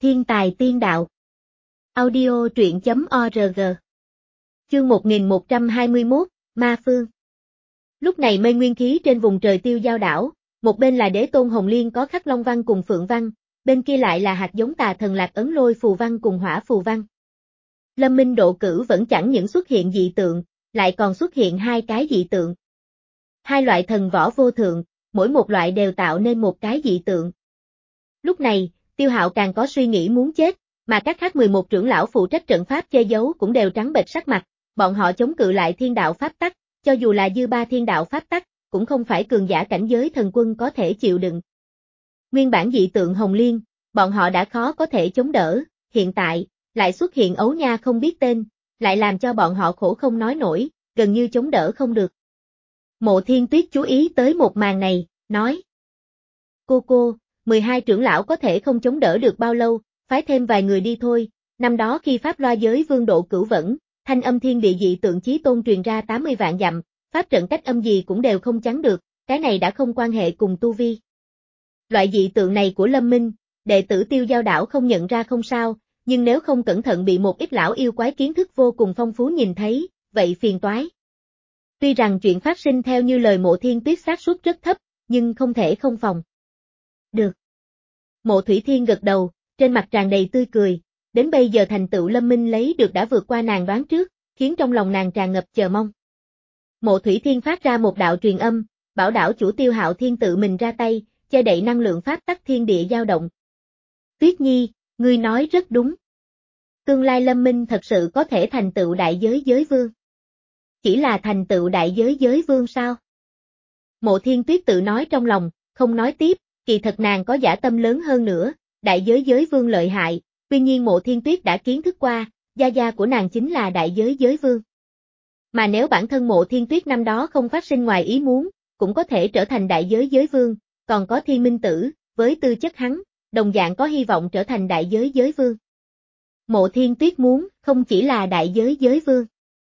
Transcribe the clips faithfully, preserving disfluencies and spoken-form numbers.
Thiên tài tiên đạo. Audio truyện chấm org. Chương một nghìn một trăm hai mươi mốt, Ma Phương. Lúc này mây nguyên khí trên vùng trời Tiêu Giao đảo, một bên là đế tôn Hồng Liên có khắc long văn cùng phượng văn, bên kia lại là hạt giống tà thần Lạc Ấn Lôi phù văn cùng hỏa phù văn. Lâm Minh độ cửu vẫn chẳng những xuất hiện dị tượng, lại còn xuất hiện hai cái dị tượng. Hai loại thần võ vô thượng, mỗi một loại đều tạo nên một cái dị tượng. Lúc này, Tiêu Hạo càng có suy nghĩ muốn chết, mà các khác mười một trưởng lão phụ trách trận pháp che giấu cũng đều trắng bệch sắc mặt, bọn họ chống cự lại thiên đạo pháp tắc, cho dù là dư ba thiên đạo pháp tắc, cũng không phải cường giả cảnh giới thần quân có thể chịu đựng. Nguyên bản dị tượng Hồng Liên, bọn họ đã khó có thể chống đỡ, hiện tại, lại xuất hiện ấu nha không biết tên, lại làm cho bọn họ khổ không nói nổi, gần như chống đỡ không được. Mộ Thiên Tuyết chú ý tới một màn này, nói: Cô cô, mười hai trưởng lão có thể không chống đỡ được bao lâu, phái thêm vài người đi thôi. Năm đó khi Pháp Loa giới vương độ cửu vẫn, thanh âm thiên địa dị tượng chí tôn truyền ra tám mươi vạn dặm, pháp trận cách âm gì cũng đều không chắn được, cái này đã không quan hệ cùng tu vi. Loại dị tượng này của Lâm Minh, đệ tử Tiêu Giao đảo không nhận ra không sao, nhưng nếu không cẩn thận bị một ít lão yêu quái kiến thức vô cùng phong phú nhìn thấy, vậy phiền toái. Tuy rằng chuyện phát sinh theo như lời Mộ Thiên Tuyết xác suất rất thấp, nhưng không thể không phòng. Được. Mộ Thủy Thiên gật đầu, trên mặt tràn đầy tươi cười, đến bây giờ thành tựu Lâm Minh lấy được đã vượt qua nàng đoán trước, khiến trong lòng nàng tràn ngập chờ mong. Mộ Thủy Thiên phát ra một đạo truyền âm, bảo đảo chủ Tiêu Hạo Thiên tự mình ra tay, che đậy năng lượng pháp tắc thiên địa dao động. Tuyết Nhi, ngươi nói rất đúng. Tương lai Lâm Minh thật sự có thể thành tựu đại giới giới vương. Chỉ là thành tựu đại giới giới vương sao? Mộ Thiên Tuyết tự nói trong lòng, không nói tiếp, kỳ thật nàng có dã tâm lớn hơn nữa, đại giới giới vương lợi hại, tuy nhiên Mộ Thiên Tuyết đã kiến thức qua, gia gia của nàng chính là đại giới giới vương. Mà nếu bản thân Mộ Thiên Tuyết năm đó không phát sinh ngoài ý muốn, cũng có thể trở thành đại giới giới vương, còn có Thiên Minh Tử, với tư chất hắn, đồng dạng có hy vọng trở thành đại giới giới vương. Mộ Thiên Tuyết muốn, không chỉ là đại giới giới vương.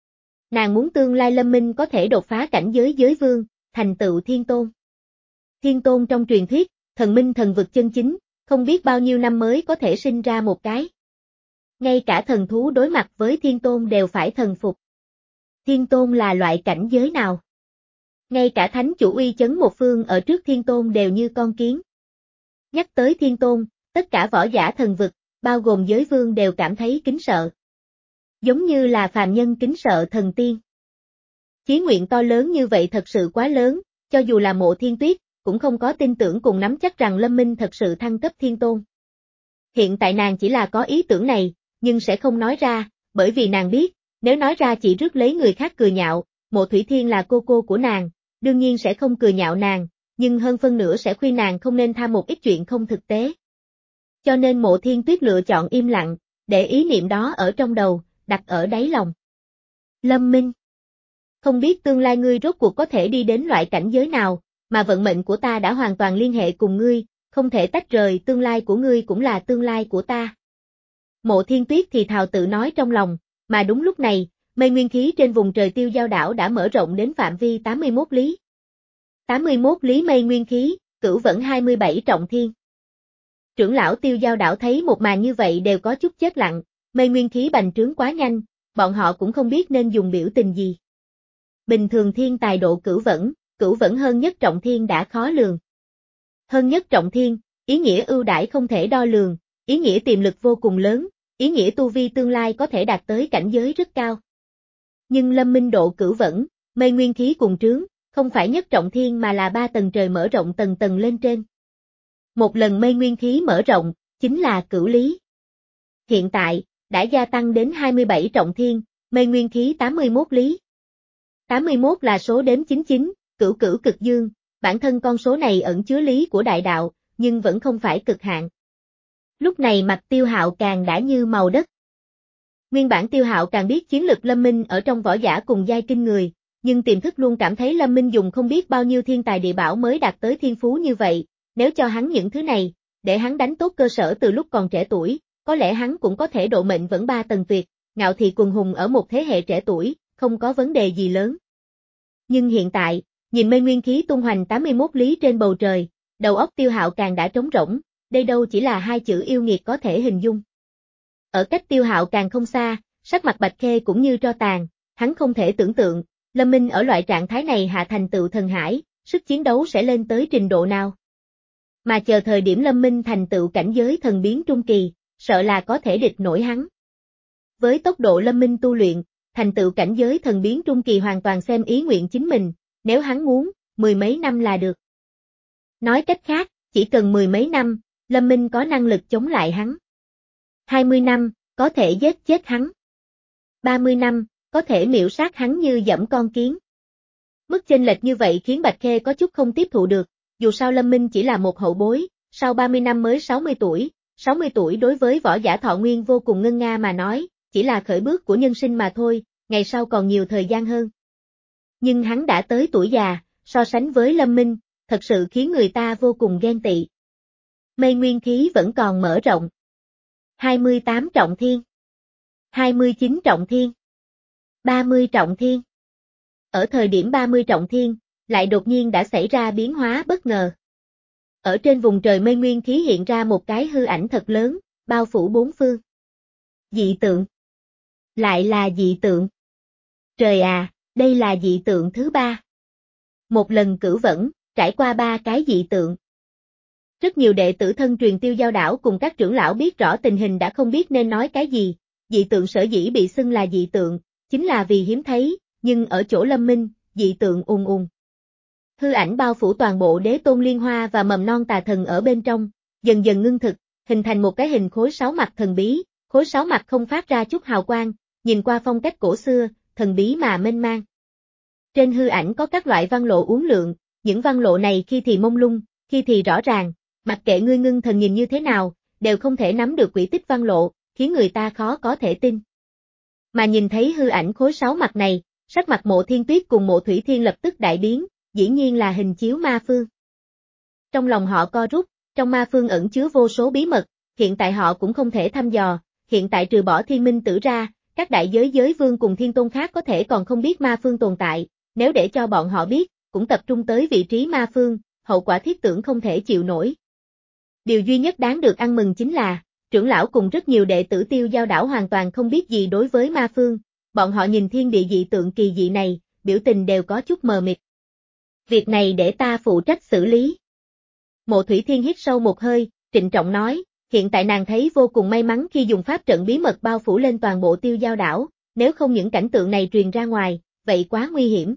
Nàng muốn tương lai Lâm Minh có thể đột phá cảnh giới giới vương, thành tựu thiên tôn. Thiên tôn trong truyền thuyết, thần minh thần vực chân chính, không biết bao nhiêu năm mới có thể sinh ra một cái. Ngay cả thần thú đối mặt với thiên tôn đều phải thần phục. Thiên tôn là loại cảnh giới nào? Ngay cả thánh chủ uy chấn một phương ở trước thiên tôn đều như con kiến. Nhắc tới thiên tôn, tất cả võ giả thần vực, bao gồm giới vương đều cảm thấy kính sợ. Giống như là phàm nhân kính sợ thần tiên. Chí nguyện to lớn như vậy thật sự quá lớn, cho dù là Mộ Thiên Tuyết, cũng không có tin tưởng cùng nắm chắc rằng Lâm Minh thật sự thăng cấp thiên tôn. Hiện tại nàng chỉ là có ý tưởng này, nhưng sẽ không nói ra, bởi vì nàng biết, nếu nói ra chỉ rước lấy người khác cười nhạo, Mộ Thủy Thiên là cô cô của nàng, đương nhiên sẽ không cười nhạo nàng, nhưng hơn phân nửa sẽ khuyên nàng không nên tham một ít chuyện không thực tế. Cho nên Mộ Thiên Tuyết lựa chọn im lặng, để ý niệm đó ở trong đầu, đặt ở đáy lòng. Lâm Minh, không biết tương lai ngươi rốt cuộc có thể đi đến loại cảnh giới nào, mà vận mệnh của ta đã hoàn toàn liên hệ cùng ngươi, không thể tách rời, tương lai của ngươi cũng là tương lai của ta. Mộ Thiên Tuyết thì thào tự nói trong lòng, mà đúng lúc này, mây nguyên khí trên vùng trời Tiêu Giao đảo đã mở rộng đến phạm vi tám mươi mốt lý. tám mươi mốt lý mây nguyên khí, cửu vẫn hai mươi bảy trọng thiên. Trưởng lão Tiêu Giao đảo thấy một màn như vậy đều có chút chết lặng, mây nguyên khí bành trướng quá nhanh, bọn họ cũng không biết nên dùng biểu tình gì. Bình thường thiên tài độ cửu vẫn, cửu vẫn hơn nhất trọng thiên đã khó lường. Hơn nhất trọng thiên, ý nghĩa ưu đãi không thể đo lường, ý nghĩa tiềm lực vô cùng lớn, ý nghĩa tu vi tương lai có thể đạt tới cảnh giới rất cao. Nhưng Lâm Minh độ cửu vẫn, mây nguyên khí cùng trướng, không phải nhất trọng thiên mà là ba tầng trời mở rộng tầng tầng lên trên. Một lần mây nguyên khí mở rộng, chính là cửu lý. Hiện tại, đã gia tăng đến hai mươi bảy trọng thiên, mây nguyên khí tám mươi mốt lý. tám mươi mốt là số đếm chín chín, cửu cửu cực dương, bản thân con số này ẩn chứa lý của đại đạo, nhưng vẫn không phải cực hạn. Lúc này mặt Tiêu Hạo càng đã như màu đất. Nguyên bản Tiêu Hạo càng biết chiến lực Lâm Minh ở trong võ giả cùng giai kinh người, nhưng tiềm thức luôn cảm thấy Lâm Minh dùng không biết bao nhiêu thiên tài địa bảo mới đạt tới thiên phú như vậy, nếu cho hắn những thứ này, để hắn đánh tốt cơ sở từ lúc còn trẻ tuổi, có lẽ hắn cũng có thể độ mệnh vẫn ba tầng tuyệt, ngạo thị quần hùng ở một thế hệ trẻ tuổi, không có vấn đề gì lớn. Nhưng hiện tại, nhìn mây nguyên khí tung hoành tám mươi mốt lý trên bầu trời, đầu óc Tiêu Hạo càng đã trống rỗng, đây đâu chỉ là hai chữ yêu nghiệt có thể hình dung. Ở cách Tiêu Hạo càng không xa, sắc mặt Bạch Khê cũng như tro tàn, hắn không thể tưởng tượng, Lâm Minh ở loại trạng thái này hạ thành tựu thần hải, sức chiến đấu sẽ lên tới trình độ nào. Mà chờ thời điểm Lâm Minh thành tựu cảnh giới thần biến trung kỳ, sợ là có thể địch nổi hắn. Với tốc độ Lâm Minh tu luyện, thành tựu cảnh giới thần biến trung kỳ hoàn toàn xem ý nguyện chính mình, nếu hắn muốn, mười mấy năm là được. Nói cách khác, chỉ cần mười mấy năm, Lâm Minh có năng lực chống lại hắn. hai mươi năm, có thể giết chết hắn. ba mươi năm, có thể miểu sát hắn như dẫm con kiến. Mức chênh lệch như vậy khiến Bạch Khê có chút không tiếp thụ được, dù sao Lâm Minh chỉ là một hậu bối, sau ba mươi năm mới sáu mươi tuổi, sáu mươi tuổi đối với võ giả thọ nguyên vô cùng ngân nga mà nói, chỉ là khởi bước của nhân sinh mà thôi, ngày sau còn nhiều thời gian hơn. Nhưng hắn đã tới tuổi già, so sánh với Lâm Minh, thật sự khiến người ta vô cùng ghen tị. Mây nguyên khí vẫn còn mở rộng. hai mươi tám trọng thiên. hai mươi chín trọng thiên. ba mươi trọng thiên. Ở thời điểm ba mươi trọng thiên, lại đột nhiên đã xảy ra biến hóa bất ngờ. Ở trên vùng trời mây nguyên khí hiện ra một cái hư ảnh thật lớn, bao phủ bốn phương. Dị tượng. Lại là dị tượng. Trời à, đây là dị tượng thứ ba. Một lần cửu vẫn, trải qua ba cái dị tượng. Rất nhiều đệ tử thân truyền Tiêu Giao đảo cùng các trưởng lão biết rõ tình hình đã không biết nên nói cái gì, dị tượng sở dĩ bị xưng là dị tượng, chính là vì hiếm thấy, nhưng ở chỗ Lâm Minh, dị tượng ùn ùn. Hư ảnh bao phủ toàn bộ Đế Tôn Liên Hoa và mầm non tà thần ở bên trong, dần dần ngưng thực, hình thành một cái hình khối sáu mặt thần bí, khối sáu mặt không phát ra chút hào quang, nhìn qua phong cách cổ xưa, thần bí mà mênh mang. Trên hư ảnh có các loại văn lộ uốn lượn, những văn lộ này khi thì mông lung, khi thì rõ ràng, mặc kệ ngươi ngưng thần nhìn như thế nào, đều không thể nắm được quỹ tích văn lộ, khiến người ta khó có thể tin. Mà nhìn thấy hư ảnh khối sáu mặt này, sắc mặt Mộ Thiên Tuyết cùng Mộ Thủy Thiên lập tức đại biến, dĩ nhiên là hình chiếu ma phương. Trong lòng họ co rút, trong ma phương ẩn chứa vô số bí mật, hiện tại họ cũng không thể thăm dò, hiện tại trừ bỏ Thiên Minh Tử ra, các đại giới giới vương cùng thiên tôn khác có thể còn không biết ma phương tồn tại, nếu để cho bọn họ biết, cũng tập trung tới vị trí ma phương, hậu quả thiết tưởng không thể chịu nổi. Điều duy nhất đáng được ăn mừng chính là, trưởng lão cùng rất nhiều đệ tử Tiêu Giao đảo hoàn toàn không biết gì đối với ma phương, bọn họ nhìn thiên địa dị tượng kỳ dị này, biểu tình đều có chút mờ mịt. Việc này để ta phụ trách xử lý. Mộ Thủy Thiên hít sâu một hơi, trịnh trọng nói, hiện tại nàng thấy vô cùng may mắn khi dùng pháp trận bí mật bao phủ lên toàn bộ Tiêu Giao đảo, nếu không những cảnh tượng này truyền ra ngoài, vậy quá nguy hiểm.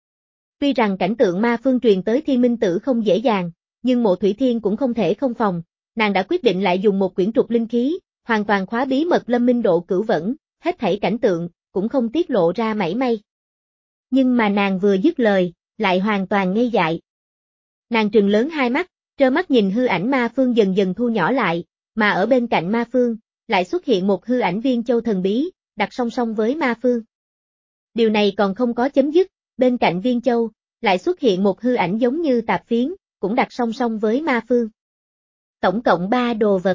Tuy rằng cảnh tượng ma phương truyền tới Thiên Minh Tử không dễ dàng, nhưng Mộ Thủy Thiên cũng không thể không phòng, nàng đã quyết định lại dùng một quyển trục linh khí, hoàn toàn khóa bí mật Lâm Minh độ cửu vẫn, hết thảy cảnh tượng, cũng không tiết lộ ra mảy may. Nhưng mà nàng vừa dứt lời, lại hoàn toàn ngây dại. Nàng trừng lớn hai mắt, trơ mắt nhìn hư ảnh ma phương dần dần thu nhỏ lại, mà ở bên cạnh ma phương, lại xuất hiện một hư ảnh viên châu thần bí, đặt song song với ma phương. Điều này còn không có chấm dứt, bên cạnh viên châu, lại xuất hiện một hư ảnh giống như tạp phiến, cũng đặt song song với ma phương. Tổng cộng ba đồ vật.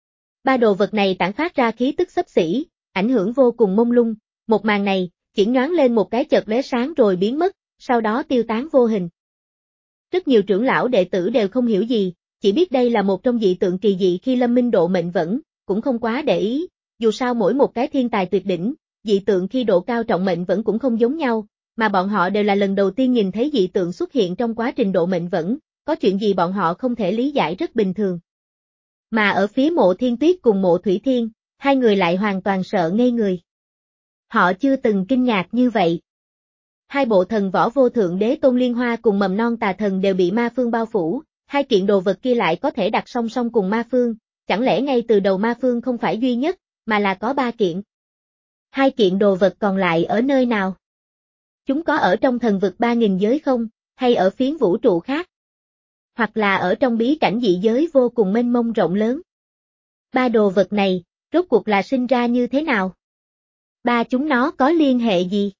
Ba đồ vật này tản phát ra khí tức xấp xỉ, ảnh hưởng vô cùng mông lung, một màn này, chỉ nhoáng lên một cái chợt lóe sáng rồi biến mất, sau đó tiêu tán vô hình. Rất nhiều trưởng lão đệ tử đều không hiểu gì, chỉ biết đây là một trong dị tượng kỳ dị khi Lâm Minh độ mệnh vẫn, cũng không quá để ý, dù sao mỗi một cái thiên tài tuyệt đỉnh, dị tượng khi độ cao trọng mệnh vẫn cũng không giống nhau, mà bọn họ đều là lần đầu tiên nhìn thấy dị tượng xuất hiện trong quá trình độ mệnh vẫn, có chuyện gì bọn họ không thể lý giải rất bình thường. Mà ở phía Mộ Thiên Tuyết cùng Mộ Thủy Thiên, hai người lại hoàn toàn sợ ngây người. Họ chưa từng kinh ngạc như vậy. Hai bộ thần võ vô thượng Đế Tôn Liên Hoa cùng mầm non tà thần đều bị ma phương bao phủ, hai kiện đồ vật kia lại có thể đặt song song cùng ma phương, chẳng lẽ ngay từ đầu ma phương không phải duy nhất, mà là có ba kiện. Hai kiện đồ vật còn lại ở nơi nào? Chúng có ở trong thần vực ba nghìn giới không, hay ở phiến vũ trụ khác? Hoặc là ở trong bí cảnh dị giới vô cùng mênh mông rộng lớn? Ba đồ vật này, rốt cuộc là sinh ra như thế nào? Ba chúng nó có liên hệ gì?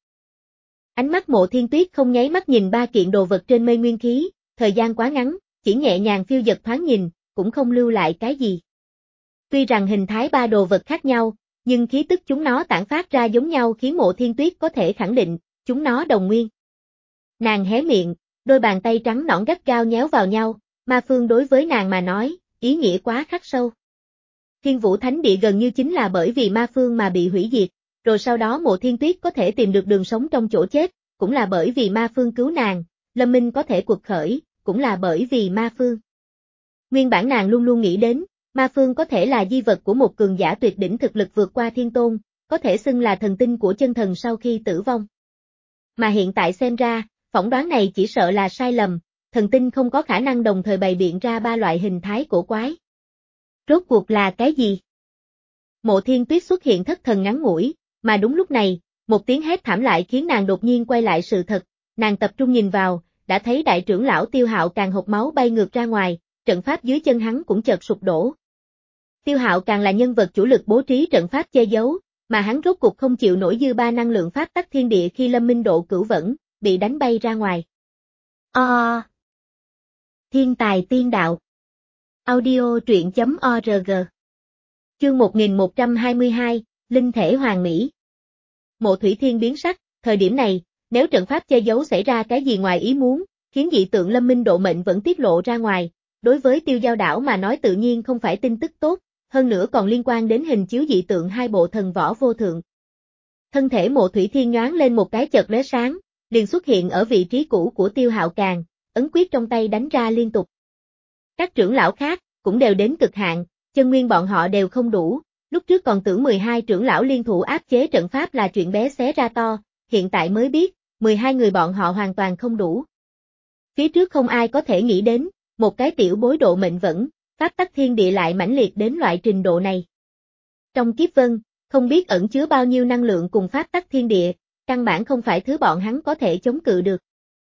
Ánh mắt Mộ Thiên Tuyết không nháy mắt nhìn ba kiện đồ vật trên mây nguyên khí, thời gian quá ngắn, chỉ nhẹ nhàng phiêu dật thoáng nhìn, cũng không lưu lại cái gì. Tuy rằng hình thái ba đồ vật khác nhau, nhưng khí tức chúng nó tản phát ra giống nhau khiến Mộ Thiên Tuyết có thể khẳng định, chúng nó đồng nguyên. Nàng hé miệng, đôi bàn tay trắng nõn gắt gao nhéo vào nhau, ma phương đối với nàng mà nói, ý nghĩa quá khắc sâu. Thiên Vũ Thánh Địa gần như chính là bởi vì ma phương mà bị hủy diệt, rồi sau đó Mộ Thiên Tuyết có thể tìm được đường sống trong chỗ chết, cũng là bởi vì ma phương cứu nàng, Lâm Minh có thể quật khởi, cũng là bởi vì ma phương. Nguyên bản nàng luôn luôn nghĩ đến, ma phương có thể là di vật của một cường giả tuyệt đỉnh thực lực vượt qua thiên tôn, có thể xưng là thần tinh của chân thần sau khi tử vong. Mà hiện tại xem ra, phỏng đoán này chỉ sợ là sai lầm, thần tinh không có khả năng đồng thời bày biện ra ba loại hình thái cổ quái. Rốt cuộc là cái gì? Mộ Thiên Tuyết xuất hiện thất thần ngắn ngủi, mà đúng lúc này, một tiếng hét thảm lại khiến nàng đột nhiên quay lại sự thật, nàng tập trung nhìn vào, đã thấy đại trưởng lão Tiêu Hạo Càng hộc máu bay ngược ra ngoài, trận pháp dưới chân hắn cũng chợt sụp đổ. Tiêu Hạo Càng là nhân vật chủ lực bố trí trận pháp che giấu, mà hắn rốt cuộc không chịu nổi dư ba năng lượng pháp tắc thiên địa khi Lâm Minh độ cửu vẫn, bị đánh bay ra ngoài. O. Thiên tài tiên đạo. Audio truyện chấm org. Chương một nghìn một trăm hai mươi hai, Linh thể hoàn mỹ. Mộ Thủy Thiên biến sắc, thời điểm này, nếu trận pháp che giấu xảy ra cái gì ngoài ý muốn, khiến dị tượng Lâm Minh độ mệnh vẫn tiết lộ ra ngoài, đối với Tiêu Giao Đảo mà nói tự nhiên không phải tin tức tốt, hơn nữa còn liên quan đến hình chiếu dị tượng hai bộ thần võ vô thượng. Thân thể Mộ Thủy Thiên nhoáng lên một cái chợt lóe sáng, liền xuất hiện ở vị trí cũ của Tiêu Hạo Càng, ấn quyết trong tay đánh ra liên tục. Các trưởng lão khác cũng đều đến cực hạn, chân nguyên bọn họ đều không đủ, lúc trước còn tưởng mười hai trưởng lão liên thủ áp chế trận pháp là chuyện bé xé ra to, hiện tại mới biết, mười hai người bọn họ hoàn toàn không đủ. Phía trước không ai có thể nghĩ đến, một cái tiểu bối độ mệnh vẫn, pháp tắc thiên địa lại mãnh liệt đến loại trình độ này. Trong kiếp vân, không biết ẩn chứa bao nhiêu năng lượng cùng pháp tắc thiên địa, căn bản không phải thứ bọn hắn có thể chống cự được.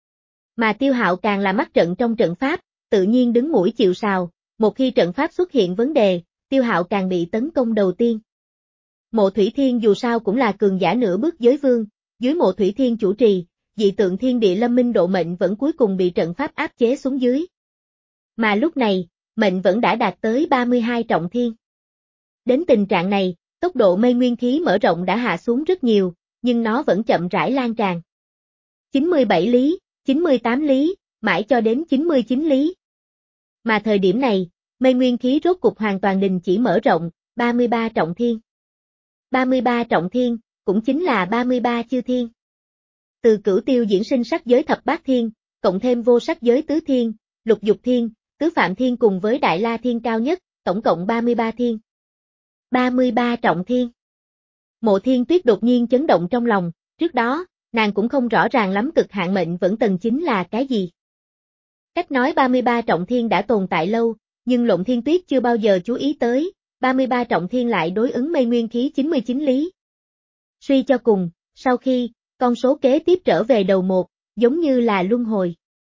Mà Tiêu Hạo Càng là mắt trận trong trận pháp, tự nhiên đứng mũi chịu sào, một khi trận pháp xuất hiện vấn đề, Tiêu Hạo Càng bị tấn công đầu tiên. Mộ Thủy Thiên dù sao cũng là cường giả nửa bước giới vương, dưới Mộ Thủy Thiên chủ trì, dị tượng thiên địa Lâm Minh độ mệnh vẫn cuối cùng bị trận pháp áp chế xuống dưới. Mà lúc này, mệnh vẫn đã đạt tới ba mươi hai trọng thiên. Đến tình trạng này, tốc độ mây nguyên khí mở rộng đã hạ xuống rất nhiều, nhưng nó vẫn chậm rãi lan tràn. chín mươi bảy lý, chín mươi tám lý, mãi cho đến chín mươi chín lý. Mà thời điểm này, mây nguyên khí rốt cục hoàn toàn đình chỉ mở rộng, ba mươi ba trọng thiên. ba mươi ba trọng thiên, cũng chính là ba mươi ba chư thiên. Từ Cửu Tiêu diễn sinh sắc giới thập bát thiên, cộng thêm vô sắc giới tứ thiên, lục dục thiên, tứ phạm thiên cùng với đại la thiên cao nhất, tổng cộng ba mươi ba thiên. ba mươi ba trọng thiên. Mộ Thiên Tuyết đột nhiên chấn động trong lòng, trước đó, nàng cũng không rõ ràng lắm cực hạn mệnh vẫn tầng chính là cái gì. Cách nói ba mươi ba trọng thiên đã tồn tại lâu, nhưng Lộn Thiên Tuyết chưa bao giờ chú ý tới, ba mươi ba trọng thiên lại đối ứng mây nguyên khí chín mươi chín lý. Suy cho cùng, sau khi, con số kế tiếp trở về đầu một, giống như là luân hồi.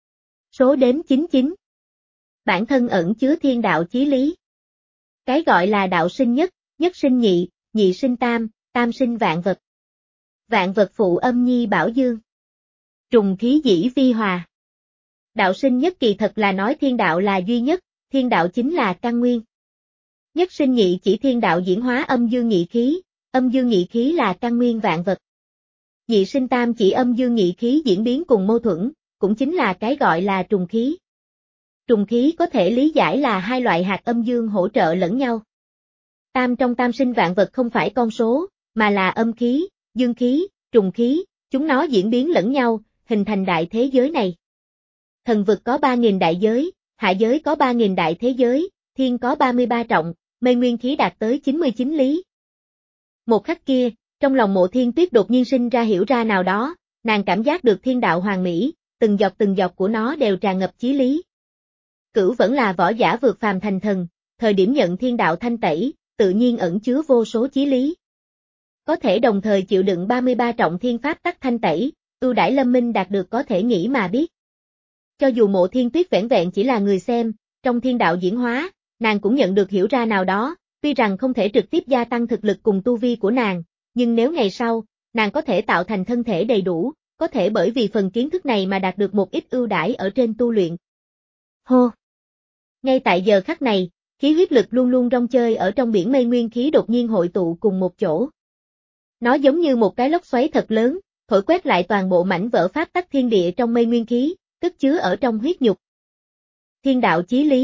Số đếm chín mươi chín. Bản thân ẩn chứa thiên đạo chí lý. Cái gọi là đạo sinh nhất, nhất sinh nhị, nhị sinh tam, tam sinh vạn vật. Vạn vật phụ âm nhi bảo dương. Trùng khí dĩ vi hòa. Đạo sinh nhất kỳ thật là nói thiên đạo là duy nhất, thiên đạo chính là căn nguyên. Nhất sinh nhị chỉ thiên đạo diễn hóa âm dương nhị khí, âm dương nhị khí là căn nguyên vạn vật. Nhị sinh tam chỉ âm dương nhị khí diễn biến cùng mâu thuẫn, cũng chính là cái gọi là trùng khí. Trùng khí có thể lý giải là hai loại hạt âm dương hỗ trợ lẫn nhau. Tam trong tam sinh vạn vật không phải con số, mà là âm khí, dương khí, trùng khí, chúng nó diễn biến lẫn nhau, hình thành đại thế giới này. Thần vực có ba nghìn đại giới, hạ giới có ba nghìn đại thế giới, thiên có ba mươi ba trọng, mây nguyên khí đạt tới chín mươi chín lý. Một khắc kia, trong lòng Mộ Thiên Tuyết đột nhiên sinh ra hiểu ra nào đó, nàng cảm giác được thiên đạo hoàn mỹ, từng giọt từng giọt của nó đều tràn ngập chí lý. Cửu vẫn là võ giả vượt phàm thành thần, thời điểm nhận thiên đạo thanh tẩy, tự nhiên ẩn chứa vô số chí lý. Có thể đồng thời chịu đựng ba mươi ba trọng thiên pháp tắc thanh tẩy, ưu đãi Lâm Minh đạt được có thể nghĩ mà biết. Cho dù Mộ Thiên Tuyết vẻn vẹn chỉ là người xem, trong thiên đạo diễn hóa, nàng cũng nhận được hiểu ra nào đó, tuy rằng không thể trực tiếp gia tăng thực lực cùng tu vi của nàng, nhưng nếu ngày sau, nàng có thể tạo thành thân thể đầy đủ, có thể bởi vì phần kiến thức này mà đạt được một ít ưu đãi ở trên tu luyện. Hô! Ngay tại giờ khắc này, khí huyết lực luôn luôn rong chơi ở trong biển mây nguyên khí đột nhiên hội tụ cùng một chỗ. Nó giống như một cái lốc xoáy thật lớn, thổi quét lại toàn bộ mảnh vỡ pháp tắc thiên địa trong mây nguyên khí, cất chứa ở trong huyết nhục. Thiên đạo chí lý,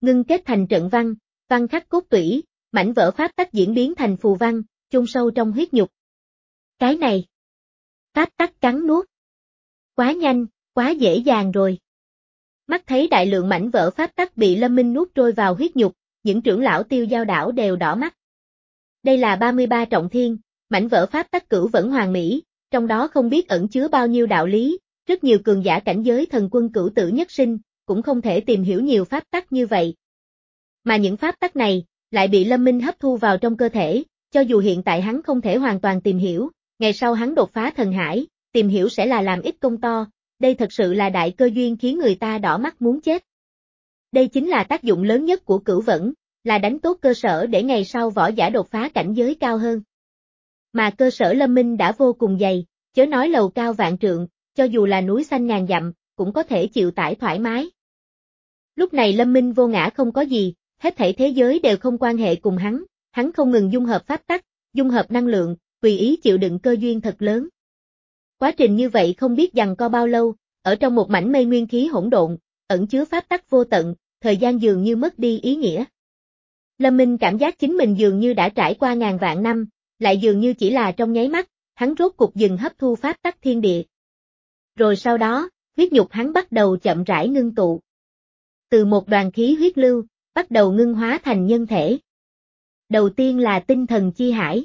ngưng kết thành trận văn, văn khắc cốt tủy, mảnh vỡ pháp tắc diễn biến thành phù văn, chôn sâu trong huyết nhục. Cái này, pháp tắc cắn nuốt. Quá nhanh, quá dễ dàng rồi. Mắt thấy đại lượng mảnh vỡ pháp tắc bị Lâm Minh nuốt trôi vào huyết nhục, những trưởng lão Tiêu Giao đảo đều đỏ mắt. Đây là ba mươi ba trọng thiên, mảnh vỡ pháp tắc cửu vẫn hoàn mỹ, trong đó không biết ẩn chứa bao nhiêu đạo lý, rất nhiều cường giả cảnh giới thần quân cửu tử nhất sinh, cũng không thể tìm hiểu nhiều pháp tắc như vậy. Mà những pháp tắc này, lại bị Lâm Minh hấp thu vào trong cơ thể, cho dù hiện tại hắn không thể hoàn toàn tìm hiểu, ngày sau hắn đột phá thần hải, tìm hiểu sẽ là làm ít công to, đây thật sự là đại cơ duyên khiến người ta đỏ mắt muốn chết. Đây chính là tác dụng lớn nhất của cửu vẫn, là đánh tốt cơ sở để ngày sau võ giả đột phá cảnh giới cao hơn. Mà cơ sở Lâm Minh đã vô cùng dày, chớ nói lầu cao vạn trượng, cho dù là núi xanh ngàn dặm, cũng có thể chịu tải thoải mái. Lúc này Lâm Minh vô ngã không có gì, hết thảy thế giới đều không quan hệ cùng hắn, hắn không ngừng dung hợp pháp tắc, dung hợp năng lượng, tùy ý chịu đựng cơ duyên thật lớn. Quá trình như vậy không biết giằng co bao lâu, ở trong một mảnh mây nguyên khí hỗn độn, ẩn chứa pháp tắc vô tận, thời gian dường như mất đi ý nghĩa. Lâm Minh cảm giác chính mình dường như đã trải qua ngàn vạn năm, lại dường như chỉ là trong nháy mắt, hắn rốt cục dừng hấp thu pháp tắc thiên địa. Rồi sau đó, huyết nhục hắn bắt đầu chậm rãi ngưng tụ. Từ một đoàn khí huyết lưu, bắt đầu ngưng hóa thành nhân thể. Đầu tiên là tinh thần chi hải.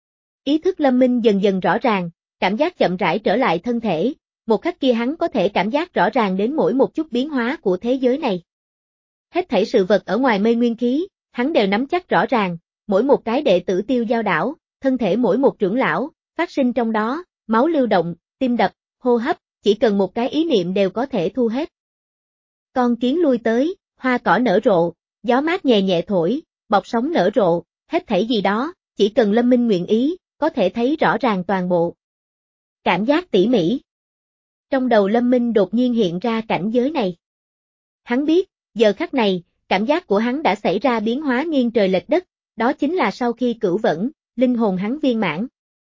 Ý thức Lâm Minh dần dần rõ ràng, cảm giác chậm rãi trở lại thân thể, một khắc kia hắn có thể cảm giác rõ ràng đến mỗi một chút biến hóa của thế giới này. Hết thảy sự vật ở ngoài mây nguyên khí, hắn đều nắm chắc rõ ràng, mỗi một cái đệ tử Tiêu Giao đảo, thân thể mỗi một trưởng lão, phát sinh trong đó, máu lưu động, tim đập, hô hấp, chỉ cần một cái ý niệm đều có thể thu hết. Con kiến lui tới, hoa cỏ nở rộ, gió mát nhẹ nhẹ thổi, bọt sóng nở rộ, hết thảy gì đó, chỉ cần Lâm Minh nguyện ý, có thể thấy rõ ràng toàn bộ. Cảm giác tỉ mỉ. Trong đầu Lâm Minh đột nhiên hiện ra cảnh giới này. Hắn biết, giờ khắc này, cảm giác của hắn đã xảy ra biến hóa nghiêng trời lệch đất, đó chính là sau khi cửu vẫn, linh hồn hắn viên mãn.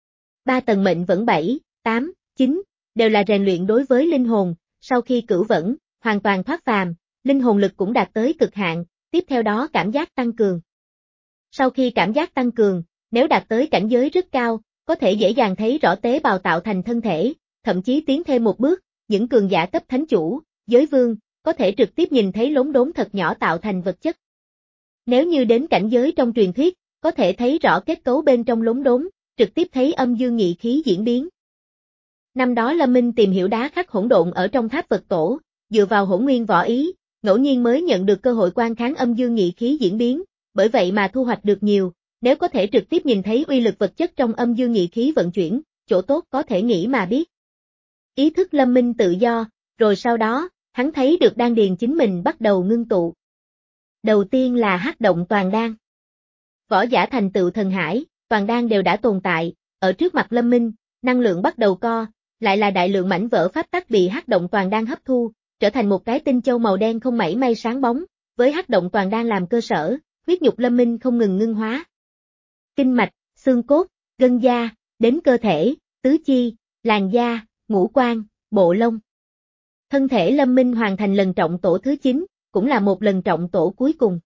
Ba tầng mệnh vẫn bảy, tám, chín, đều là rèn luyện đối với linh hồn, sau khi cửu vẫn, hoàn toàn thoát phàm, linh hồn lực cũng đạt tới cực hạn, tiếp theo đó cảm giác tăng cường. Sau khi cảm giác tăng cường, nếu đạt tới cảnh giới rất cao, có thể dễ dàng thấy rõ tế bào tạo thành thân thể, thậm chí tiến thêm một bước, những cường giả cấp thánh chủ, giới vương, có thể trực tiếp nhìn thấy lốm đốm thật nhỏ tạo thành vật chất. Nếu như đến cảnh giới trong truyền thuyết, có thể thấy rõ kết cấu bên trong lốm đốm, trực tiếp thấy âm dương nhị khí diễn biến. Năm đó Lâm Minh tìm hiểu đá khắc hỗn độn ở trong tháp Phật tổ, dựa vào hỗn nguyên võ ý, ngẫu nhiên mới nhận được cơ hội quan kháng âm dương nhị khí diễn biến, bởi vậy mà thu hoạch được nhiều, nếu có thể trực tiếp nhìn thấy uy lực vật chất trong âm dương nhị khí vận chuyển, chỗ tốt có thể nghĩ mà biết. Ý thức Lâm Minh tự do, rồi sau đó, hắn thấy được đan điền chính mình bắt đầu ngưng tụ. Đầu tiên là hắc động toàn đan. Võ giả thành tựu thần hải, toàn đan đều đã tồn tại, ở trước mặt Lâm Minh, năng lượng bắt đầu co, lại là đại lượng mảnh vỡ pháp tắc bị hắc động toàn đan hấp thu, trở thành một cái tinh châu màu đen không mảy may sáng bóng, với hắc động toàn đan làm cơ sở, huyết nhục Lâm Minh không ngừng ngưng hóa. Kinh mạch, xương cốt, gân da, đến cơ thể, tứ chi, làn da, ngũ quan, bộ lông. Thân thể Lâm Minh hoàn thành lần trọng tổ thứ chín, cũng là một lần trọng tổ cuối cùng.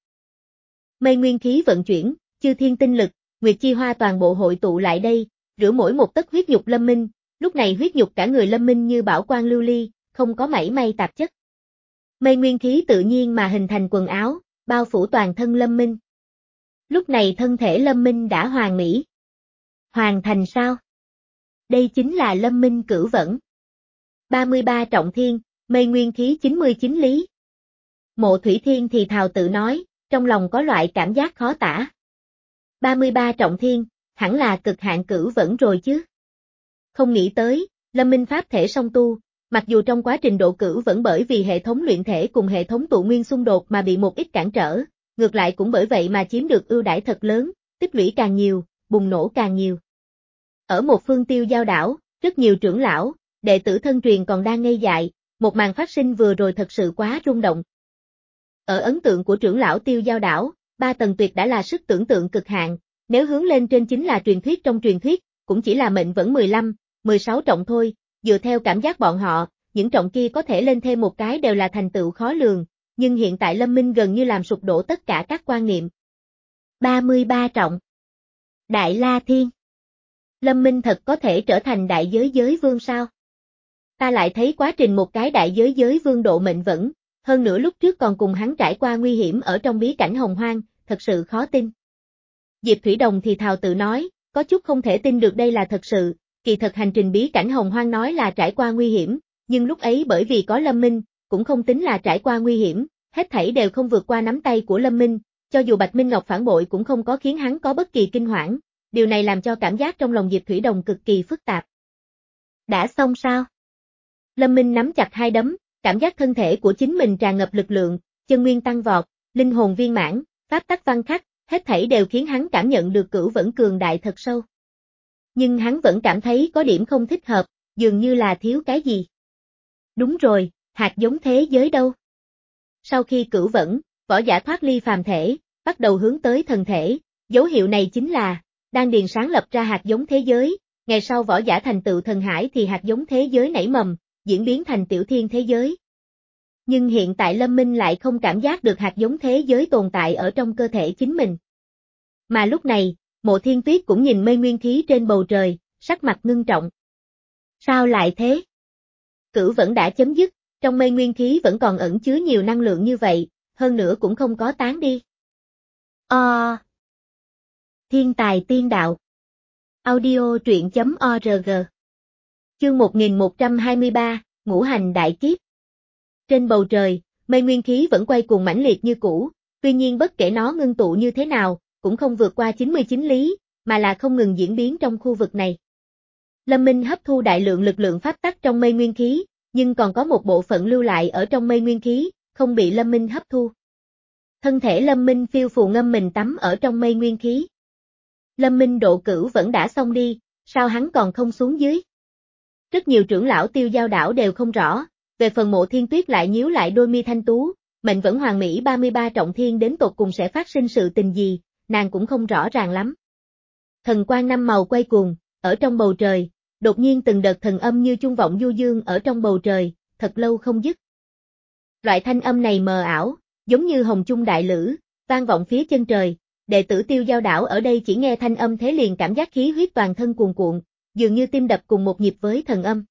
Mây nguyên khí vận chuyển, chư thiên tinh lực, nguyệt chi hoa toàn bộ hội tụ lại đây, rửa mỗi một tấc huyết nhục Lâm Minh, lúc này huyết nhục cả người Lâm Minh như bảo quang lưu ly, không có mảy may tạp chất. Mây nguyên khí tự nhiên mà hình thành quần áo, bao phủ toàn thân Lâm Minh. Lúc này thân thể Lâm Minh đã hoàn mỹ. Hoàn thành sao? Đây chính là Lâm Minh cửu vẫn. ba mươi ba trọng thiên, mây nguyên khí chín mươi chín lý. Mộ Thủy Thiên thì thào tự nói, trong lòng có loại cảm giác khó tả. ba mươi ba trọng thiên, hẳn là cực hạn cửu vẫn rồi chứ. Không nghĩ tới, Lâm Minh pháp thể song tu, mặc dù trong quá trình độ cửu vẫn bởi vì hệ thống luyện thể cùng hệ thống tụ nguyên xung đột mà bị một ít cản trở, ngược lại cũng bởi vậy mà chiếm được ưu đãi thật lớn, tích lũy càng nhiều, bùng nổ càng nhiều. Ở một phương Tiêu Giao đảo, rất nhiều trưởng lão, đệ tử thân truyền còn đang ngây dại, một màn phát sinh vừa rồi thật sự quá rung động. Ở ấn tượng của trưởng lão Tiêu Giao đảo, ba tầng tuyệt đã là sức tưởng tượng cực hạn, nếu hướng lên trên chính là truyền thuyết trong truyền thuyết, cũng chỉ là mệnh vẫn mười lăm, mười sáu trọng thôi, dựa theo cảm giác bọn họ, những trọng kia có thể lên thêm một cái đều là thành tựu khó lường, nhưng hiện tại Lâm Minh gần như làm sụp đổ tất cả các quan niệm. ba mươi ba trọng. Đại La Thiên. Lâm Minh thật có thể trở thành đại giới giới vương sao? Ta lại thấy quá trình một cái đại giới giới vương độ mệnh vẫn, hơn nữa lúc trước còn cùng hắn trải qua nguy hiểm ở trong bí cảnh hồng hoang, thật sự khó tin. Diệp Thủy Đồng thì thào tự nói, có chút không thể tin được đây là thật sự, kỳ thật hành trình bí cảnh hồng hoang nói là trải qua nguy hiểm, nhưng lúc ấy bởi vì có Lâm Minh, cũng không tính là trải qua nguy hiểm, hết thảy đều không vượt qua nắm tay của Lâm Minh, cho dù Bạch Minh Ngọc phản bội cũng không có khiến hắn có bất kỳ kinh hoảng, điều này làm cho cảm giác trong lòng Diệp Thủy Đồng cực kỳ phức tạp. Đã xong sao? Lâm Minh nắm chặt hai đấm, cảm giác thân thể của chính mình tràn ngập lực lượng, chân nguyên tăng vọt, linh hồn viên mãn, pháp tắc văn khắc, hết thảy đều khiến hắn cảm nhận được cửu vẫn cường đại thật sâu. Nhưng hắn vẫn cảm thấy có điểm không thích hợp, dường như là thiếu cái gì. Đúng rồi, hạt giống thế giới đâu? Sau khi cửu vẫn, võ giả thoát ly phàm thể, bắt đầu hướng tới thần thể, dấu hiệu này chính là, đan điền sáng lập ra hạt giống thế giới, ngày sau võ giả thành tựu thần hải thì hạt giống thế giới nảy mầm, diễn biến thành tiểu thiên thế giới. Nhưng hiện tại Lâm Minh lại không cảm giác được hạt giống thế giới tồn tại ở trong cơ thể chính mình. Mà lúc này, Mộ Thiên Tuyết cũng nhìn mây nguyên khí trên bầu trời, sắc mặt ngưng trọng. Sao lại thế? Cửu vẫn đã chấm dứt, trong mây nguyên khí vẫn còn ẩn chứa nhiều năng lượng như vậy, hơn nữa cũng không có tán đi. Ờ... Thiên tài tiên đạo. Audio truyện chấm org. Chương một nghìn một trăm hai mươi ba, Ngũ hành đại kiếp. Trên bầu trời, mây nguyên khí vẫn quay cuồng mãnh liệt như cũ, tuy nhiên bất kể nó ngưng tụ như thế nào, cũng không vượt qua chín mươi chín lý, mà là không ngừng diễn biến trong khu vực này. Lâm Minh hấp thu đại lượng lực lượng pháp tắc trong mây nguyên khí, nhưng còn có một bộ phận lưu lại ở trong mây nguyên khí, không bị Lâm Minh hấp thu. Thân thể Lâm Minh phiêu phù ngâm mình tắm ở trong mây nguyên khí. Lâm Minh độ cửu vẫn đã xong đi, sao hắn còn không xuống dưới? Rất nhiều trưởng lão Tiêu Giao đảo đều không rõ, về phần Mộ Thiên Tuyết lại nhíu lại đôi mi thanh tú, mệnh vẫn hoàng mỹ ba mươi ba trọng thiên đến tột cùng sẽ phát sinh sự tình gì, nàng cũng không rõ ràng lắm. Thần quang năm màu quay cuồng, ở trong bầu trời, đột nhiên từng đợt thần âm như chuông vọng du dương ở trong bầu trời, thật lâu không dứt. Loại thanh âm này mờ ảo, giống như hồng chung đại lữ, vang vọng phía chân trời, đệ tử Tiêu Giao đảo ở đây chỉ nghe thanh âm thế liền cảm giác khí huyết toàn thân cuồn cuộn, dường như tim đập cùng một nhịp với thần âm.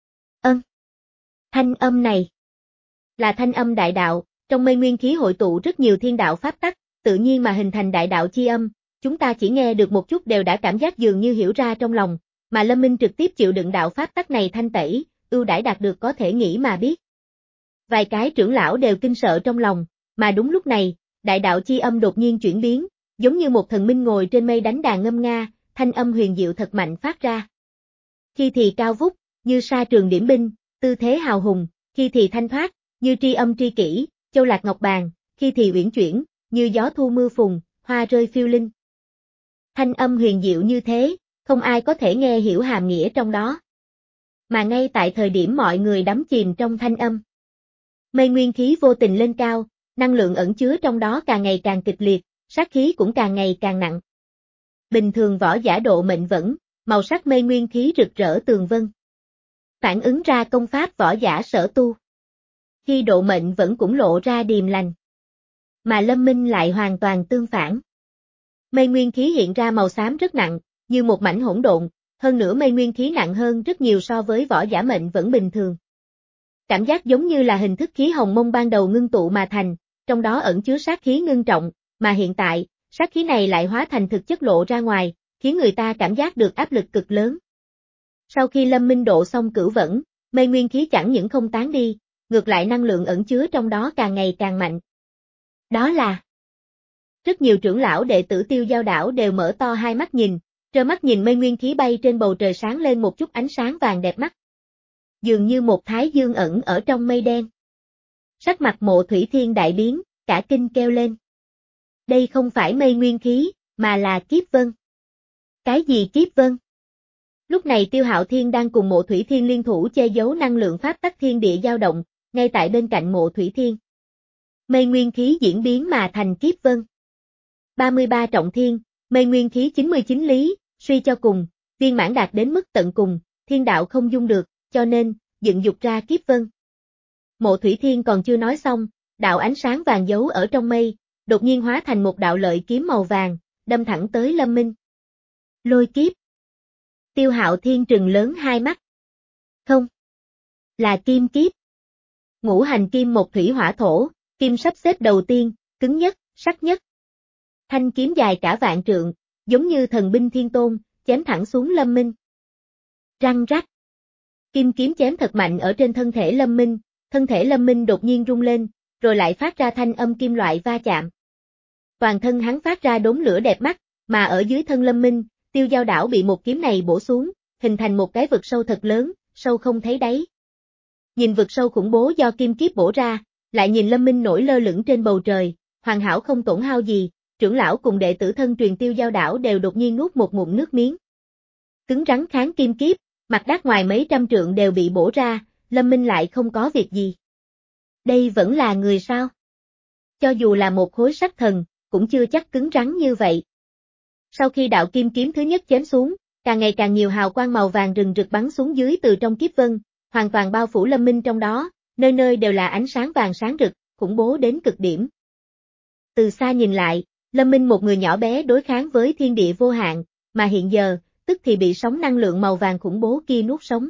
Ân. Thanh âm này là thanh âm đại đạo, trong mây nguyên khí hội tụ rất nhiều thiên đạo pháp tắc, tự nhiên mà hình thành đại đạo chi âm, chúng ta chỉ nghe được một chút đều đã cảm giác dường như hiểu ra trong lòng, mà Lâm Minh trực tiếp chịu đựng đạo pháp tắc này thanh tẩy, ưu đãi đạt được có thể nghĩ mà biết. Vài cái trưởng lão đều kinh sợ trong lòng, mà đúng lúc này, đại đạo chi âm đột nhiên chuyển biến, giống như một thần minh ngồi trên mây đánh đàn ngâm nga, thanh âm huyền diệu thật mạnh phát ra. Khi thì cao vút, như sa trường điểm binh, tư thế hào hùng, khi thì thanh thoát, như tri âm tri kỷ, châu lạc ngọc bàn, khi thì uyển chuyển, như gió thu mưa phùn, hoa rơi phiêu linh. Thanh âm huyền diệu như thế, không ai có thể nghe hiểu hàm nghĩa trong đó. Mà ngay tại thời điểm mọi người đắm chìm trong thanh âm, mây nguyên khí vô tình lên cao, năng lượng ẩn chứa trong đó càng ngày càng kịch liệt, sát khí cũng càng ngày càng nặng. Bình thường võ giả độ mệnh vẫn, màu sắc mây nguyên khí rực rỡ tường vân. Phản ứng ra công pháp võ giả sở tu. Khi độ mệnh vẫn cũng lộ ra điềm lành. Mà Lâm Minh lại hoàn toàn tương phản. Mây nguyên khí hiện ra màu xám rất nặng, như một mảnh hỗn độn, hơn nữa mây nguyên khí nặng hơn rất nhiều so với võ giả mệnh vẫn bình thường. Cảm giác giống như là hình thức khí hồng mông ban đầu ngưng tụ mà thành, trong đó ẩn chứa sát khí ngưng trọng, mà hiện tại, sát khí này lại hóa thành thực chất lộ ra ngoài, khiến người ta cảm giác được áp lực cực lớn. Sau khi Lâm Minh độ xong cửu vẫn, mây nguyên khí chẳng những không tán đi, ngược lại năng lượng ẩn chứa trong đó càng ngày càng mạnh. Đó là... Rất nhiều trưởng lão đệ tử Tiêu Giao đảo đều mở to hai mắt nhìn, trơ mắt nhìn mây nguyên khí bay trên bầu trời sáng lên một chút ánh sáng vàng đẹp mắt. Dường như một thái dương ẩn ở trong mây đen. Sắc mặt Mộ Thủy Thiên đại biến, cả kinh kêu lên. Đây không phải mây nguyên khí, mà là kiếp vân. Cái gì kiếp vân? Lúc này Tiêu Hạo Thiên đang cùng Mộ Thủy Thiên liên thủ che giấu năng lượng pháp tắc thiên địa dao động, ngay tại bên cạnh Mộ Thủy Thiên. Mây nguyên khí diễn biến mà thành kiếp vân. ba mươi ba trọng thiên, mây nguyên khí chín mươi chín lý, suy cho cùng, viên mãn đạt đến mức tận cùng, thiên đạo không dung được, cho nên, dựng dục ra kiếp vân. Mộ Thủy Thiên còn chưa nói xong, đạo ánh sáng vàng giấu ở trong mây, đột nhiên hóa thành một đạo lợi kiếm màu vàng, đâm thẳng tới Lâm Minh. Lôi kiếp. Tiêu Hạo Thiên trừng lớn hai mắt. Không. Là kim kiếp. Ngũ hành kim một thủy hỏa thổ, kim sắp xếp đầu tiên, cứng nhất, sắc nhất. Thanh kiếm dài cả vạn trượng, giống như thần binh thiên tôn, chém thẳng xuống Lâm Minh. Răng rắc. Kim kiếm chém thật mạnh ở trên thân thể Lâm Minh, thân thể Lâm Minh đột nhiên rung lên, rồi lại phát ra thanh âm kim loại va chạm. Toàn thân hắn phát ra đốm lửa đẹp mắt, mà ở dưới thân Lâm Minh, Tiêu Giao Đảo bị một kiếm này bổ xuống, hình thành một cái vực sâu thật lớn, sâu không thấy đáy. Nhìn vực sâu khủng bố do kim kiếp bổ ra, lại nhìn Lâm Minh nổi lơ lửng trên bầu trời, hoàn hảo không tổn hao gì, trưởng lão cùng đệ tử thân truyền Tiêu Giao Đảo đều đột nhiên nuốt một ngụm nước miếng. Cứng rắn kháng kim kiếp, mặt đất ngoài mấy trăm trượng đều bị bổ ra, Lâm Minh lại không có việc gì. Đây vẫn là người sao? Cho dù là một khối sắt thần, cũng chưa chắc cứng rắn như vậy. Sau khi đạo kim kiếm thứ nhất chém xuống, càng ngày càng nhiều hào quang màu vàng rừng rực bắn xuống dưới từ trong kiếp vân, hoàn toàn bao phủ Lâm Minh trong đó, nơi nơi đều là ánh sáng vàng sáng rực, khủng bố đến cực điểm. Từ xa nhìn lại, Lâm Minh một người nhỏ bé đối kháng với thiên địa vô hạn, mà hiện giờ, tức thì bị sóng năng lượng màu vàng khủng bố kia nuốt sống.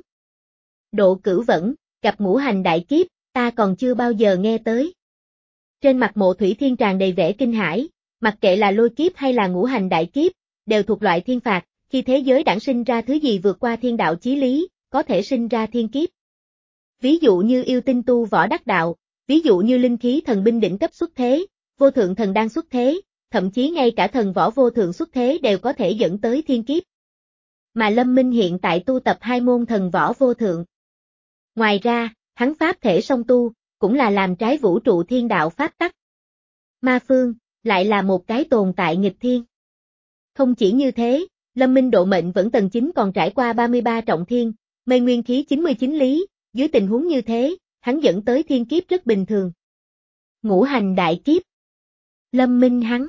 Độ cửu vẫn, gặp ngũ hành đại kiếp, ta còn chưa bao giờ nghe tới. Trên mặt Mộ Thủy Thiên tràn đầy vẻ kinh hãi, mặc kệ là lôi kiếp hay là ngũ hành đại kiếp, đều thuộc loại thiên phạt, khi thế giới đản sinh ra thứ gì vượt qua thiên đạo chí lý, có thể sinh ra thiên kiếp. Ví dụ như yêu tinh tu võ đắc đạo, ví dụ như linh khí thần binh đỉnh cấp xuất thế, vô thượng thần đang xuất thế, thậm chí ngay cả thần võ vô thượng xuất thế đều có thể dẫn tới thiên kiếp. Mà Lâm Minh hiện tại tu tập hai môn thần võ vô thượng. Ngoài ra, hắn pháp thể song tu, cũng là làm trái vũ trụ thiên đạo pháp tắc. Ma Phương, lại là một cái tồn tại nghịch thiên. Không chỉ như thế, Lâm Minh độ mệnh vẫn tầng chín còn trải qua ba mươi ba trọng thiên, mê nguyên khí chín mươi chín lý, dưới tình huống như thế, hắn dẫn tới thiên kiếp rất bình thường. Ngũ hành đại kiếp. Lâm Minh hắn.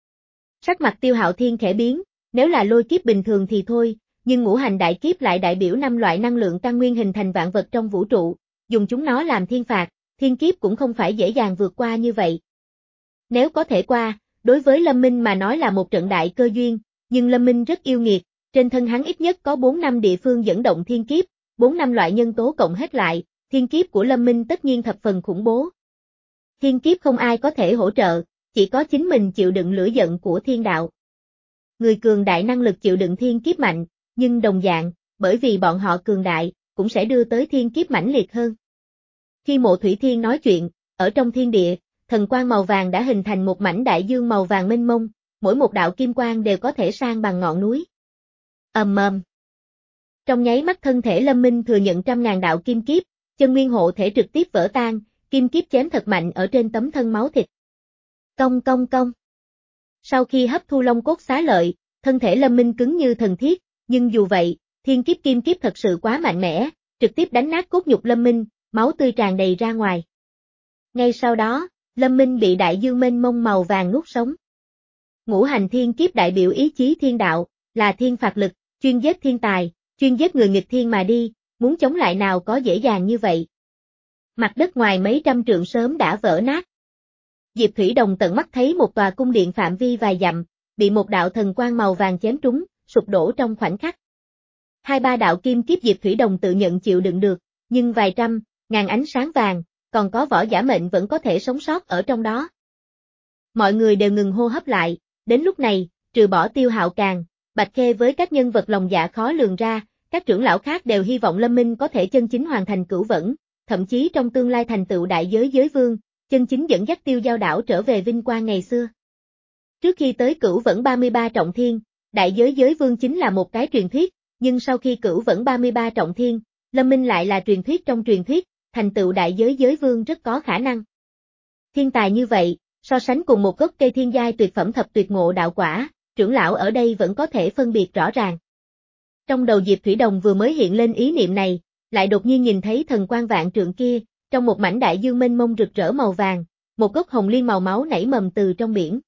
Sắc mặt Tiêu Hạo Thiên khẽ biến, nếu là lôi kiếp bình thường thì thôi, nhưng ngũ hành đại kiếp lại đại biểu năm loại năng lượng căn nguyên hình thành vạn vật trong vũ trụ, dùng chúng nó làm thiên phạt, thiên kiếp cũng không phải dễ dàng vượt qua như vậy. Nếu có thể qua, đối với Lâm Minh mà nói là một trận đại cơ duyên, nhưng Lâm Minh rất yêu nghiệt, trên thân hắn ít nhất có bốn năm địa phương dẫn động thiên kiếp, bốn năm loại nhân tố cộng hết lại, thiên kiếp của Lâm Minh tất nhiên thập phần khủng bố. Thiên kiếp không ai có thể hỗ trợ, chỉ có chính mình chịu đựng lửa giận của thiên đạo. Người cường đại năng lực chịu đựng thiên kiếp mạnh, nhưng đồng dạng, bởi vì bọn họ cường đại, cũng sẽ đưa tới thiên kiếp mãnh liệt hơn. Khi Mộ Thủy Thiên nói chuyện, ở trong thiên địa, thần quang màu vàng đã hình thành một mảnh đại dương màu vàng mênh mông, mỗi một đạo kim quang đều có thể san bằng ngọn núi. Ầm ầm. Trong nháy mắt thân thể Lâm Minh thừa nhận trăm ngàn đạo kim kiếp, chân nguyên hộ thể trực tiếp vỡ tan, kim kiếp chém thật mạnh ở trên tấm thân máu thịt. Cong cong cong. Sau khi hấp thu long cốt xá lợi, thân thể Lâm Minh cứng như thần thiết, nhưng dù vậy, thiên kiếp kim kiếp thật sự quá mạnh mẽ, trực tiếp đánh nát cốt nhục Lâm Minh, máu tươi tràn đầy ra ngoài. Ngay sau đó, Lâm Minh bị đại dương mênh mông màu vàng nuốt sống. Ngũ hành thiên kiếp đại biểu ý chí thiên đạo, là thiên phạt lực, chuyên giết thiên tài, chuyên giết người nghịch thiên mà đi, muốn chống lại nào có dễ dàng như vậy. Mặt đất ngoài mấy trăm trượng sớm đã vỡ nát. Diệp Thủy Đồng tận mắt thấy một tòa cung điện phạm vi vài dặm, bị một đạo thần quang màu vàng chém trúng, sụp đổ trong khoảnh khắc. Hai ba đạo kim kiếp Diệp Thủy Đồng tự nhận chịu đựng được, nhưng vài trăm, ngàn ánh sáng vàng, còn có võ giả mệnh vẫn có thể sống sót ở trong đó. Mọi người đều ngừng hô hấp lại, đến lúc này, trừ bỏ Tiêu Hạo Càn, Bạch Khê với các nhân vật lòng dạ khó lường ra, các trưởng lão khác đều hy vọng Lâm Minh có thể chân chính hoàn thành cửu vẫn, thậm chí trong tương lai thành tựu đại giới giới vương, chân chính dẫn dắt Tiêu Giao Đảo trở về vinh quang ngày xưa. Trước khi tới cửu vẫn ba mươi ba trọng thiên, đại giới giới vương chính là một cái truyền thuyết, nhưng sau khi cửu vẫn ba mươi ba trọng thiên, Lâm Minh lại là truyền thuyết trong truyền thuyết, thành tựu đại giới giới vương rất có khả năng. Thiên tài như vậy, so sánh cùng một gốc cây thiên giai tuyệt phẩm thập tuyệt ngộ đạo quả, trưởng lão ở đây vẫn có thể phân biệt rõ ràng. Trong đầu Diệp Thủy Đồng vừa mới hiện lên ý niệm này, lại đột nhiên nhìn thấy thần quang vạn trượng kia, trong một mảnh đại dương mênh mông rực rỡ màu vàng, một gốc hồng liên màu máu nảy mầm từ trong biển.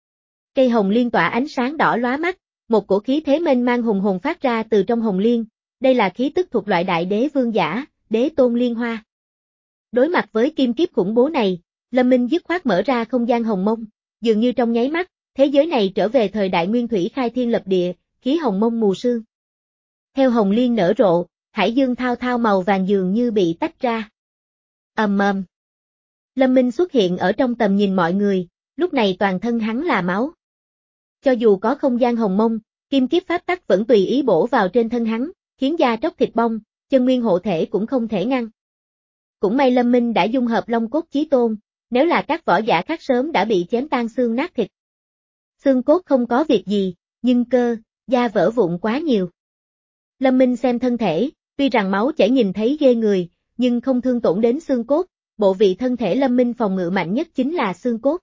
Cây hồng liên tỏa ánh sáng đỏ lóa mắt, một cổ khí thế mênh mang hùng hồn phát ra từ trong hồng liên, đây là khí tức thuộc loại đại đế vương giả, đế tôn liên hoa. Đối mặt với kim kiếp khủng bố này, Lâm Minh dứt khoát mở ra không gian hồng mông, dường như trong nháy mắt, thế giới này trở về thời đại nguyên thủy khai thiên lập địa, khí hồng mông mù sương. Theo hồng liên nở rộ, hải dương thao thao màu vàng dường như bị tách ra. Ầm ầm. Lâm Minh xuất hiện ở trong tầm nhìn mọi người, lúc này toàn thân hắn là máu. Cho dù có không gian hồng mông, kim kiếp pháp tắc vẫn tùy ý bổ vào trên thân hắn, khiến da tróc thịt bong, chân nguyên hộ thể cũng không thể ngăn. Cũng may Lâm Minh đã dung hợp long cốt chí tôn, nếu là các võ giả khác sớm đã bị chém tan xương nát thịt. Xương cốt không có việc gì, nhưng cơ, da vỡ vụn quá nhiều. Lâm Minh xem thân thể, tuy rằng máu chảy nhìn thấy ghê người, nhưng không thương tổn đến xương cốt, bộ vị thân thể Lâm Minh phòng ngự mạnh nhất chính là xương cốt.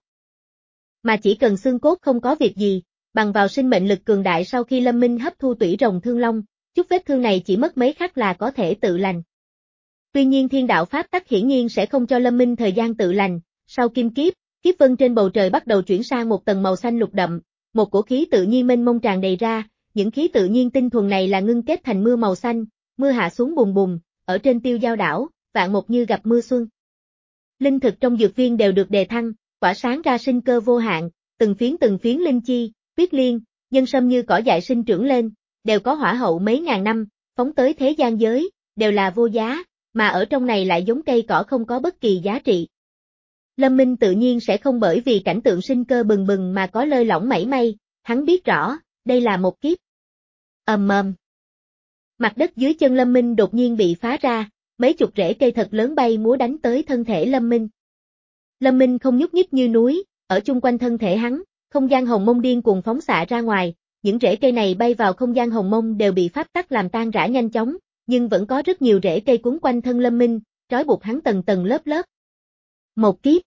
Mà chỉ cần xương cốt không có việc gì, bằng vào sinh mệnh lực cường đại sau khi Lâm Minh hấp thu tủy rồng thương long, chút vết thương này chỉ mất mấy khắc là có thể tự lành. Tuy nhiên thiên đạo pháp tắc hiển nhiên sẽ không cho Lâm Minh thời gian tự lành, sau kim kiếp, kiếp vân trên bầu trời bắt đầu chuyển sang một tầng màu xanh lục đậm, một cổ khí tự nhiên mênh mông tràn đầy ra, những khí tự nhiên tinh thuần này là ngưng kết thành mưa màu xanh, mưa hạ xuống bùn bùn, ở trên Tiêu Giao đảo, vạn một như gặp mưa xuân. Linh thực trong dược viên đều được đề thăng, tỏa sáng ra sinh cơ vô hạn, từng phiến từng phiến linh chi, tuyết liên, nhân sâm như cỏ dại sinh trưởng lên, đều có hỏa hậu mấy ngàn năm, phóng tới thế gian giới, đều là vô giá, mà ở trong này lại giống cây cỏ không có bất kỳ giá trị. Lâm Minh tự nhiên sẽ không bởi vì cảnh tượng sinh cơ bừng bừng mà có lơi lỏng mảy may, hắn biết rõ, đây là một kiếp. Ầm ầm. Mặt đất dưới chân Lâm Minh đột nhiên bị phá ra, mấy chục rễ cây thật lớn bay múa đánh tới thân thể Lâm Minh. Lâm Minh không nhúc nhích như núi, ở chung quanh thân thể hắn, không gian hồng mông điên cuồng phóng xạ ra ngoài, những rễ cây này bay vào không gian hồng mông đều bị pháp tắc làm tan rã nhanh chóng, nhưng vẫn có rất nhiều rễ cây cuốn quanh thân Lâm Minh, trói buộc hắn tầng tầng lớp lớp. Một kiếp.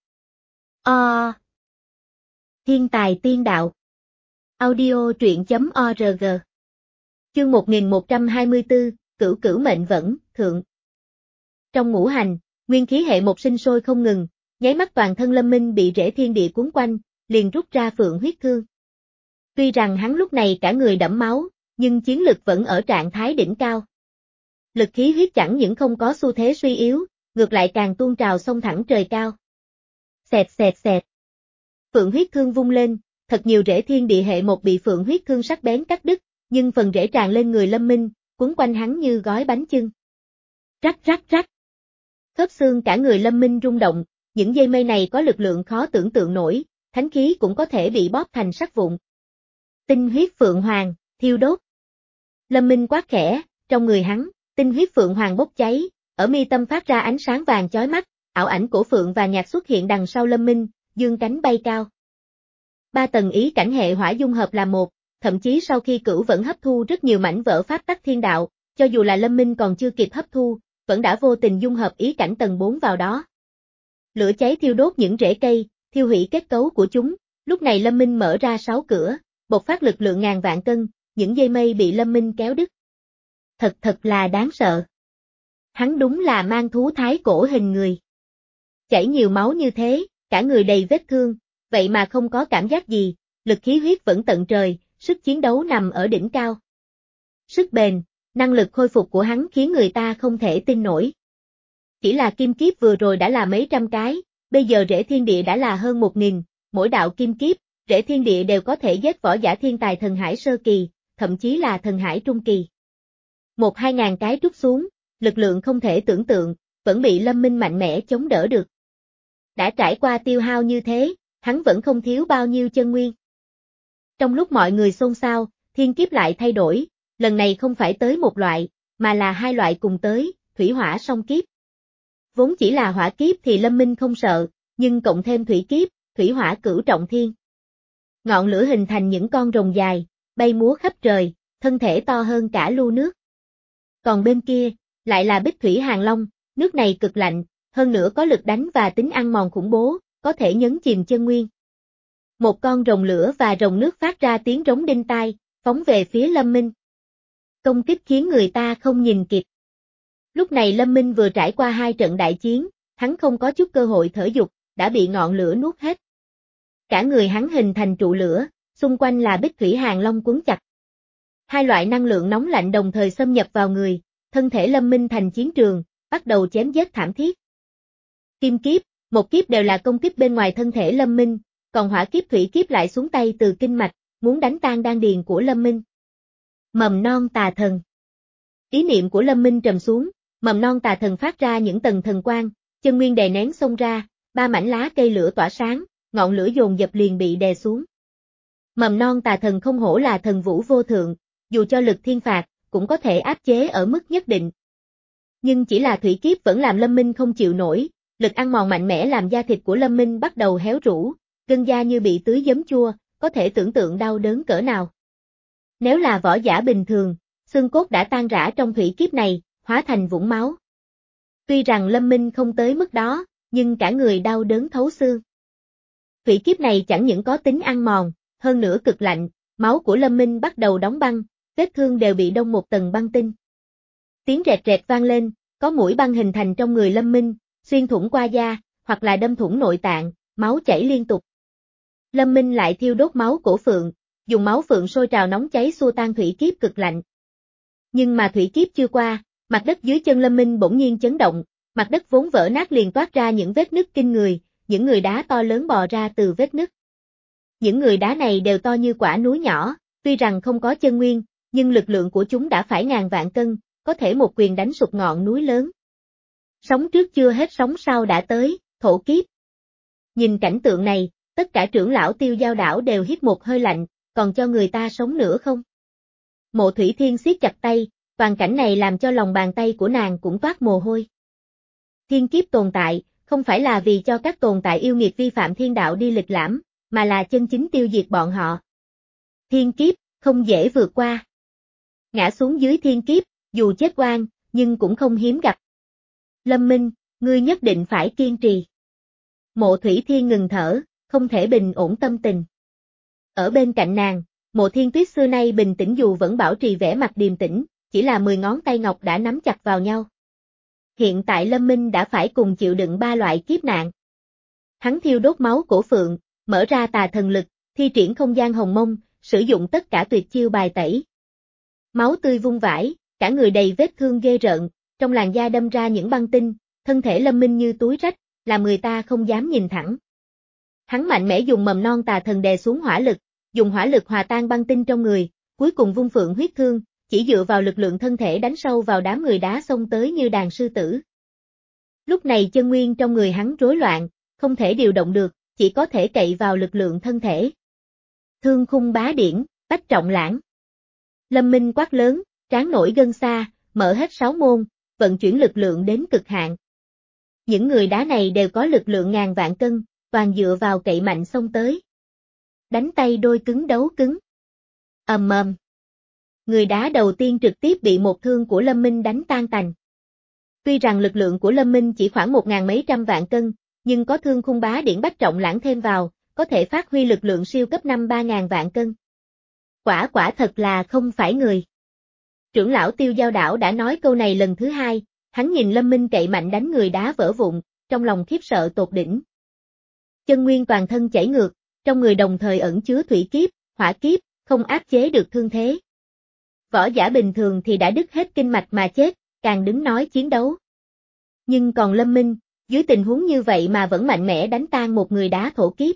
O. Thiên tài tiên đạo. Audio truyện chấm org. Chương một nghìn một trăm hai mươi tư, Cửu Cửu mệnh vẫn, thượng. Trong ngũ hành, nguyên khí hệ một sinh sôi không ngừng, nháy mắt toàn thân Lâm Minh bị rễ thiên địa cuốn quanh, liền rút ra phượng huyết thương. Tuy rằng hắn lúc này cả người đẫm máu, nhưng chiến lực vẫn ở trạng thái đỉnh cao. Lực khí huyết chẳng những không có xu thế suy yếu, ngược lại càng tuôn trào xông thẳng trời cao. Xẹt xẹt xẹt. Phượng huyết thương vung lên, thật nhiều rễ thiên địa hệ một bị phượng huyết thương sắc bén cắt đứt, nhưng phần rễ tràn lên người Lâm Minh, quấn quanh hắn như gói bánh chưng. Rắc rắc rắc. Khớp xương cả người Lâm Minh rung động, những dây mây này có lực lượng khó tưởng tượng nổi, thánh khí cũng có thể bị bóp thành sắc vụn. Tinh huyết phượng hoàng, thiêu đốt. Lâm Minh quát khẽ, trong người hắn, tinh huyết phượng hoàng bốc cháy, ở mi tâm phát ra ánh sáng vàng chói mắt, ảo ảnh cổ phượng và nhạt xuất hiện đằng sau Lâm Minh, dương cánh bay cao. Ba tầng ý cảnh hệ hỏa dung hợp là một, thậm chí sau khi cửu vẫn hấp thu rất nhiều mảnh vỡ pháp tắc thiên đạo, cho dù là Lâm Minh còn chưa kịp hấp thu, vẫn đã vô tình dung hợp ý cảnh tầng bốn vào đó. Lửa cháy thiêu đốt những rễ cây, thiêu hủy kết cấu của chúng, lúc này Lâm Minh mở ra sáu cửa, bộc phát lực lượng ngàn vạn cân, những dây mây bị Lâm Minh kéo đứt. Thật thật là đáng sợ. Hắn đúng là mang thú thái cổ hình người. Chảy nhiều máu như thế, cả người đầy vết thương, vậy mà không có cảm giác gì, lực khí huyết vẫn tận trời, sức chiến đấu nằm ở đỉnh cao. Sức bền, năng lực khôi phục của hắn khiến người ta không thể tin nổi. Chỉ là kim kiếp vừa rồi đã là mấy trăm cái, bây giờ rễ thiên địa đã là hơn một nghìn, mỗi đạo kim kiếp, rễ thiên địa đều có thể giết võ giả thiên tài thần hải sơ kỳ, thậm chí là thần hải trung kỳ. Một hai ngàn cái trút xuống, lực lượng không thể tưởng tượng, vẫn bị Lâm Minh mạnh mẽ chống đỡ được. Đã trải qua tiêu hao như thế, hắn vẫn không thiếu bao nhiêu chân nguyên. Trong lúc mọi người xôn xao, thiên kiếp lại thay đổi, lần này không phải tới một loại, mà là hai loại cùng tới, thủy hỏa song kiếp. Vốn chỉ là hỏa kiếp thì Lâm Minh không sợ, nhưng cộng thêm thủy kiếp, thủy hỏa cửu trọng thiên. Ngọn lửa hình thành những con rồng dài, bay múa khắp trời, thân thể to hơn cả lu nước. Còn bên kia, lại là bích thủy hàng long, nước này cực lạnh, hơn nữa có lực đánh và tính ăn mòn khủng bố, có thể nhấn chìm chân nguyên. Một con rồng lửa và rồng nước phát ra tiếng rống đinh tai, phóng về phía Lâm Minh. Công kích khiến người ta không nhìn kịp. Lúc này Lâm Minh vừa trải qua hai trận đại chiến, hắn không có chút cơ hội thở dục, đã bị ngọn lửa nuốt hết. Cả người hắn hình thành trụ lửa, xung quanh là bích thủy hàng long quấn chặt. Hai loại năng lượng nóng lạnh đồng thời xâm nhập vào người, thân thể Lâm Minh thành chiến trường, bắt đầu chém giết thảm thiết. Kim kiếp, Một kiếp đều là công kích bên ngoài thân thể Lâm Minh, còn hỏa kiếp thủy kiếp lại xuống tay từ kinh mạch, muốn đánh tan đan điền của Lâm Minh. Mầm non tà thần. Ý niệm của Lâm Minh trầm xuống, mầm non tà thần phát ra những tầng thần quang, chân nguyên đè nén xông ra, ba mảnh lá cây lửa tỏa sáng, ngọn lửa dồn dập liền bị đè xuống. Mầm non tà thần không hổ là thần vũ vô thượng, dù cho lực thiên phạt, cũng có thể áp chế ở mức nhất định. Nhưng chỉ là thủy kiếp vẫn làm Lâm Minh không chịu nổi, lực ăn mòn mạnh mẽ làm da thịt của Lâm Minh bắt đầu héo rũ, gân da như bị tưới giấm chua, có thể tưởng tượng đau đớn cỡ nào. Nếu là võ giả bình thường, xương cốt đã tan rã trong thủy kiếp này, hóa thành vũng máu. Tuy rằng Lâm Minh không tới mức đó, nhưng cả người đau đớn thấu xương. Thủy kiếp này chẳng những có tính ăn mòn, hơn nữa cực lạnh, máu của Lâm Minh bắt đầu đóng băng, vết thương đều bị đông một tầng băng tinh. Tiếng rẹt rẹt vang lên, có mũi băng hình thành trong người Lâm Minh, xuyên thủng qua da, hoặc là đâm thủng nội tạng, máu chảy liên tục. Lâm Minh lại thiêu đốt máu cổ phượng, dùng máu phượng sôi trào nóng cháy xua tan thủy kiếp cực lạnh. Nhưng mà thủy kiếp chưa qua, mặt đất dưới chân Lâm Minh bỗng nhiên chấn động, mặt đất vốn vỡ nát liền toát ra những vết nứt kinh người, những người đá to lớn bò ra từ vết nứt. Những người đá này đều to như quả núi nhỏ, tuy rằng không có chân nguyên, nhưng lực lượng của chúng đã phải ngàn vạn cân, có thể một quyền đánh sụp ngọn núi lớn. Sóng trước chưa hết sóng sau đã tới, thổ kiếp. Nhìn cảnh tượng này, tất cả trưởng lão Tiêu Giao đảo đều hít một hơi lạnh, còn cho người ta sống nữa không? Mộ Thủy Thiên siết chặt tay, toàn cảnh này làm cho lòng bàn tay của nàng cũng toát mồ hôi. Thiên kiếp tồn tại, không phải là vì cho các tồn tại yêu nghiệt vi phạm thiên đạo đi lịch lãm, mà là chân chính tiêu diệt bọn họ. Thiên kiếp, không dễ vượt qua. Ngã xuống dưới thiên kiếp, dù chết oan, nhưng cũng không hiếm gặp. Lâm Minh, ngươi nhất định phải kiên trì. Mộ Thủy Thiên ngừng thở, không thể bình ổn tâm tình. Ở bên cạnh nàng, Mộ Thiên Tuyết xưa nay bình tĩnh dù vẫn bảo trì vẻ mặt điềm tĩnh, chỉ là mười ngón tay ngọc đã nắm chặt vào nhau. Hiện tại Lâm Minh đã phải cùng chịu đựng ba loại kiếp nạn. Hắn thiêu đốt máu cổ phượng, mở ra tà thần lực, thi triển không gian hồng mông, sử dụng tất cả tuyệt chiêu bài tẩy. Máu tươi vung vãi, cả người đầy vết thương ghê rợn, trong làn da đâm ra những băng tinh, thân thể Lâm Minh như túi rách, làm người ta không dám nhìn thẳng. Hắn mạnh mẽ dùng mầm non tà thần đè xuống hỏa lực, dùng hỏa lực hòa tan băng tinh trong người, cuối cùng vung phượng huyết thương, chỉ dựa vào lực lượng thân thể đánh sâu vào đám người đá xông tới như đàn sư tử. Lúc này chân nguyên trong người hắn rối loạn, không thể điều động được, chỉ có thể cậy vào lực lượng thân thể. Thương khung bá điển, bách trọng lãng. Lâm Minh quát lớn, trán nổi gân xa, mở hết sáu môn, vận chuyển lực lượng đến cực hạn. Những người đá này đều có lực lượng ngàn vạn cân, toàn dựa vào cậy mạnh xông tới. Đánh tay đôi cứng đấu cứng. Ầm ầm. Người đá đầu tiên trực tiếp bị một thương của Lâm Minh đánh tan tành. Tuy rằng lực lượng của Lâm Minh chỉ khoảng một ngàn mấy trăm vạn cân, nhưng có thương khung bá điển bách trọng lãng thêm vào, có thể phát huy lực lượng siêu cấp năm ba ngàn vạn cân. Quả quả thật là không phải người. Trưởng lão Tiêu Giao đảo đã nói câu này lần thứ hai, hắn nhìn Lâm Minh cậy mạnh đánh người đá vỡ vụn, trong lòng khiếp sợ tột đỉnh. Chân nguyên toàn thân chảy ngược, trong người đồng thời ẩn chứa thủy kiếp, hỏa kiếp, không áp chế được thương thế. Võ giả bình thường thì đã đứt hết kinh mạch mà chết, càng đứng nói chiến đấu. Nhưng còn Lâm Minh, dưới tình huống như vậy mà vẫn mạnh mẽ đánh tan một người đá thổ kiếp.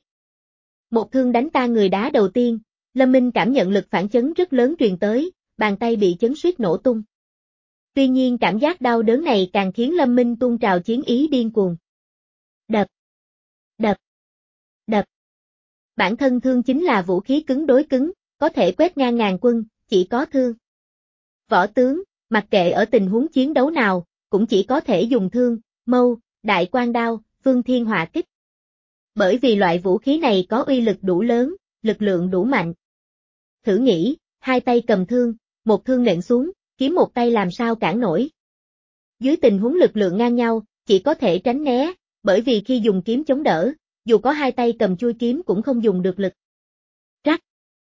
Một thương đánh tan người đá đầu tiên, Lâm Minh cảm nhận lực phản chấn rất lớn truyền tới, bàn tay bị chấn suýt nổ tung. Tuy nhiên cảm giác đau đớn này càng khiến Lâm Minh tuôn trào chiến ý điên cuồng. Đập, đập, đập. Bản thân thương chính là vũ khí cứng đối cứng, có thể quét ngang ngàn quân, chỉ có thương. Võ tướng, mặc kệ ở tình huống chiến đấu nào, cũng chỉ có thể dùng thương, mâu, đại quang đao, phương thiên hỏa kích. Bởi vì loại vũ khí này có uy lực đủ lớn, lực lượng đủ mạnh. Thử nghĩ, hai tay cầm thương, một thương nện xuống, kiếm một tay làm sao cản nổi. Dưới tình huống lực lượng ngang nhau, chỉ có thể tránh né, bởi vì khi dùng kiếm chống đỡ, dù có hai tay cầm chuôi kiếm cũng không dùng được lực. Rắc,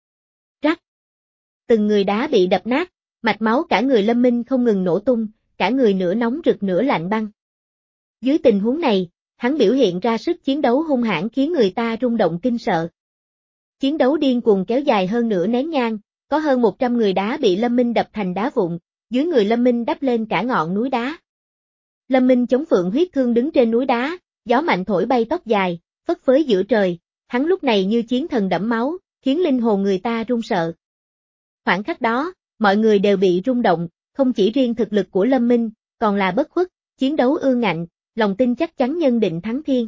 rắc. Từng người đá bị đập nát, mạch máu cả người Lâm Minh không ngừng nổ tung, cả người nửa nóng rực nửa lạnh băng. Dưới tình huống này, hắn biểu hiện ra sức chiến đấu hung hãn khiến người ta rung động kinh sợ. Chiến đấu điên cuồng kéo dài hơn nửa nén nhang, có hơn một trăm người đá bị Lâm Minh đập thành đá vụn, dưới người Lâm Minh đắp lên cả ngọn núi đá. Lâm Minh chống phượng huyết thương đứng trên núi đá, gió mạnh thổi bay tóc dài, phất phới giữa trời, hắn lúc này như chiến thần đẫm máu, khiến linh hồn người ta run sợ. Khoảnh khắc đó, mọi người đều bị rung động, không chỉ riêng thực lực của Lâm Minh, còn là bất khuất, chiến đấu ương ngạnh, lòng tin chắc chắn nhân định thắng thiên.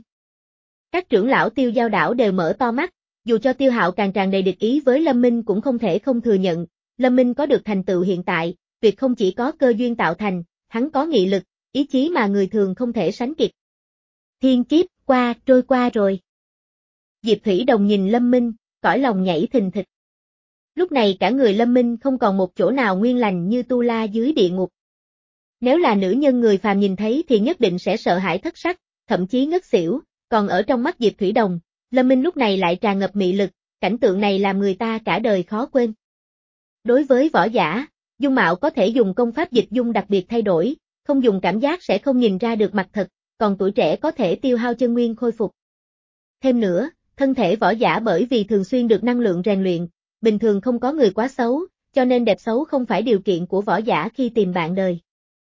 Các trưởng lão Tiêu Giao đảo đều mở to mắt, dù cho Tiêu Hạo càng tràn đầy địch ý với Lâm Minh cũng không thể không thừa nhận, Lâm Minh có được thành tựu hiện tại, tuyệt không chỉ có cơ duyên tạo thành, hắn có nghị lực, ý chí mà người thường không thể sánh kịp. Thiên kiếp, qua, trôi qua rồi. Diệp Thủy Đồng nhìn Lâm Minh, cõi lòng nhảy thình thịch. Lúc này cả người Lâm Minh không còn một chỗ nào nguyên lành như tu la dưới địa ngục. Nếu là nữ nhân người phàm nhìn thấy thì nhất định sẽ sợ hãi thất sắc, thậm chí ngất xỉu, còn ở trong mắt Diệp Thủy Đồng, Lâm Minh lúc này lại tràn ngập mị lực, cảnh tượng này làm người ta cả đời khó quên. Đối với võ giả, dung mạo có thể dùng công pháp dịch dung đặc biệt thay đổi, không dùng cảm giác sẽ không nhìn ra được mặt thật, còn tuổi trẻ có thể tiêu hao chân nguyên khôi phục. Thêm nữa, thân thể võ giả bởi vì thường xuyên được năng lượng rèn luyện, bình thường không có người quá xấu, cho nên đẹp xấu không phải điều kiện của võ giả khi tìm bạn đời.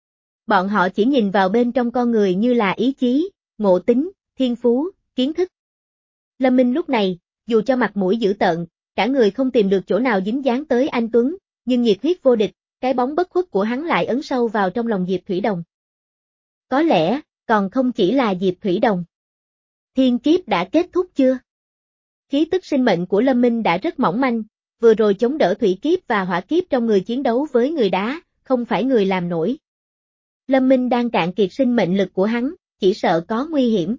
Bọn họ chỉ nhìn vào bên trong con người như là ý chí, ngộ tính, thiên phú, kiến thức. Lâm Minh lúc này, dù cho mặt mũi dữ tợn, cả người không tìm được chỗ nào dính dáng tới anh Tuấn, nhưng nhiệt huyết vô địch, cái bóng bất khuất của hắn lại ấn sâu vào trong lòng Diệp Thủy Đồng. Có lẽ, còn không chỉ là Diệp Thủy Đồng. Thiên kiếp đã kết thúc chưa? Khí tức sinh mệnh của Lâm Minh đã rất mỏng manh, vừa rồi chống đỡ thủy kiếp và hỏa kiếp trong người chiến đấu với người đá, không phải người làm nổi. Lâm Minh đang cạn kiệt sinh mệnh lực của hắn, chỉ sợ có nguy hiểm.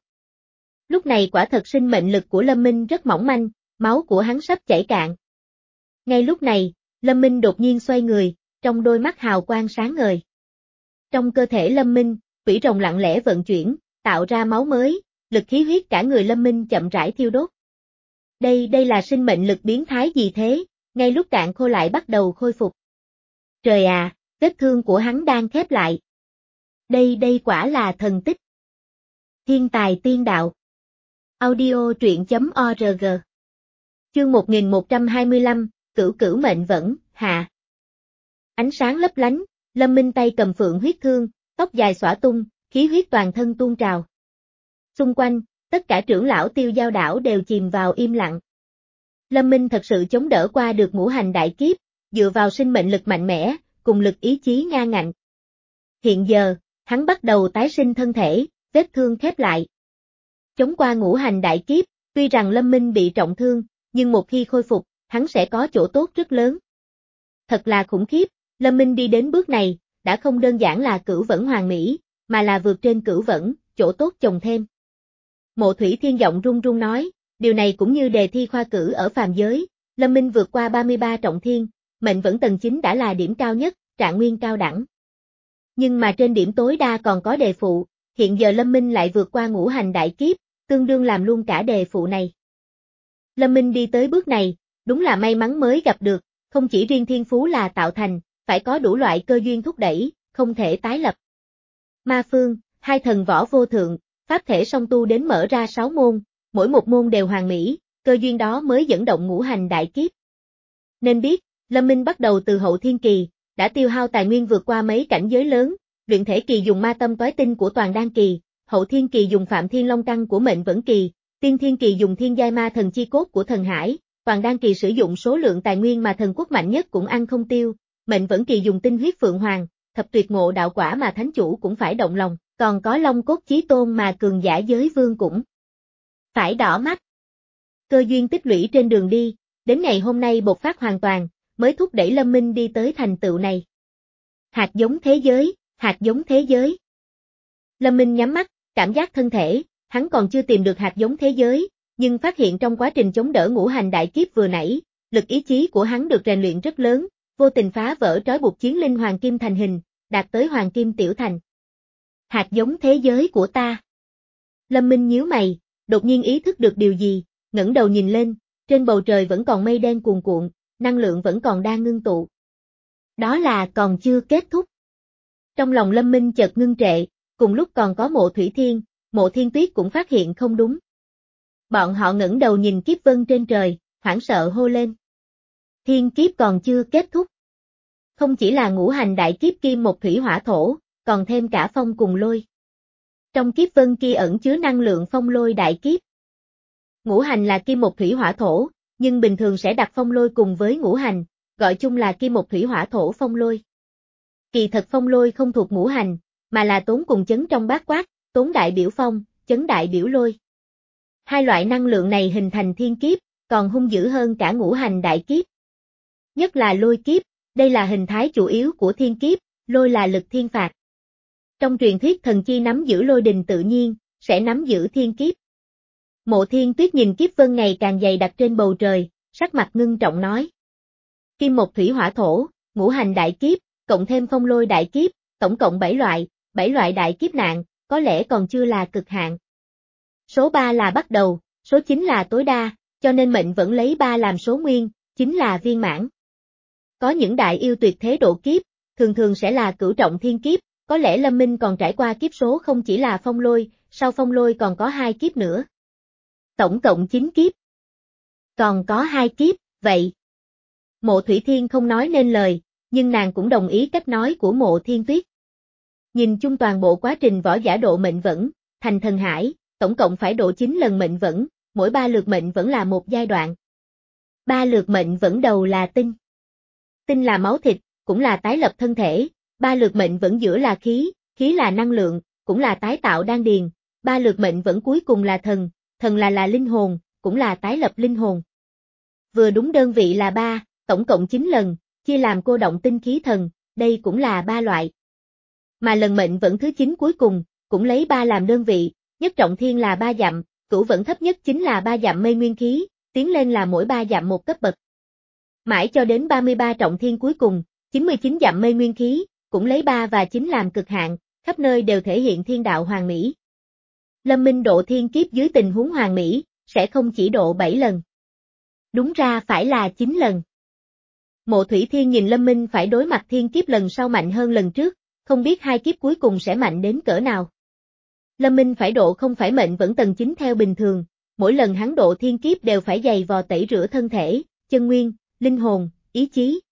Lúc này quả thật sinh mệnh lực của Lâm Minh rất mỏng manh, máu của hắn sắp chảy cạn. Ngay lúc này, Lâm Minh đột nhiên xoay người, trong đôi mắt hào quang sáng ngời. Trong cơ thể Lâm Minh, quỷ rồng lặng lẽ vận chuyển, tạo ra máu mới, lực khí huyết cả người Lâm Minh chậm rãi thiêu đốt. Đây, đây là sinh mệnh lực biến thái gì thế, ngay lúc cạn khô lại bắt đầu khôi phục. Trời à, vết thương của hắn đang khép lại. Đây, đây quả là thần tích. Thiên tài tiên đạo. Audio truyện chấm org. Chương một nghìn một trăm hai mươi lăm, Cửu Cửu mệnh vẫn, hạ. Ánh sáng lấp lánh, Lâm Minh tay cầm phượng huyết thương, tóc dài xõa tung, khí huyết toàn thân tuôn trào. Xung quanh, tất cả trưởng lão Tiêu Giao đảo đều chìm vào im lặng. Lâm Minh thật sự chống đỡ qua được ngũ hành đại kiếp, dựa vào sinh mệnh lực mạnh mẽ, cùng lực ý chí ngang ngạnh. Hiện giờ, hắn bắt đầu tái sinh thân thể, vết thương khép lại. Chống qua ngũ hành đại kiếp, tuy rằng Lâm Minh bị trọng thương, nhưng một khi khôi phục, hắn sẽ có chỗ tốt rất lớn. Thật là khủng khiếp, Lâm Minh đi đến bước này, đã không đơn giản là cửu vẫn hoàn mỹ, mà là vượt trên cửu vẫn, chỗ tốt chồng thêm. Mộ Thủy Thiên giọng run run nói, điều này cũng như đề thi khoa cử ở phàm giới, Lâm Minh vượt qua ba mươi ba trọng thiên, mệnh vẫn tầng chín đã là điểm cao nhất, trạng nguyên cao đẳng. Nhưng mà trên điểm tối đa còn có đề phụ, hiện giờ Lâm Minh lại vượt qua ngũ hành đại kiếp, tương đương làm luôn cả đề phụ này. Lâm Minh đi tới bước này, đúng là may mắn mới gặp được, không chỉ riêng thiên phú là tạo thành, phải có đủ loại cơ duyên thúc đẩy, không thể tái lập. Ma phương, hai thần võ vô thượng, pháp thể song tu đến mở ra sáu môn, mỗi một môn đều hoàn mỹ, cơ duyên đó mới dẫn động ngũ hành đại kiếp. Nên biết, Lâm Minh bắt đầu từ hậu thiên kỳ, đã tiêu hao tài nguyên vượt qua mấy cảnh giới lớn, luyện thể kỳ dùng ma tâm toái tinh của toàn đan kỳ, hậu thiên kỳ dùng phạm thiên long căn của mệnh vẫn kỳ, tiên thiên kỳ dùng thiên giai ma thần chi cốt của thần hải, toàn đan kỳ sử dụng số lượng tài nguyên mà thần quốc mạnh nhất cũng ăn không tiêu, mệnh vẫn kỳ dùng tinh huyết phượng hoàng, thập tuyệt ngộ đạo quả mà thánh chủ cũng phải động lòng, còn có long cốt chí tôn mà cường giả giới vương cũng phải đỏ mắt. Cơ duyên tích lũy trên đường đi, đến ngày hôm nay bộc phát hoàn toàn, mới thúc đẩy Lâm Minh đi tới thành tựu này. Hạt giống thế giới, hạt giống thế giới. Lâm Minh nhắm mắt, cảm giác thân thể, hắn còn chưa tìm được hạt giống thế giới, nhưng phát hiện trong quá trình chống đỡ ngũ hành đại kiếp vừa nãy, lực ý chí của hắn được rèn luyện rất lớn, vô tình phá vỡ trói buộc chiến linh hoàng kim thành hình, đạt tới hoàng kim tiểu thành. Hạt giống thế giới của ta. Lâm Minh nhíu mày, đột nhiên ý thức được điều gì, ngẩng đầu nhìn lên, trên bầu trời vẫn còn mây đen cuồn cuộn, năng lượng vẫn còn đang ngưng tụ. Đó là còn chưa kết thúc. Trong lòng Lâm Minh chợt ngưng trệ, cùng lúc còn có Mộ Thủy Thiên, Mộ Thiên Tuyết cũng phát hiện không đúng. Bọn họ ngẩng đầu nhìn kiếp vân trên trời, hoảng sợ hô lên. Thiên kiếp còn chưa kết thúc. Không chỉ là ngũ hành đại kiếp kim một thủy hỏa thổ, còn thêm cả phong cùng lôi. Trong kiếp vân kia ẩn chứa năng lượng phong lôi đại kiếp. Ngũ hành là kim một thủy hỏa thổ, nhưng bình thường sẽ đặt phong lôi cùng với ngũ hành, gọi chung là kim một thủy hỏa thổ phong lôi. Kỳ thật phong lôi không thuộc ngũ hành, mà là tốn cùng chấn trong bát quát, tốn đại biểu phong, chấn đại biểu lôi. Hai loại năng lượng này hình thành thiên kiếp, còn hung dữ hơn cả ngũ hành đại kiếp. Nhất là lôi kiếp, đây là hình thái chủ yếu của thiên kiếp, lôi là lực thiên phạt. Trong truyền thuyết thần chi nắm giữ lôi đình tự nhiên, sẽ nắm giữ thiên kiếp. Mộ Thiên Tuyết nhìn kiếp vân ngày càng dày đặc trên bầu trời, sắc mặt ngưng trọng nói. Kim một thủy hỏa thổ, ngũ hành đại kiếp, cộng thêm phong lôi đại kiếp, tổng cộng bảy loại, bảy loại đại kiếp nạn, có lẽ còn chưa là cực hạn. Số ba là bắt đầu, số chín là tối đa, cho nên mệnh vẫn lấy ba làm số nguyên, chính là viên mãn. Có những đại yêu tuyệt thế độ kiếp, thường thường sẽ là cửu trọng thiên kiếp, có lẽ Lâm Minh còn trải qua kiếp số không chỉ là phong lôi, sau phong lôi còn có hai kiếp nữa. Tổng cộng chín kiếp. Còn có hai kiếp, vậy. Mộ Thủy Thiên không nói nên lời, nhưng nàng cũng đồng ý cách nói của Mộ Thiên Tuyết. Nhìn chung toàn bộ quá trình võ giả độ mệnh vẫn, thành thần hải, tổng cộng phải độ chín lần mệnh vẫn, mỗi ba lượt mệnh vẫn là một giai đoạn. Ba lượt mệnh vẫn đầu là tinh. Tinh là máu thịt, cũng là tái lập thân thể, ba lượt mệnh vẫn giữa là khí, khí là năng lượng, cũng là tái tạo đan điền, ba lượt mệnh vẫn cuối cùng là thần, thần là là linh hồn, cũng là tái lập linh hồn. Vừa đúng đơn vị là ba, tổng cộng chín lần, chia làm cô động tinh khí thần, đây cũng là ba loại. Mà lần mệnh vẫn thứ chín cuối cùng, cũng lấy ba làm đơn vị, nhất trọng thiên là ba dặm, cửu vẫn thấp nhất chính là ba dặm mây nguyên khí, tiến lên là mỗi ba dặm một cấp bậc. Mãi cho đến ba mươi ba trọng thiên cuối cùng, chín mươi chín dặm mây nguyên khí, cũng lấy ba và chín làm cực hạn, khắp nơi đều thể hiện thiên đạo hoàn mỹ. Lâm Minh độ thiên kiếp dưới tình huống hoàn mỹ, sẽ không chỉ độ bảy lần. Đúng ra phải là chín lần. Mộ Thủy Thiên nhìn Lâm Minh phải đối mặt thiên kiếp lần sau mạnh hơn lần trước, không biết hai kiếp cuối cùng sẽ mạnh đến cỡ nào. Lâm Minh phải độ không phải mệnh vẫn tầng chín theo bình thường, mỗi lần hắn độ thiên kiếp đều phải dày vò tẩy rửa thân thể, chân nguyên, linh hồn, ý chí.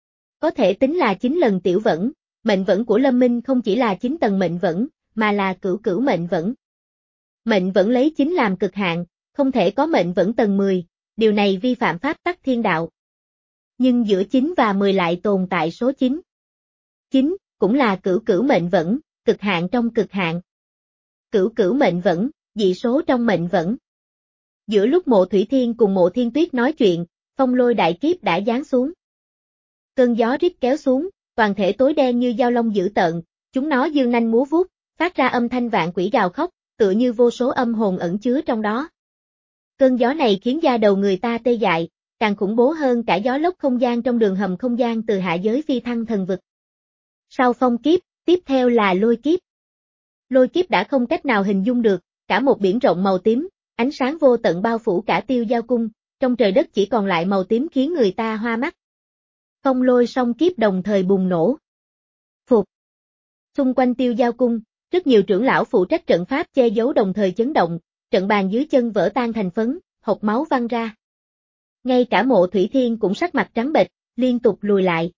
Có thể tính là chín lần tiểu vẫn, mệnh vẫn của Lâm Minh không chỉ là chín tầng mệnh vẫn, mà là cửu cửu mệnh vẫn. Mệnh vẫn lấy chín làm cực hạn, không thể có mệnh vẫn tầng mười, điều này vi phạm pháp tắc thiên đạo. Nhưng giữa chín và mười lại tồn tại số chín. chín, cũng là cửu cửu mệnh vẫn, cực hạn trong cực hạn. Cửu cửu mệnh vẫn, dị số trong mệnh vẫn. Giữa lúc Mộ Thủy Thiên cùng Mộ Thiên Tuyết nói chuyện, phong lôi đại kiếp đã giáng xuống. Cơn gió rít kéo xuống, toàn thể tối đen như dao long dữ tợn, chúng nó dương nanh múa vuốt, phát ra âm thanh vạn quỷ gào khóc, tựa như vô số âm hồn ẩn chứa trong đó. Cơn gió này khiến da đầu người ta tê dại, càng khủng bố hơn cả gió lốc không gian trong đường hầm không gian từ hạ giới phi thăng thần vực. Sau phong kiếp, tiếp theo là lôi kiếp. Lôi kiếp đã không cách nào hình dung được, cả một biển rộng màu tím, ánh sáng vô tận bao phủ cả Tiêu Giao Cung, trong trời đất chỉ còn lại màu tím khiến người ta hoa mắt. Phong lôi song kiếp đồng thời bùng nổ. Phục. Xung quanh Tiêu Giao Cung, rất nhiều trưởng lão phụ trách trận pháp che giấu đồng thời chấn động, trận bàn dưới chân vỡ tan thành phấn, hộc máu văng ra. Ngay cả Mộ Thủy Thiên cũng sắc mặt trắng bệch, liên tục lùi lại.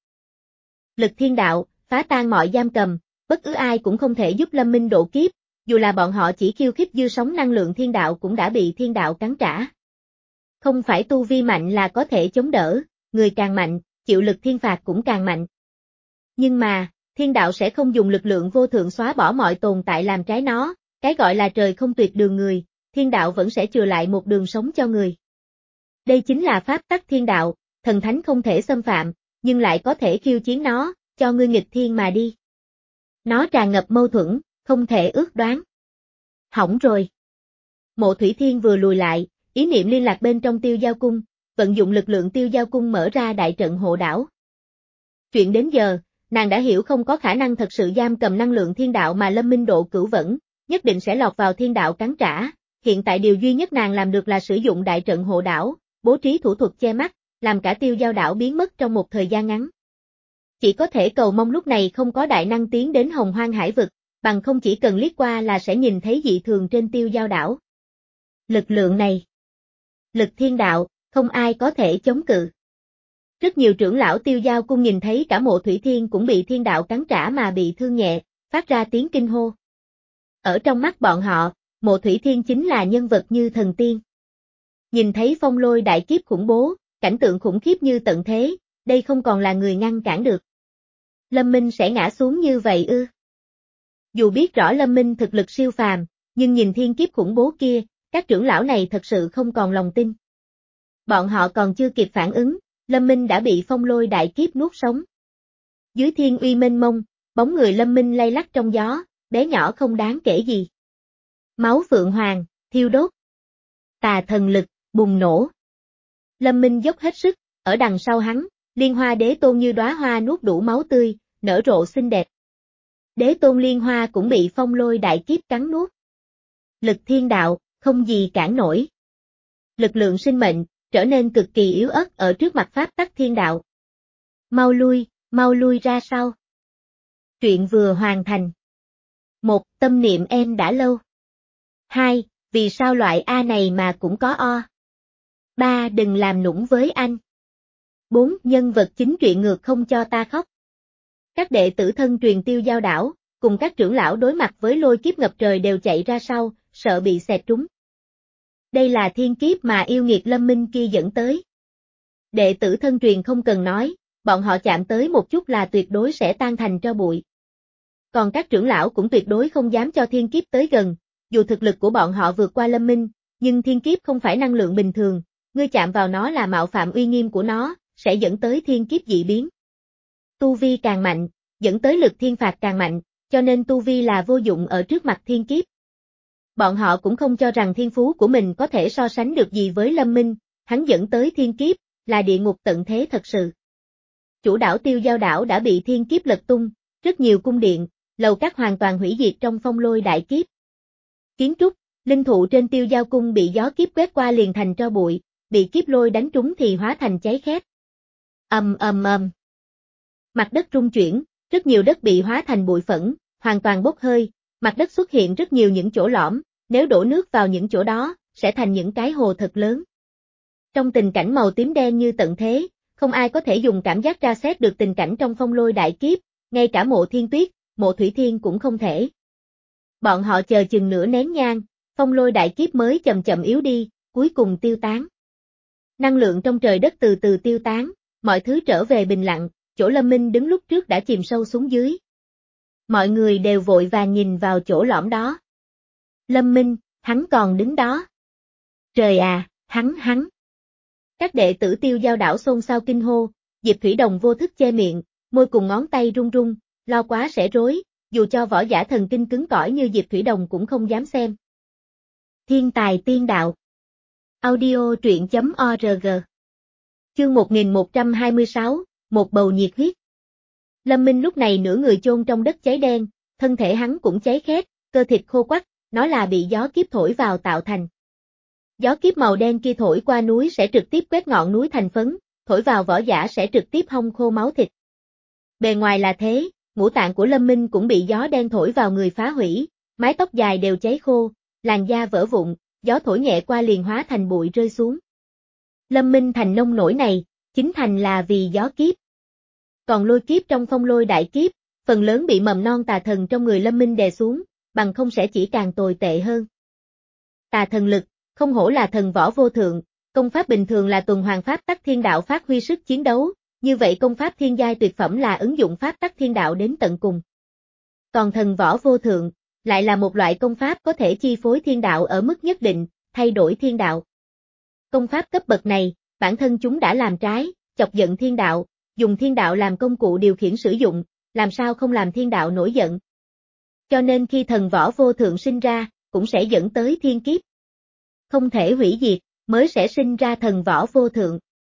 Lực thiên đạo, phá tan mọi giam cầm, bất cứ ai cũng không thể giúp Lâm Minh độ kiếp, dù là bọn họ chỉ khiêu khích dư sóng năng lượng thiên đạo cũng đã bị thiên đạo cắn trả. Không phải tu vi mạnh là có thể chống đỡ, người càng mạnh, chịu lực thiên phạt cũng càng mạnh. Nhưng mà, thiên đạo sẽ không dùng lực lượng vô thượng xóa bỏ mọi tồn tại làm trái nó, cái gọi là trời không tuyệt đường người, thiên đạo vẫn sẽ chừa lại một đường sống cho người. Đây chính là pháp tắc thiên đạo, thần thánh không thể xâm phạm, nhưng lại có thể khiêu chiến nó, cho ngươi nghịch thiên mà đi. Nó tràn ngập mâu thuẫn, không thể ước đoán. Hỏng rồi. Mộ Thủy Thiên vừa lùi lại, ý niệm liên lạc bên trong Tiêu Giao Cung, vận dụng lực lượng Tiêu Giao Cung mở ra đại trận hộ đảo. Chuyện đến giờ, nàng đã hiểu không có khả năng thật sự giam cầm năng lượng thiên đạo mà Lâm Minh độ cửu vẫn, nhất định sẽ lọt vào thiên đạo cắn trả. Hiện tại điều duy nhất nàng làm được là sử dụng đại trận hộ đảo, bố trí thủ thuật che mắt, làm cả Tiêu Giao đảo biến mất trong một thời gian ngắn. Chỉ có thể cầu mong lúc này không có đại năng tiến đến Hồng Hoang Hải vực, bằng không chỉ cần liếc qua là sẽ nhìn thấy dị thường trên Tiêu Giao đảo. Lực lượng này, lực thiên đạo, không ai có thể chống cự. Rất nhiều trưởng lão Tiêu Giao Cung nhìn thấy cả Mộ Thủy Thiên cũng bị thiên đạo cắn trả mà bị thương nhẹ, phát ra tiếng kinh hô. Ở trong mắt bọn họ, Mộ Thủy Thiên chính là nhân vật như thần tiên. Nhìn thấy phong lôi đại kiếp khủng bố, cảnh tượng khủng khiếp như tận thế, đây không còn là người ngăn cản được. Lâm Minh sẽ ngã xuống như vậy ư? Dù biết rõ Lâm Minh thực lực siêu phàm, nhưng nhìn thiên kiếp khủng bố kia, các trưởng lão này thật sự không còn lòng tin. Bọn họ còn chưa kịp phản ứng, Lâm Minh đã bị phong lôi đại kiếp nuốt sống. Dưới thiên uy mênh mông, bóng người Lâm Minh lay lắc trong gió, bé nhỏ không đáng kể gì. Máu phượng hoàng, thiêu đốt. Tà thần lực, bùng nổ. Lâm Minh dốc hết sức, ở đằng sau hắn, Liên Hoa Đế Tôn như đóa hoa nuốt đủ máu tươi, nở rộ xinh đẹp. Đế Tôn Liên Hoa cũng bị phong lôi đại kiếp cắn nuốt. Lực thiên đạo, không gì cản nổi. Lực lượng sinh mệnh, trở nên cực kỳ yếu ớt ở trước mặt pháp tắc thiên đạo. Mau lui, mau lui ra sau. Truyện vừa hoàn thành. Một, tâm niệm em đã lâu. Hai, vì sao loại A này mà cũng có O. Ba, đừng làm nũng với anh. Bốn, nhân vật chính truyện ngược không cho ta khóc. Các đệ tử thân truyền Tiêu Giao đảo, cùng các trưởng lão đối mặt với lôi kiếp ngập trời đều chạy ra sau, sợ bị xẹt trúng. Đây là thiên kiếp mà yêu nghiệt Lâm Minh kia dẫn tới. Đệ tử thân truyền không cần nói, bọn họ chạm tới một chút là tuyệt đối sẽ tan thành tro bụi. Còn các trưởng lão cũng tuyệt đối không dám cho thiên kiếp tới gần, dù thực lực của bọn họ vượt qua Lâm Minh, nhưng thiên kiếp không phải năng lượng bình thường, ngươi chạm vào nó là mạo phạm uy nghiêm của nó, sẽ dẫn tới thiên kiếp dị biến. Tu vi càng mạnh, dẫn tới lực thiên phạt càng mạnh, cho nên tu vi là vô dụng ở trước mặt thiên kiếp. Bọn họ cũng không cho rằng thiên phú của mình có thể so sánh được gì với Lâm Minh, hắn dẫn tới thiên kiếp, là địa ngục tận thế thật sự. Chủ đảo Tiêu Giao đảo đã bị thiên kiếp lật tung, rất nhiều cung điện, lầu các hoàn toàn hủy diệt trong phong lôi đại kiếp. Kiến trúc, linh thụ trên Tiêu Giao cung bị gió kiếp quét qua liền thành tro bụi, bị kiếp lôi đánh trúng thì hóa thành cháy khét. Ầm ầm ầm. Mặt đất rung chuyển, rất nhiều đất bị hóa thành bụi phẫn, hoàn toàn bốc hơi, mặt đất xuất hiện rất nhiều những chỗ lõm, nếu đổ nước vào những chỗ đó, sẽ thành những cái hồ thật lớn. Trong tình cảnh màu tím đen như tận thế, không ai có thể dùng cảm giác tra xét được tình cảnh trong phong lôi đại kiếp, ngay cả Mộ Thiên Tuyết, Mộ Thủy Thiên cũng không thể. Bọn họ chờ chừng nửa nén nhang, phong lôi đại kiếp mới chậm chậm yếu đi, cuối cùng tiêu tán. Năng lượng trong trời đất từ từ tiêu tán, mọi thứ trở về bình lặng, chỗ Lâm Minh đứng lúc trước đã chìm sâu xuống dưới. Mọi người đều vội vàng nhìn vào chỗ lõm đó. Lâm Minh, hắn còn đứng đó. Trời à, hắn hắn. Các đệ tử Tiêu Giao đảo xôn xao kinh hô, Diệp Thủy Đồng vô thức che miệng, môi cùng ngón tay run run, lo quá sẽ rối, dù cho võ giả thần kinh cứng cỏi như Diệp Thủy Đồng cũng không dám xem. Thiên tài tiên đạo. Audio truyện chấm org. Chương một nghìn một trăm hai mươi sáu, một bầu nhiệt huyết. Lâm Minh lúc này nửa người chôn trong đất cháy đen, thân thể hắn cũng cháy khét, cơ thịt khô quắt, nó là bị gió kiếp thổi vào tạo thành. Gió kiếp màu đen kia thổi qua núi sẽ trực tiếp quét ngọn núi thành phấn, thổi vào võ giả sẽ trực tiếp hong khô máu thịt. Bề ngoài là thế, ngũ tạng của Lâm Minh cũng bị gió đen thổi vào người phá hủy, mái tóc dài đều cháy khô, làn da vỡ vụn, gió thổi nhẹ qua liền hóa thành bụi rơi xuống. Lâm Minh thành nông nổi này, chính thành là vì gió kiếp. Còn lôi kiếp trong phong lôi đại kiếp, phần lớn bị mầm non tà thần trong người Lâm Minh đè xuống, bằng không sẽ chỉ càng tồi tệ hơn. Tà thần lực, không hổ là thần võ vô thượng, công pháp bình thường là tuần hoàn pháp tắc thiên đạo phát huy sức chiến đấu, như vậy công pháp thiên giai tuyệt phẩm là ứng dụng pháp tắc thiên đạo đến tận cùng. Còn thần võ vô thượng, lại là một loại công pháp có thể chi phối thiên đạo ở mức nhất định, thay đổi thiên đạo. Công pháp cấp bậc này, bản thân chúng đã làm trái, chọc giận thiên đạo, dùng thiên đạo làm công cụ điều khiển sử dụng, làm sao không làm thiên đạo nổi giận. Cho nên khi thần võ vô thượng sinh ra, cũng sẽ dẫn tới thiên kiếp. Không thể hủy diệt, mới sẽ sinh ra thần võ vô thượng.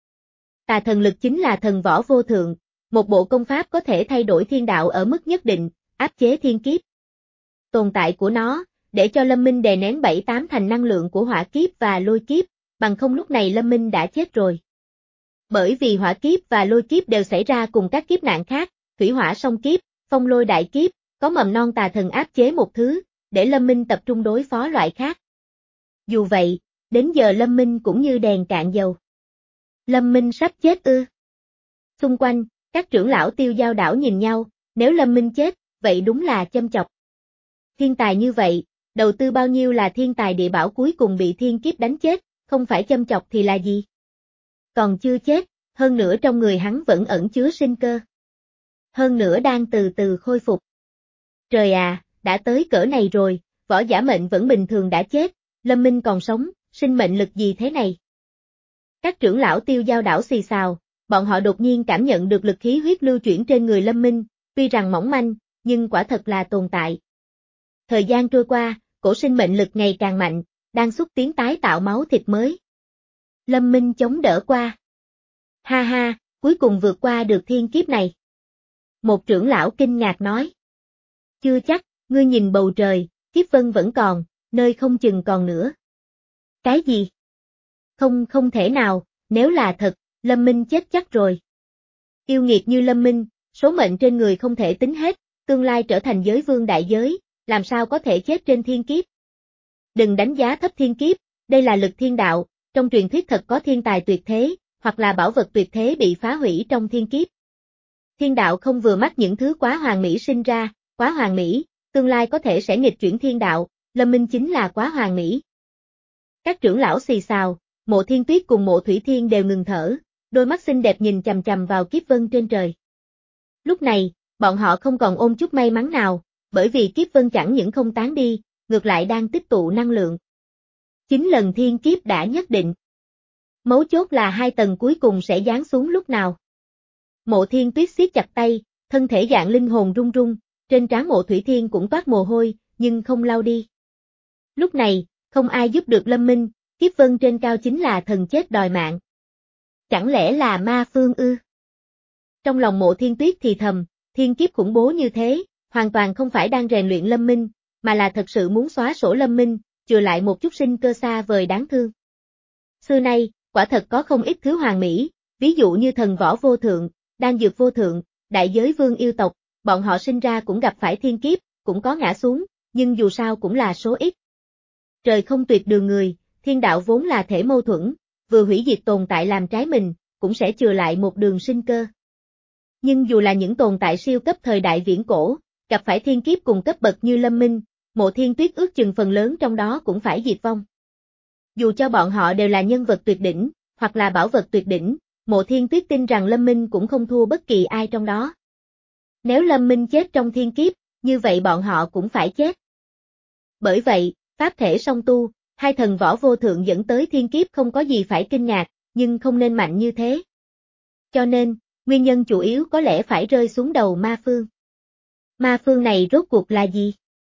Tà thần lực chính là thần võ vô thượng, một bộ công pháp có thể thay đổi thiên đạo ở mức nhất định, áp chế thiên kiếp. Tồn tại của nó, để cho Lâm Minh đè nén bảy tám thành năng lượng của hỏa kiếp và lôi kiếp, bằng không lúc này Lâm Minh đã chết rồi. Bởi vì hỏa kiếp và lôi kiếp đều xảy ra cùng các kiếp nạn khác, thủy hỏa song kiếp, phong lôi đại kiếp, có mầm non tà thần áp chế một thứ, để Lâm Minh tập trung đối phó loại khác. Dù vậy, đến giờ Lâm Minh cũng như đèn cạn dầu. Lâm Minh sắp chết ư? Xung quanh, các trưởng lão Tiêu Giao đảo nhìn nhau, nếu Lâm Minh chết, vậy đúng là châm chọc. Thiên tài như vậy, đầu tư bao nhiêu là thiên tài địa bảo cuối cùng bị thiên kiếp đánh chết, không phải châm chọc thì là gì? Còn chưa chết, hơn nữa trong người hắn vẫn ẩn chứa sinh cơ. Hơn nữa đang từ từ khôi phục. Trời à, đã tới cỡ này rồi, võ giả mệnh vẫn bình thường đã chết, Lâm Minh còn sống, sinh mệnh lực gì thế này? Các trưởng lão Tiêu Giao đảo xì xào, bọn họ đột nhiên cảm nhận được lực khí huyết lưu chuyển trên người Lâm Minh, tuy rằng mỏng manh, nhưng quả thật là tồn tại. Thời gian trôi qua, cổ sinh mệnh lực ngày càng mạnh, đang xúc tiến tái tạo máu thịt mới. Lâm Minh chống đỡ qua. Ha ha, cuối cùng vượt qua được thiên kiếp này. Một trưởng lão kinh ngạc nói. Chưa chắc, ngươi nhìn bầu trời, kiếp vân vẫn còn, nơi không chừng còn nữa. Cái gì? Không không thể nào, nếu là thật, Lâm Minh chết chắc rồi. Yêu nghiệt như Lâm Minh, số mệnh trên người không thể tính hết, tương lai trở thành giới vương đại giới, làm sao có thể chết trên thiên kiếp. Đừng đánh giá thấp thiên kiếp, đây là lực thiên đạo, trong truyền thuyết thật có thiên tài tuyệt thế, hoặc là bảo vật tuyệt thế bị phá hủy trong thiên kiếp. Thiên đạo không vừa mắt những thứ quá hoàn mỹ sinh ra, quá hoàn mỹ, tương lai có thể sẽ nghịch chuyển thiên đạo, Lâm Minh chính là quá hoàn mỹ. Các trưởng lão xì xào, Mộ Thiên Tuyết cùng Mộ Thủy Thiên đều ngừng thở, đôi mắt xinh đẹp nhìn chằm chằm vào kiếp vân trên trời. Lúc này, bọn họ không còn ôm chút may mắn nào, bởi vì kiếp vân chẳng những không tán đi, ngược lại đang tích tụ năng lượng. Chín lần thiên kiếp đã nhất định. Mấu chốt là hai tầng cuối cùng sẽ giáng xuống lúc nào. Mộ Thiên Tuyết siết chặt tay, thân thể dạng linh hồn run run, trên trán Mộ Thủy Thiên cũng toát mồ hôi, nhưng không lau đi. Lúc này, không ai giúp được Lâm Minh, kiếp vân trên cao chính là thần chết đòi mạng. Chẳng lẽ là ma phương ư? Trong lòng Mộ Thiên Tuyết thì thầm, thiên kiếp khủng bố như thế, hoàn toàn không phải đang rèn luyện Lâm Minh, mà là thật sự muốn xóa sổ Lâm Minh, chừa lại một chút sinh cơ xa vời đáng thương. Xưa nay, quả thật có không ít thứ hoàn mỹ, ví dụ như thần võ vô thượng, đan dược vô thượng, đại giới vương yêu tộc, bọn họ sinh ra cũng gặp phải thiên kiếp, cũng có ngã xuống, nhưng dù sao cũng là số ít. Trời không tuyệt đường người, thiên đạo vốn là thể mâu thuẫn, vừa hủy diệt tồn tại làm trái mình, cũng sẽ chừa lại một đường sinh cơ. Nhưng dù là những tồn tại siêu cấp thời đại viễn cổ, gặp phải thiên kiếp cùng cấp bậc như Lâm Minh, Mộ Thiên Tuyết ước chừng phần lớn trong đó cũng phải diệt vong. Dù cho bọn họ đều là nhân vật tuyệt đỉnh, hoặc là bảo vật tuyệt đỉnh, Mộ Thiên Tuyết tin rằng Lâm Minh cũng không thua bất kỳ ai trong đó. Nếu Lâm Minh chết trong thiên kiếp, như vậy bọn họ cũng phải chết. Bởi vậy, pháp thể song tu, hai thần võ vô thượng dẫn tới thiên kiếp không có gì phải kinh ngạc, nhưng không nên mạnh như thế. Cho nên, nguyên nhân chủ yếu có lẽ phải rơi xuống đầu ma phương. Ma phương này rốt cuộc là gì?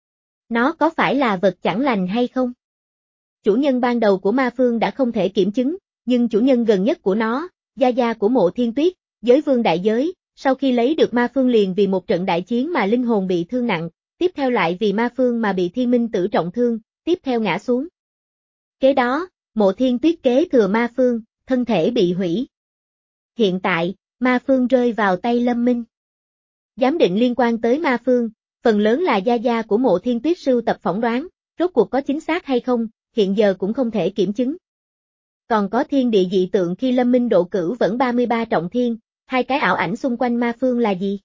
Nó có phải là vật chẳng lành hay không? Chủ nhân ban đầu của ma phương đã không thể kiểm chứng, nhưng chủ nhân gần nhất của nó, gia gia của Mộ Thiên Tuyết, giới vương đại giới, sau khi lấy được ma phương liền vì một trận đại chiến mà linh hồn bị thương nặng, tiếp theo lại vì ma phương mà bị Thiên Minh Tử trọng thương, tiếp theo ngã xuống. Kế đó, Mộ Thiên Tuyết kế thừa ma phương, thân thể bị hủy. Hiện tại, ma phương rơi vào tay Lâm Minh. Giám định liên quan tới ma phương, phần lớn là gia gia của Mộ Thiên Tuyết sưu tập phỏng đoán, rốt cuộc có chính xác hay không, hiện giờ cũng không thể kiểm chứng. Còn có thiên địa dị tượng khi Lâm Minh độ cửu vẫn ba mươi ba trọng thiên, hai cái ảo ảnh xung quanh ma phương là gì?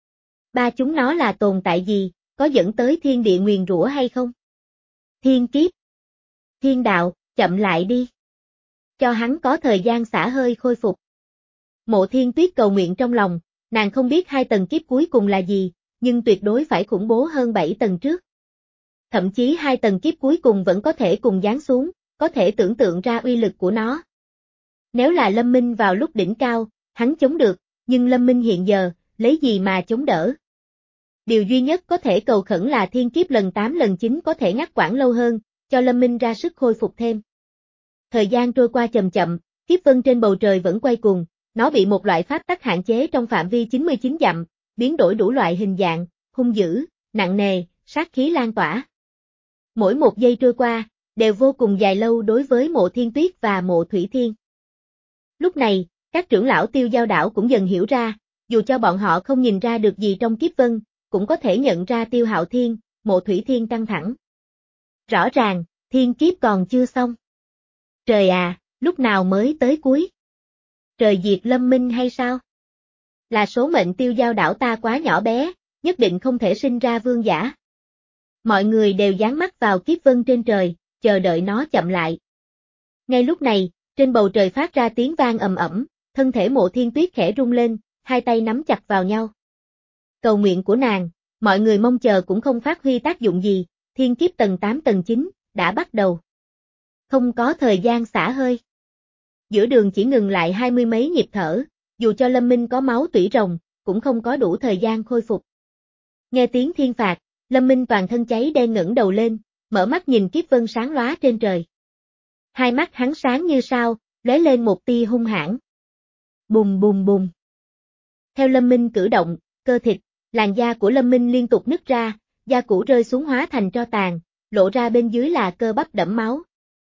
Ba chúng nó là tồn tại gì, có dẫn tới thiên địa nguyền rủa hay không? Thiên kiếp. Thiên đạo, chậm lại đi. Cho hắn có thời gian xả hơi khôi phục. Mộ Thiên Tuyết cầu nguyện trong lòng, nàng không biết hai tầng kiếp cuối cùng là gì, nhưng tuyệt đối phải khủng bố hơn bảy tầng trước. Thậm chí hai tầng kiếp cuối cùng vẫn có thể cùng giáng xuống, có thể tưởng tượng ra uy lực của nó. Nếu là Lâm Minh vào lúc đỉnh cao, hắn chống được, nhưng Lâm Minh hiện giờ, lấy gì mà chống đỡ? Điều duy nhất có thể cầu khẩn là thiên kiếp lần tám lần chín có thể ngắt quãng lâu hơn, cho Lâm Minh ra sức khôi phục thêm. Thời gian trôi qua chậm chậm, kiếp vân trên bầu trời vẫn quay cuồng, nó bị một loại pháp tắc hạn chế trong phạm vi chín mươi chín dặm, biến đổi đủ loại hình dạng, hung dữ, nặng nề, sát khí lan tỏa. Mỗi một giây trôi qua, đều vô cùng dài lâu đối với Mộ Thiên Tuyết và Mộ Thủy Thiên. Lúc này, các trưởng lão Tiêu Giao đảo cũng dần hiểu ra, dù cho bọn họ không nhìn ra được gì trong kiếp vân, cũng có thể nhận ra Tiêu Hạo Thiên, Mộ Thủy Thiên căng thẳng. Rõ ràng, thiên kiếp còn chưa xong. Trời à, lúc nào mới tới cuối? Trời diệt Lâm Minh hay sao? Là số mệnh Tiêu Giao đảo ta quá nhỏ bé, nhất định không thể sinh ra vương giả. Mọi người đều dán mắt vào kiếp vân trên trời, chờ đợi nó chậm lại. Ngay lúc này, trên bầu trời phát ra tiếng vang ầm ẩm, thân thể Mộ Thiên Tuyết khẽ rung lên, hai tay nắm chặt vào nhau. Cầu nguyện của nàng, mọi người mong chờ cũng không phát huy tác dụng gì, thiên kiếp tầng tám tầng chín, đã bắt đầu. Không có thời gian xả hơi. Giữa đường chỉ ngừng lại hai mươi mấy nhịp thở, dù cho Lâm Minh có máu tủy rồng, cũng không có đủ thời gian khôi phục. Nghe tiếng thiên phạt, Lâm Minh toàn thân cháy đen ngẩng đầu lên, mở mắt nhìn kiếp vân sáng lóa trên trời. Hai mắt hắn sáng như sao, lóe lên một tia hung hãn. Bùm bùm bùm. Theo Lâm Minh cử động, cơ thịt, làn da của Lâm Minh liên tục nứt ra, da cũ rơi xuống hóa thành tro tàn, lộ ra bên dưới là cơ bắp đẫm máu.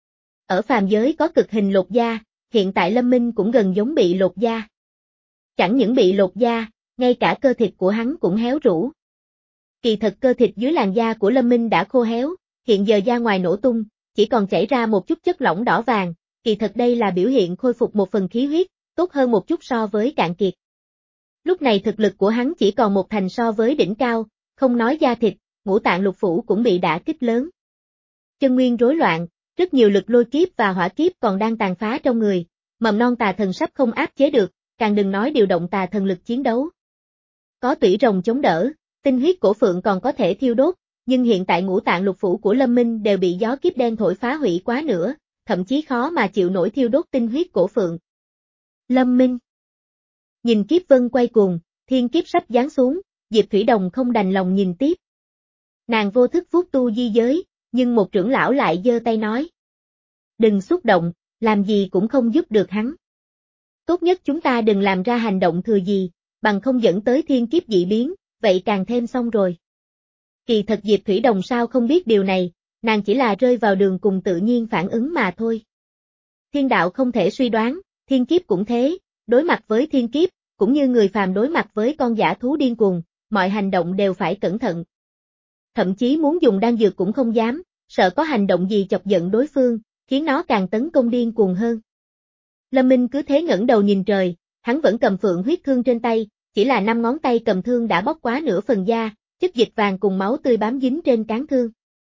Ở phàm giới có cực hình lột da, hiện tại Lâm Minh cũng gần giống bị lột da. Chẳng những bị lột da, ngay cả cơ thịt của hắn cũng héo rũ. Kỳ thật cơ thịt dưới làn da của Lâm Minh đã khô héo, hiện giờ da ngoài nổ tung, chỉ còn chảy ra một chút chất lỏng đỏ vàng, kỳ thật đây là biểu hiện khôi phục một phần khí huyết, tốt hơn một chút so với cạn kiệt. Lúc này thực lực của hắn chỉ còn một thành so với đỉnh cao, không nói da thịt, ngũ tạng lục phủ cũng bị đả kích lớn. Chân nguyên rối loạn, rất nhiều lực lôi kiếp và hỏa kiếp còn đang tàn phá trong người, mầm non tà thần sắp không áp chế được, càng đừng nói điều động tà thần lực chiến đấu. Có tủy rồng chống đỡ, tinh huyết cổ phượng còn có thể thiêu đốt, nhưng hiện tại ngũ tạng lục phủ của Lâm Minh đều bị gió kiếp đen thổi phá hủy quá nữa, thậm chí khó mà chịu nổi thiêu đốt tinh huyết cổ phượng. Lâm Minh nhìn kiếp vân quay cuồng, thiên kiếp sắp giáng xuống, Diệp Thủy Đồng không đành lòng nhìn tiếp. Nàng vô thức vuốt tu di giới, nhưng một trưởng lão lại giơ tay nói. Đừng xúc động, làm gì cũng không giúp được hắn. Tốt nhất chúng ta đừng làm ra hành động thừa gì, bằng không dẫn tới thiên kiếp dị biến, vậy càng thêm xong rồi. Kỳ thật Diệp Thủy Đồng sao không biết điều này, nàng chỉ là rơi vào đường cùng tự nhiên phản ứng mà thôi. Thiên đạo không thể suy đoán, thiên kiếp cũng thế, đối mặt với thiên kiếp, cũng như người phàm đối mặt với con dã thú điên cuồng, mọi hành động đều phải cẩn thận. Thậm chí muốn dùng đan dược cũng không dám, sợ có hành động gì chọc giận đối phương, khiến nó càng tấn công điên cuồng hơn. Lâm Minh cứ thế ngẩng đầu nhìn trời, hắn vẫn cầm phượng huyết thương trên tay, chỉ là năm ngón tay cầm thương đã bóc quá nửa phần da, chất dịch vàng cùng máu tươi bám dính trên cán thương.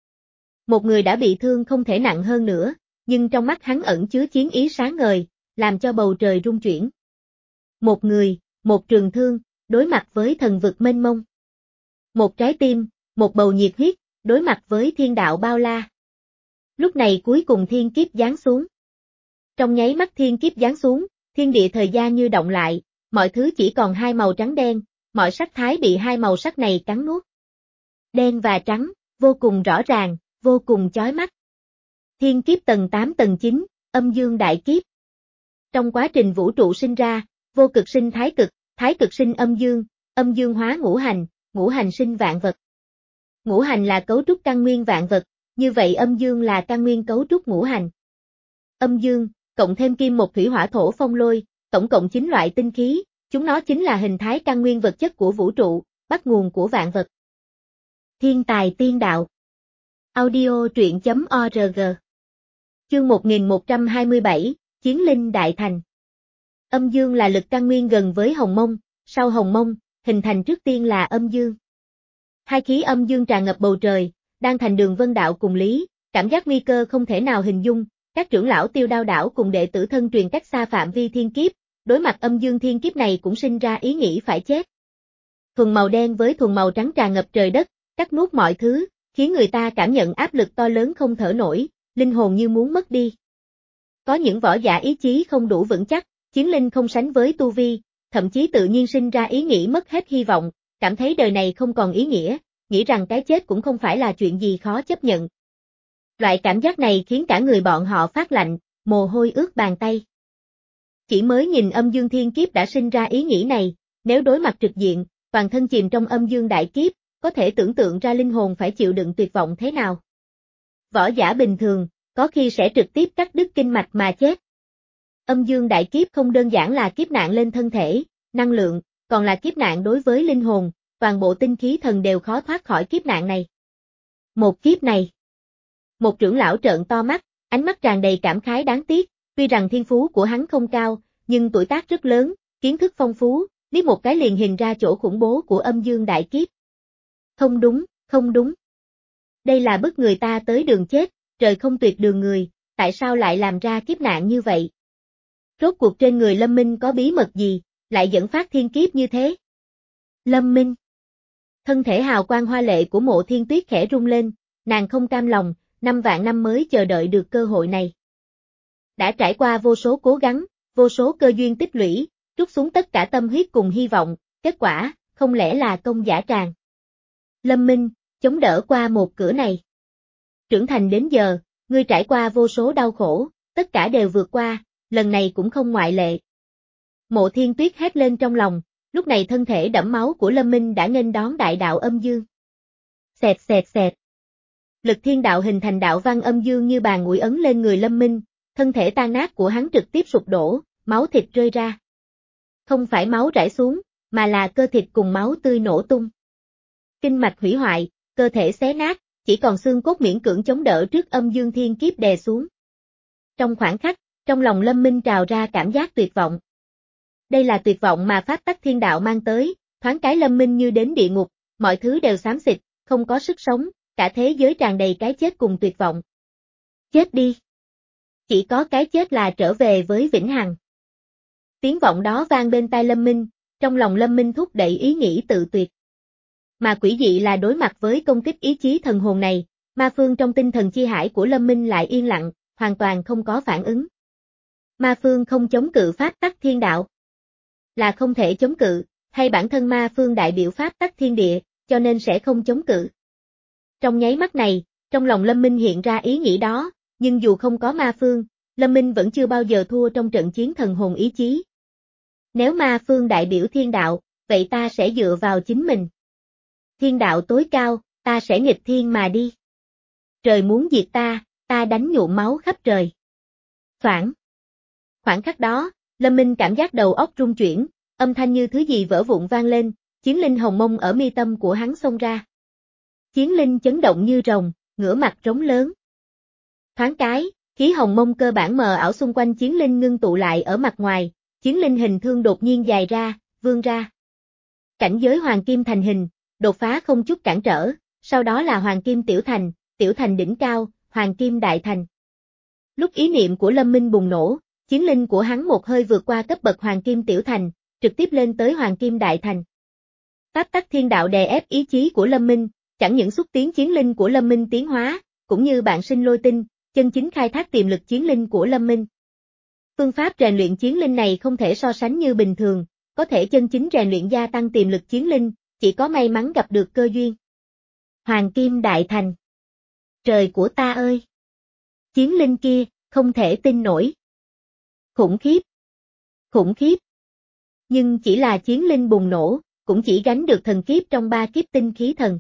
Một người đã bị thương không thể nặng hơn nữa, nhưng trong mắt hắn ẩn chứa chiến ý sáng ngời, làm cho bầu trời rung chuyển. Một người, một trường thương, đối mặt với thần vực mênh mông. Một trái tim, một bầu nhiệt huyết, đối mặt với thiên đạo bao la. Lúc này cuối cùng thiên kiếp giáng xuống. Trong nháy mắt thiên kiếp giáng xuống, thiên địa thời gian như động lại, mọi thứ chỉ còn hai màu trắng đen, mọi sắc thái bị hai màu sắc này cắn nuốt. Đen và trắng, vô cùng rõ ràng, vô cùng chói mắt. Thiên kiếp tầng tám tầng chín, âm dương đại kiếp. Trong quá trình vũ trụ sinh ra, vô cực sinh thái cực, thái cực sinh âm dương, âm dương hóa ngũ hành, ngũ hành sinh vạn vật. Ngũ hành là cấu trúc căn nguyên vạn vật, như vậy âm dương là căn nguyên cấu trúc ngũ hành. Âm dương, cộng thêm kim một thủy hỏa thổ phong lôi, tổng cộng chín loại tinh khí, chúng nó chính là hình thái căn nguyên vật chất của vũ trụ, bắt nguồn của vạn vật. Thiên tài tiên đạo. Audio truyện.org. Chương một nghìn một trăm hai mươi bảy, Chiến linh đại thành. Âm dương là lực căn nguyên gần với hồng mông, sau hồng mông, hình thành trước tiên là âm dương. Hai khí âm dương tràn ngập bầu trời, đang thành đường vân đạo cùng lý, cảm giác nguy cơ không thể nào hình dung, các trưởng lão Tiêu Đao đảo cùng đệ tử thân truyền cách xa phạm vi thiên kiếp, đối mặt âm dương thiên kiếp này cũng sinh ra ý nghĩ phải chết. Thuần màu đen với thuần màu trắng tràn ngập trời đất, cắt nuốt mọi thứ, khiến người ta cảm nhận áp lực to lớn không thở nổi, linh hồn như muốn mất đi. Có những võ giả ý chí không đủ vững chắc, chiến linh không sánh với tu vi, thậm chí tự nhiên sinh ra ý nghĩ mất hết hy vọng, cảm thấy đời này không còn ý nghĩa, nghĩ rằng cái chết cũng không phải là chuyện gì khó chấp nhận. Loại cảm giác này khiến cả người bọn họ phát lạnh, mồ hôi ướt bàn tay. Chỉ mới nhìn âm dương thiên kiếp đã sinh ra ý nghĩ này, nếu đối mặt trực diện, toàn thân chìm trong âm dương đại kiếp, có thể tưởng tượng ra linh hồn phải chịu đựng tuyệt vọng thế nào. Võ giả bình thường, có khi sẽ trực tiếp cắt đứt kinh mạch mà chết. Âm dương đại kiếp không đơn giản là kiếp nạn lên thân thể, năng lượng, còn là kiếp nạn đối với linh hồn, toàn bộ tinh khí thần đều khó thoát khỏi kiếp nạn này. Một kiếp này. Một trưởng lão trợn to mắt, ánh mắt tràn đầy cảm khái đáng tiếc, tuy rằng thiên phú của hắn không cao, nhưng tuổi tác rất lớn, kiến thức phong phú, liếc một cái liền hình ra chỗ khủng bố của âm dương đại kiếp. Không đúng, không đúng. Đây là bức người ta tới đường chết, trời không tuyệt đường người, tại sao lại làm ra kiếp nạn như vậy? Rốt cuộc trên người Lâm Minh có bí mật gì, lại dẫn phát thiên kiếp như thế? Lâm Minh. Thân thể hào quang hoa lệ của Mộ Thiên Tuyết khẽ rung lên, nàng không cam lòng, năm vạn năm mới chờ đợi được cơ hội này. Đã trải qua vô số cố gắng, vô số cơ duyên tích lũy, trút xuống tất cả tâm huyết cùng hy vọng, kết quả, không lẽ là công giả tràng. Lâm Minh, chống đỡ qua một cửa này. Trưởng thành đến giờ, ngươi trải qua vô số đau khổ, tất cả đều vượt qua, lần này cũng không ngoại lệ. Mộ Thiên Tuyết hét lên trong lòng, lúc này thân thể đẫm máu của Lâm Minh đã nghênh đón đại đạo âm dương. Xẹt xẹt xẹt. Lực thiên đạo hình thành đạo văn âm dương như bàn ủi ấn lên người Lâm Minh, thân thể tan nát của hắn trực tiếp sụp đổ, máu thịt rơi ra. Không phải máu rải xuống, mà là cơ thịt cùng máu tươi nổ tung. Kinh mạch hủy hoại, cơ thể xé nát, chỉ còn xương cốt miễn cưỡng chống đỡ trước âm dương thiên kiếp đè xuống. Trong khoảnh khắc, trong lòng Lâm Minh trào ra cảm giác tuyệt vọng. Đây là tuyệt vọng mà pháp tắc thiên đạo mang tới, thoáng cái Lâm Minh như đến địa ngục, mọi thứ đều xám xịt, không có sức sống, cả thế giới tràn đầy cái chết cùng tuyệt vọng. Chết đi. Chỉ có cái chết là trở về với vĩnh hằng. Tiếng vọng đó vang bên tai Lâm Minh, trong lòng Lâm Minh thúc đẩy ý nghĩ tự tuyệt. Mà quỷ dị là đối mặt với công kích ý chí thần hồn này, ma phương trong tinh thần chi hải của Lâm Minh lại yên lặng, hoàn toàn không có phản ứng. Ma phương không chống cự pháp tắc thiên đạo. Là không thể chống cự, hay bản thân ma phương đại biểu pháp tắc thiên địa, cho nên sẽ không chống cự. Trong nháy mắt này, trong lòng Lâm Minh hiện ra ý nghĩ đó, nhưng dù không có ma phương, Lâm Minh vẫn chưa bao giờ thua trong trận chiến thần hồn ý chí. Nếu ma phương đại biểu thiên đạo, vậy ta sẽ dựa vào chính mình. Thiên đạo tối cao, ta sẽ nghịch thiên mà đi. Trời muốn diệt ta, ta đánh nhuộm máu khắp trời. Thoảng. Khoảng khắc đó, Lâm Minh cảm giác đầu óc rung chuyển, âm thanh như thứ gì vỡ vụn vang lên, chiến linh hồng mông ở mi tâm của hắn xông ra. Chiến linh chấn động như rồng, ngửa mặt trống lớn. Thoáng cái, khí hồng mông cơ bản mờ ảo xung quanh chiến linh ngưng tụ lại ở mặt ngoài, chiến linh hình thương đột nhiên dài ra, vươn ra. Cảnh giới hoàng kim thành hình, đột phá không chút cản trở, sau đó là hoàng kim tiểu thành, tiểu thành đỉnh cao, hoàng kim đại thành. Lúc ý niệm của Lâm Minh bùng nổ, chiến linh của hắn một hơi vượt qua cấp bậc hoàng kim tiểu thành, trực tiếp lên tới hoàng kim đại thành. Pháp tắc thiên đạo đè ép ý chí của Lâm Minh, chẳng những xúc tiến chiến linh của Lâm Minh tiến hóa, cũng như bạn sinh lôi tinh, chân chính khai thác tiềm lực chiến linh của Lâm Minh. Phương pháp rèn luyện chiến linh này không thể so sánh như bình thường, có thể chân chính rèn luyện gia tăng tiềm lực chiến linh, chỉ có may mắn gặp được cơ duyên. Hoàng kim đại thành. Trời của ta ơi! Chiến linh kia, không thể tin nổi. Khủng khiếp. Khủng khiếp. Nhưng chỉ là chiến linh bùng nổ, cũng chỉ gánh được thần kiếp trong ba kiếp tinh khí thần.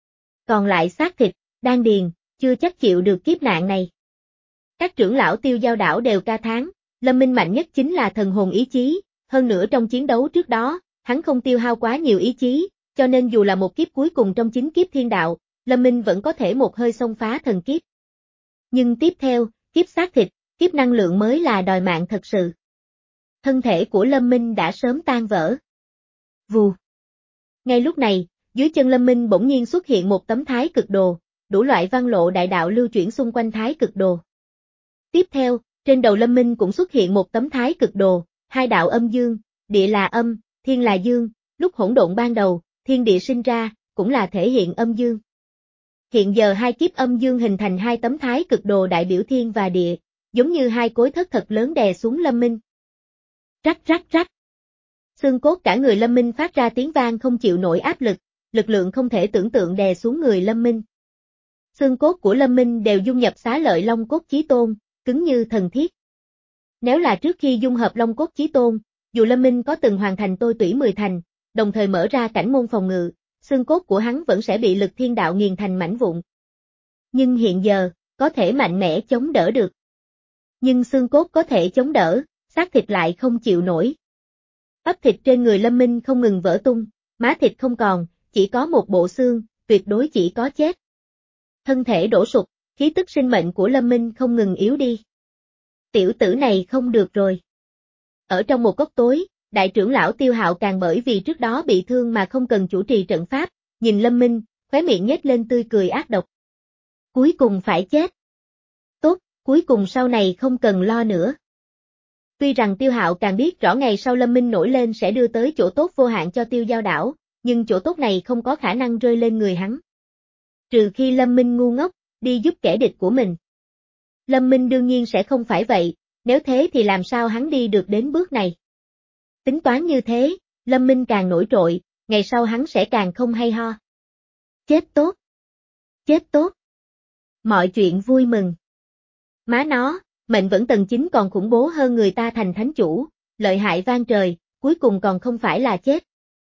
Còn lại xác thịt, đan điền, chưa chắc chịu được kiếp nạn này. Các trưởng lão Tiêu Giao đảo đều ca thán, Lâm Minh mạnh nhất chính là thần hồn ý chí, hơn nữa trong chiến đấu trước đó, hắn không tiêu hao quá nhiều ý chí, cho nên dù là một kiếp cuối cùng trong chính kiếp thiên đạo, Lâm Minh vẫn có thể một hơi xông phá thần kiếp. Nhưng tiếp theo, kiếp xác thịt, kiếp năng lượng mới là đòi mạng thật sự. Thân thể của Lâm Minh đã sớm tan vỡ. Vù. Ngay lúc này, dưới chân Lâm Minh bỗng nhiên xuất hiện một tấm thái cực đồ, đủ loại văn lộ đại đạo lưu chuyển xung quanh thái cực đồ. Tiếp theo, trên đầu Lâm Minh cũng xuất hiện một tấm thái cực đồ, hai đạo âm dương, địa là âm, thiên là dương, lúc hỗn độn ban đầu, thiên địa sinh ra, cũng là thể hiện âm dương. Hiện giờ hai kiếp âm dương hình thành hai tấm thái cực đồ đại biểu thiên và địa, giống như hai cối thất thật lớn đè xuống Lâm Minh. Rắc rắc rắc. Xương cốt cả người Lâm Minh phát ra tiếng vang không chịu nổi áp lực, lực lượng không thể tưởng tượng đè xuống người Lâm Minh. Xương cốt của Lâm Minh đều dung nhập xá lợi long cốt chí tôn, cứng như thần thiết. Nếu là trước khi dung hợp long cốt chí tôn, dù Lâm Minh có từng hoàn thành tôi tủy mười thành, đồng thời mở ra cảnh môn phòng ngự, xương cốt của hắn vẫn sẽ bị lực thiên đạo nghiền thành mảnh vụn. Nhưng hiện giờ, có thể mạnh mẽ chống đỡ được. Nhưng xương cốt có thể chống đỡ, xác thịt lại không chịu nổi. Ấp thịt trên người Lâm Minh không ngừng vỡ tung, má thịt không còn, chỉ có một bộ xương, tuyệt đối chỉ có chết. Thân thể đổ sụp, khí tức sinh mệnh của Lâm Minh không ngừng yếu đi. Tiểu tử này không được rồi. Ở trong một góc tối, đại trưởng lão Tiêu Hạo càng bởi vì trước đó bị thương mà không cần chủ trì trận pháp, nhìn Lâm Minh, khóe miệng nhếch lên tươi cười ác độc. Cuối cùng phải chết. Tốt, cuối cùng sau này không cần lo nữa. Tuy rằng Tiêu Hạo càng biết rõ ngày sau Lâm Minh nổi lên sẽ đưa tới chỗ tốt vô hạn cho Tiêu Giao đảo, nhưng chỗ tốt này không có khả năng rơi lên người hắn. Trừ khi Lâm Minh ngu ngốc, đi giúp kẻ địch của mình. Lâm Minh đương nhiên sẽ không phải vậy, nếu thế thì làm sao hắn đi được đến bước này. Tính toán như thế, Lâm Minh càng nổi trội, ngày sau hắn sẽ càng không hay ho. Chết tốt. Chết tốt. Mọi chuyện vui mừng. Má nó, mệnh vẫn tầng chín còn khủng bố hơn người ta thành thánh chủ, lợi hại vang trời, cuối cùng còn không phải là chết.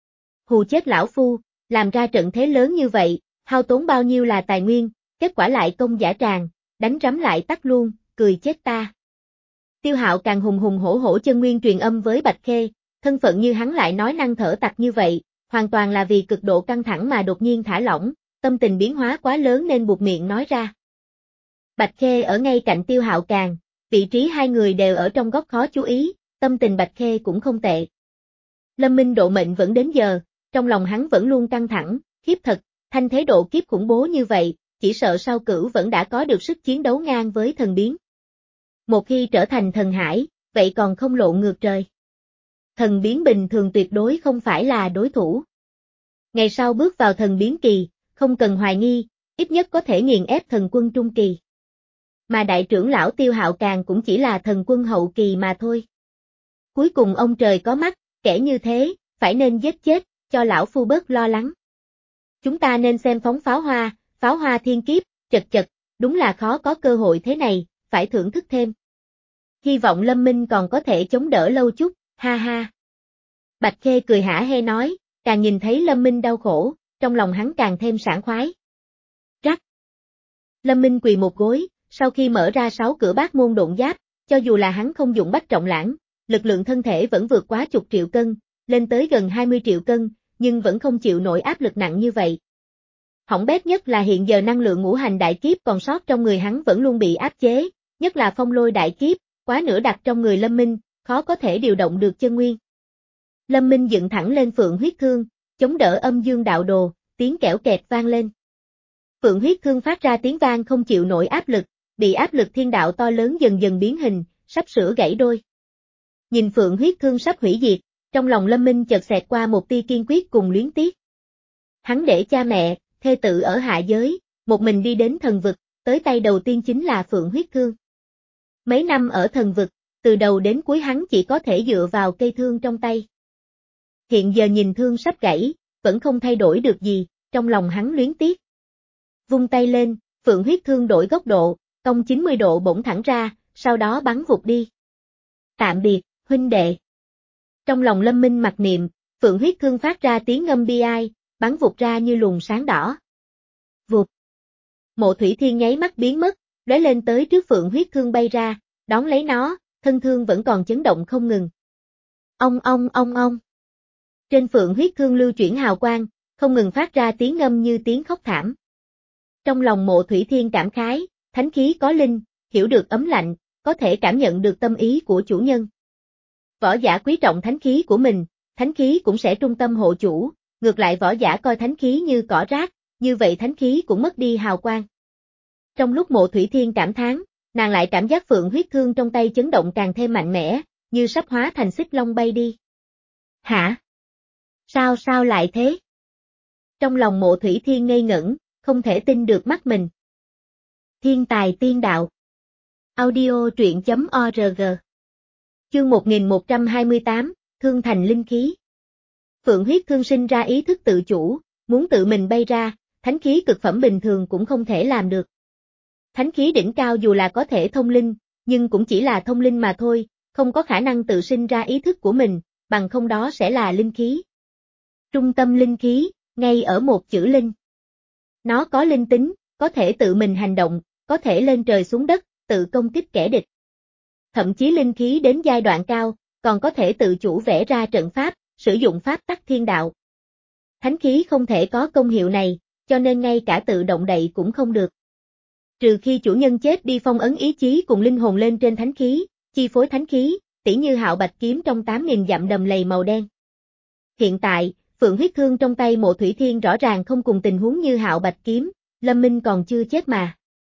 Hù chết lão phu, làm ra trận thế lớn như vậy, hao tốn bao nhiêu là tài nguyên, kết quả lại công giả tràng, đánh rắm lại tắt luôn, cười chết ta. Tiêu Hạo càng hùng hùng hổ hổ chân nguyên truyền âm với Bạch Khê, thân phận như hắn lại nói năng thở tặc như vậy, hoàn toàn là vì cực độ căng thẳng mà đột nhiên thả lỏng, tâm tình biến hóa quá lớn nên buộc miệng nói ra. Bạch Khê ở ngay cạnh Tiêu Hạo càng, vị trí hai người đều ở trong góc khó chú ý, tâm tình Bạch Khê cũng không tệ. Lâm Minh độ mệnh vẫn đến giờ, trong lòng hắn vẫn luôn căng thẳng, khiếp thật, thanh thế độ kiếp khủng bố như vậy, chỉ sợ sau cửu vẫn đã có được sức chiến đấu ngang với thần biến. Một khi trở thành thần hải, vậy còn không lộ ngược trời. Thần biến bình thường tuyệt đối không phải là đối thủ. Ngày sau bước vào thần biến kỳ, không cần hoài nghi, ít nhất có thể nghiền ép thần quân trung kỳ. Mà đại trưởng lão Tiêu Hạo càng cũng chỉ là thần quân hậu kỳ mà thôi. Cuối cùng ông trời có mắt, kẻ như thế, phải nên giết chết, cho lão phu bớt lo lắng. Chúng ta nên xem phóng pháo hoa, pháo hoa thiên kiếp, chật chật, đúng là khó có cơ hội thế này, phải thưởng thức thêm. Hy vọng Lâm Minh còn có thể chống đỡ lâu chút, ha ha. Bạch Khê cười hả hê nói, càng nhìn thấy Lâm Minh đau khổ, trong lòng hắn càng thêm sảng khoái. Rắc. Lâm Minh quỳ một gối, sau khi mở ra sáu cửa bát môn độn giáp, cho dù là hắn không dụng bách trọng lãng, lực lượng thân thể vẫn vượt quá chục triệu cân, lên tới gần hai mươi triệu cân, nhưng vẫn không chịu nổi áp lực nặng như vậy. Hỏng bét nhất là hiện giờ năng lượng ngũ hành đại kiếp còn sót trong người hắn vẫn luôn bị áp chế, nhất là phong lôi đại kiếp, quá nửa đặt trong người Lâm Minh, khó có thể điều động được chân nguyên. Lâm Minh dựng thẳng lên Phượng huyết thương, chống đỡ âm dương đạo đồ, tiếng kẽo kẹt vang lên. Phượng huyết thương phát ra tiếng vang không chịu nổi áp lực, bị áp lực thiên đạo to lớn dần dần biến hình, sắp sửa gãy đôi. Nhìn Phượng huyết thương sắp hủy diệt, trong lòng Lâm Minh chợt xẹt qua một tia kiên quyết cùng luyến tiếc. Hắn để cha mẹ, thê tử ở hạ giới, một mình đi đến thần vực, tới tay đầu tiên chính là Phượng huyết thương. Mấy năm ở thần vực, từ đầu đến cuối hắn chỉ có thể dựa vào cây thương trong tay. Hiện giờ nhìn thương sắp gãy, vẫn không thay đổi được gì, trong lòng hắn luyến tiếc. Vung tay lên, Phượng huyết thương đổi góc độ, cong chín mươi độ bổng thẳng ra, sau đó bắn vụt đi. Tạm biệt, huynh đệ. Trong lòng Lâm Minh mặc niệm, Phượng huyết thương phát ra tiếng ngâm bi ai, bắn vụt ra như luồng sáng đỏ. Vụt. Mộ Thủy Thiên nháy mắt biến mất, lóe lên tới trước Phượng huyết thương bay ra, đón lấy nó, thân thương vẫn còn chấn động không ngừng. Ong ong ong ong. Trên Phượng huyết thương lưu chuyển hào quang, không ngừng phát ra tiếng ngâm như tiếng khóc thảm. Trong lòng Mộ Thủy Thiên cảm khái, thánh khí có linh, hiểu được ấm lạnh, có thể cảm nhận được tâm ý của chủ nhân. Võ giả quý trọng thánh khí của mình, thánh khí cũng sẽ trung tâm hộ chủ, ngược lại võ giả coi thánh khí như cỏ rác, như vậy thánh khí cũng mất đi hào quang. Trong lúc Mộ Thủy Thiên cảm thán, nàng lại cảm giác Phượng huyết thương trong tay chấn động càng thêm mạnh mẽ, như sắp hóa thành xích long bay đi. Hả? Sao sao lại thế? Trong lòng Mộ Thủy Thiên ngây ngẩn, không thể tin được mắt mình. Thiên tài tiên đạo. Audio truyện chấm org. Chương một nghìn một trăm hai mươi tám, Thương thành linh khí. Phượng huyết thương sinh ra ý thức tự chủ, muốn tự mình bay ra, thánh khí cực phẩm bình thường cũng không thể làm được. Thánh khí đỉnh cao dù là có thể thông linh, nhưng cũng chỉ là thông linh mà thôi, không có khả năng tự sinh ra ý thức của mình, bằng không đó sẽ là linh khí. Trung tâm linh khí, ngay ở một chữ linh. Nó có linh tính, có thể tự mình hành động, có thể lên trời xuống đất, tự công kích kẻ địch. Thậm chí linh khí đến giai đoạn cao, còn có thể tự chủ vẽ ra trận pháp, sử dụng pháp tắc thiên đạo. Thánh khí không thể có công hiệu này, cho nên ngay cả tự động đậy cũng không được. Trừ khi chủ nhân chết đi phong ấn ý chí cùng linh hồn lên trên thánh khí, chi phối thánh khí, tỉ như Hạo Bạch kiếm trong tám nghìn dặm đầm lầy màu đen. Hiện tại, Phượng huyết thương trong tay Mộ Thủy Thiên rõ ràng không cùng tình huống như Hạo Bạch kiếm, Lâm Minh còn chưa chết mà.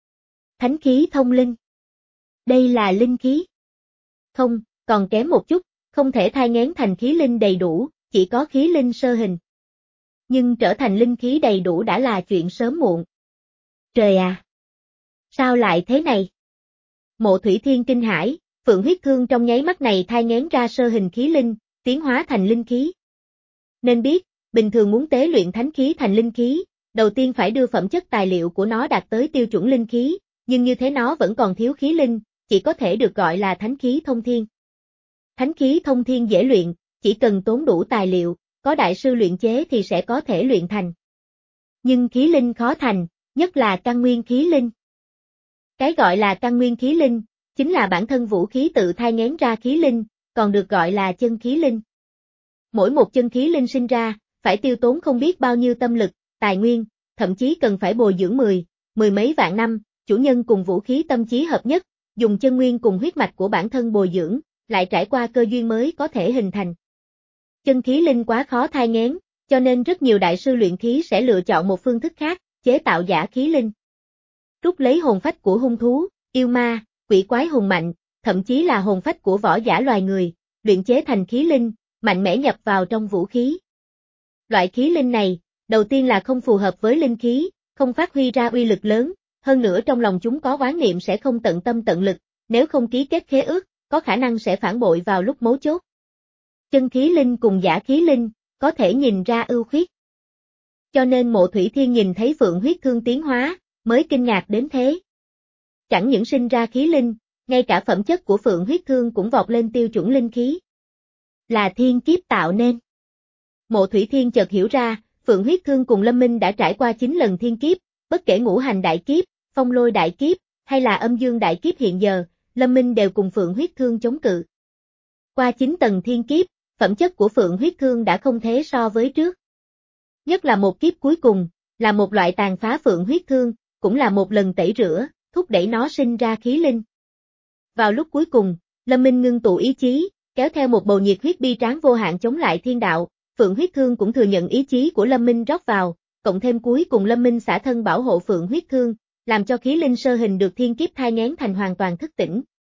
Thánh khí thông linh. Đây là linh khí. Không, còn kém một chút, không thể thai nghén thành khí linh đầy đủ, chỉ có khí linh sơ hình. Nhưng trở thành linh khí đầy đủ đã là chuyện sớm muộn. Trời à! Sao lại thế này? Mộ Thủy Thiên kinh hãi, Phượng huyết thương trong nháy mắt này thai nghén ra sơ hình khí linh, tiến hóa thành linh khí. Nên biết, bình thường muốn tế luyện thánh khí thành linh khí, đầu tiên phải đưa phẩm chất tài liệu của nó đạt tới tiêu chuẩn linh khí, nhưng như thế nó vẫn còn thiếu khí linh, chỉ có thể được gọi là thánh khí thông thiên. Thánh khí thông thiên dễ luyện, chỉ cần tốn đủ tài liệu, có đại sư luyện chế thì sẽ có thể luyện thành. Nhưng khí linh khó thành, nhất là căn nguyên khí linh. Cái gọi là căn nguyên khí linh, chính là bản thân vũ khí tự thai nghén ra khí linh, còn được gọi là chân khí linh. Mỗi một chân khí linh sinh ra, phải tiêu tốn không biết bao nhiêu tâm lực, tài nguyên, thậm chí cần phải bồi dưỡng mười, mười mấy vạn năm, chủ nhân cùng vũ khí tâm trí hợp nhất, dùng chân nguyên cùng huyết mạch của bản thân bồi dưỡng, lại trải qua cơ duyên mới có thể hình thành. Chân khí linh quá khó thai nghén, cho nên rất nhiều đại sư luyện khí sẽ lựa chọn một phương thức khác, chế tạo giả khí linh. Rút lấy hồn phách của hung thú, yêu ma, quỷ quái hùng mạnh, thậm chí là hồn phách của võ giả loài người, luyện chế thành khí linh, mạnh mẽ nhập vào trong vũ khí. Loại khí linh này, đầu tiên là không phù hợp với linh khí, không phát huy ra uy lực lớn, hơn nữa trong lòng chúng có oán niệm sẽ không tận tâm tận lực, nếu không ký kết khế ước, có khả năng sẽ phản bội vào lúc mấu chốt. Chân khí linh cùng giả khí linh, có thể nhìn ra ưu khuyết. Cho nên Mộ Thủy Thiên nhìn thấy Phượng huyết thương tiến hóa, mới kinh ngạc đến thế. Chẳng những sinh ra khí linh, ngay cả phẩm chất của Phượng huyết thương cũng vọt lên tiêu chuẩn linh khí. Là thiên kiếp tạo nên. Mộ Thủy Thiên chợt hiểu ra, Phượng huyết thương cùng Lâm Minh đã trải qua chín lần thiên kiếp, bất kể ngũ hành đại kiếp, phong lôi đại kiếp, hay là âm dương đại kiếp hiện giờ, Lâm Minh đều cùng Phượng huyết thương chống cự. Qua chín tầng thiên kiếp, phẩm chất của Phượng huyết thương đã không thế so với trước. Nhất là một kiếp cuối cùng, là một loại tàn phá Phượng huyết thương, cũng là một lần tẩy rửa, thúc đẩy nó sinh ra khí linh. Vào lúc cuối cùng, Lâm Minh ngưng tụ ý chí, kéo theo một bầu nhiệt huyết bi tráng vô hạn chống lại thiên đạo, Phượng huyết thương cũng thừa nhận ý chí của Lâm Minh rót vào, cộng thêm cuối cùng Lâm Minh xả thân bảo hộ Phượng huyết thương, làm cho khí linh sơ hình được thiên kiếp thai nghén thành hoàn toàn thức tỉnh.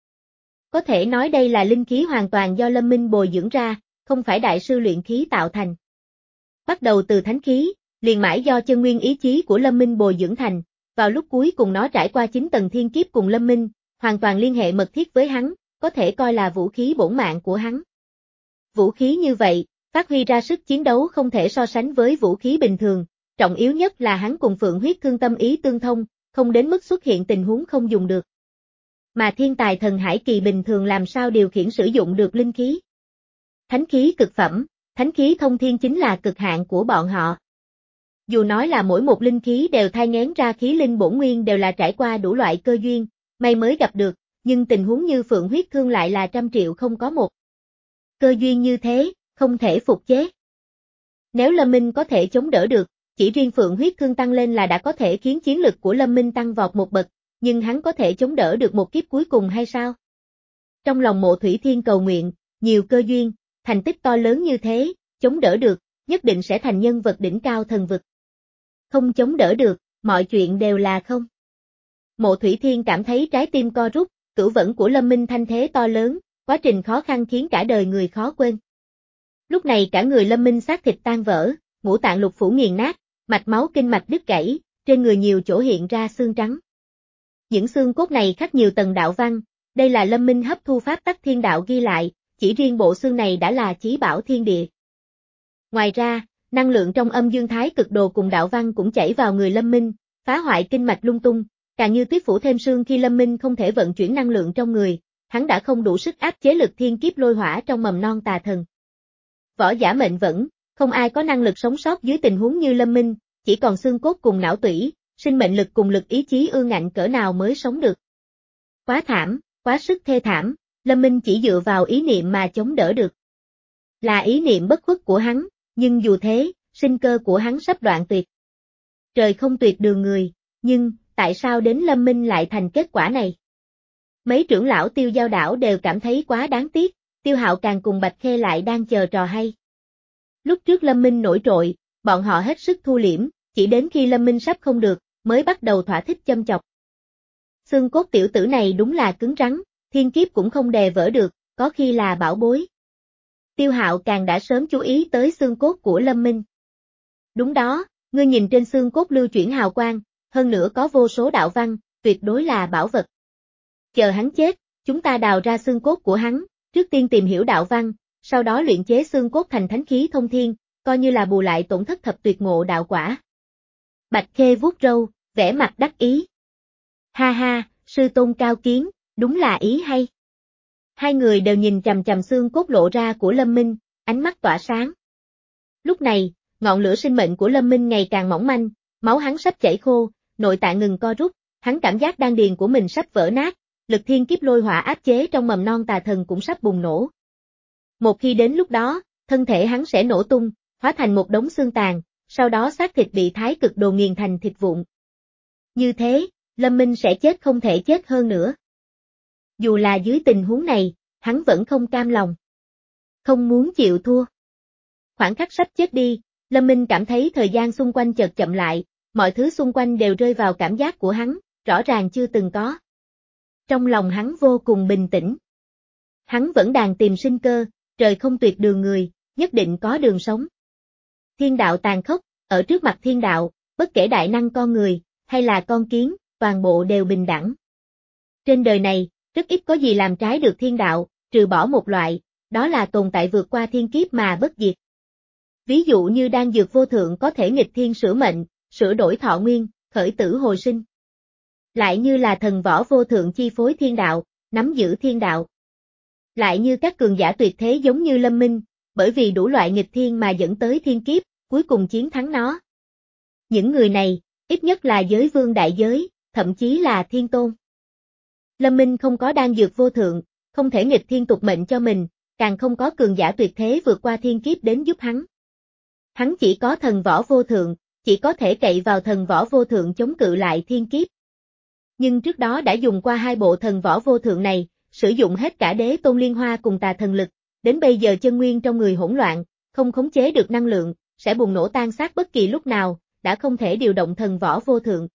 Có thể nói đây là linh khí hoàn toàn do Lâm Minh bồi dưỡng ra, không phải đại sư luyện khí tạo thành. Bắt đầu từ thánh khí, liền mãi do chân nguyên ý chí của Lâm Minh bồi dưỡng thành, vào lúc cuối cùng nó trải qua chín tầng thiên kiếp cùng Lâm Minh, hoàn toàn liên hệ mật thiết với hắn, có thể coi là vũ khí bổn mạng của hắn. Vũ khí như vậy, phát huy ra sức chiến đấu không thể so sánh với vũ khí bình thường, trọng yếu nhất là hắn cùng Phượng huyết thương tâm ý tương thông, không đến mức xuất hiện tình huống không dùng được. Mà thiên tài thần hải kỳ bình thường làm sao điều khiển sử dụng được linh khí. Thánh khí cực phẩm, thánh khí thông thiên chính là cực hạn của bọn họ. Dù nói là mỗi một linh khí đều thai nghén ra khí linh bổn nguyên đều là trải qua đủ loại cơ duyên, may mới gặp được, nhưng tình huống như Phượng huyết thương lại là trăm triệu không có một. Cơ duyên như thế, không thể phục chế. Nếu Lâm Minh có thể chống đỡ được, chỉ riêng Phượng huyết thương tăng lên là đã có thể khiến chiến lực của Lâm Minh tăng vọt một bậc, nhưng hắn có thể chống đỡ được một kiếp cuối cùng hay sao? Trong lòng Mộ Thủy Thiên cầu nguyện, nhiều cơ duyên, thành tích to lớn như thế, chống đỡ được, nhất định sẽ thành nhân vật đỉnh cao thần vực. Không chống đỡ được, mọi chuyện đều là không. Mộ Thủy Thiên cảm thấy trái tim co rút, cửu vẫn của Lâm Minh thanh thế to lớn, quá trình khó khăn khiến cả đời người khó quên. Lúc này cả người Lâm Minh xác thịt tan vỡ, ngũ tạng lục phủ nghiền nát, mạch máu kinh mạch đứt gãy, trên người nhiều chỗ hiện ra xương trắng. Những xương cốt này khắc nhiều tầng đạo văn, đây là Lâm Minh hấp thu pháp tắc thiên đạo ghi lại, chỉ riêng bộ xương này đã là chí bảo thiên địa. Ngoài ra, năng lượng trong âm dương thái cực đồ cùng đạo văn cũng chảy vào người Lâm Minh, phá hoại kinh mạch lung tung, càng như tuyết phủ thêm sương khi Lâm Minh không thể vận chuyển năng lượng trong người, hắn đã không đủ sức áp chế lực thiên kiếp lôi hỏa trong mầm non tà thần. Võ giả mệnh vẫn, không ai có năng lực sống sót dưới tình huống như Lâm Minh, chỉ còn xương cốt cùng não tủy, sinh mệnh lực cùng lực ý chí ương ngạnh cỡ nào mới sống được. Quá thảm, quá sức thê thảm, Lâm Minh chỉ dựa vào ý niệm mà chống đỡ được. Là ý niệm bất khuất của hắn, nhưng dù thế, sinh cơ của hắn sắp đoạn tuyệt. Trời không tuyệt đường người, nhưng, tại sao đến Lâm Minh lại thành kết quả này? Mấy trưởng lão Tiêu Giao đảo đều cảm thấy quá đáng tiếc, Tiêu Hạo càng cùng Bạch Khê lại đang chờ trò hay. Lúc trước Lâm Minh nổi trội, bọn họ hết sức thu liễm, chỉ đến khi Lâm Minh sắp không được, mới bắt đầu thỏa thích châm chọc. Xương cốt tiểu tử này đúng là cứng rắn, thiên kiếp cũng không đè vỡ được, có khi là bảo bối. Tiêu Hạo càng đã sớm chú ý tới xương cốt của Lâm Minh. Đúng đó, ngươi nhìn trên xương cốt lưu chuyển hào quang, hơn nữa có vô số đạo văn, tuyệt đối là bảo vật. Chờ hắn chết, chúng ta đào ra xương cốt của hắn, trước tiên tìm hiểu đạo văn, sau đó luyện chế xương cốt thành thánh khí thông thiên, coi như là bù lại tổn thất thập tuyệt ngộ đạo quả. Bạch Khê vuốt râu, vẻ mặt đắc ý. Ha ha, sư tôn cao kiến, đúng là ý hay. Hai người đều nhìn chằm chằm xương cốt lộ ra của Lâm Minh, ánh mắt tỏa sáng. Lúc này, ngọn lửa sinh mệnh của Lâm Minh ngày càng mỏng manh, máu hắn sắp chảy khô, nội tạng ngừng co rút, hắn cảm giác đan điền của mình sắp vỡ nát, lực thiên kiếp lôi hỏa áp chế trong mầm non tà thần cũng sắp bùng nổ. Một khi đến lúc đó, thân thể hắn sẽ nổ tung, hóa thành một đống xương tàn, sau đó xác thịt bị thái cực đồ nghiền thành thịt vụn. Như thế, Lâm Minh sẽ chết không thể chết hơn nữa. Dù là dưới tình huống này, hắn vẫn không cam lòng. Không muốn chịu thua. Khoảng khắc sắp chết đi, Lâm Minh cảm thấy thời gian xung quanh chợt chậm lại, mọi thứ xung quanh đều rơi vào cảm giác của hắn, rõ ràng chưa từng có. Trong lòng hắn vô cùng bình tĩnh. Hắn vẫn đang tìm sinh cơ, trời không tuyệt đường người, nhất định có đường sống. Thiên đạo tàn khốc, ở trước mặt thiên đạo, bất kể đại năng con người, hay là con kiến, toàn bộ đều bình đẳng. Trên đời này, rất ít có gì làm trái được thiên đạo, trừ bỏ một loại, đó là tồn tại vượt qua thiên kiếp mà bất diệt. Ví dụ như đan dược vô thượng có thể nghịch thiên sửa mệnh, sửa đổi thọ nguyên, khởi tử hồi sinh. Lại như là thần võ vô thượng chi phối thiên đạo, nắm giữ thiên đạo. Lại như các cường giả tuyệt thế giống như Lâm Minh, bởi vì đủ loại nghịch thiên mà dẫn tới thiên kiếp, cuối cùng chiến thắng nó. Những người này, ít nhất là giới vương đại giới, thậm chí là thiên tôn. Lâm Minh không có đan dược vô thượng, không thể nghịch thiên tục mệnh cho mình, càng không có cường giả tuyệt thế vượt qua thiên kiếp đến giúp hắn. Hắn chỉ có thần võ vô thượng, chỉ có thể cậy vào thần võ vô thượng chống cự lại thiên kiếp. Nhưng trước đó đã dùng qua hai bộ thần võ vô thượng này, sử dụng hết cả đế tôn liên hoa cùng tà thần lực, đến bây giờ chân nguyên trong người hỗn loạn, không khống chế được năng lượng, sẽ bùng nổ tan xác bất kỳ lúc nào, đã không thể điều động thần võ vô thượng.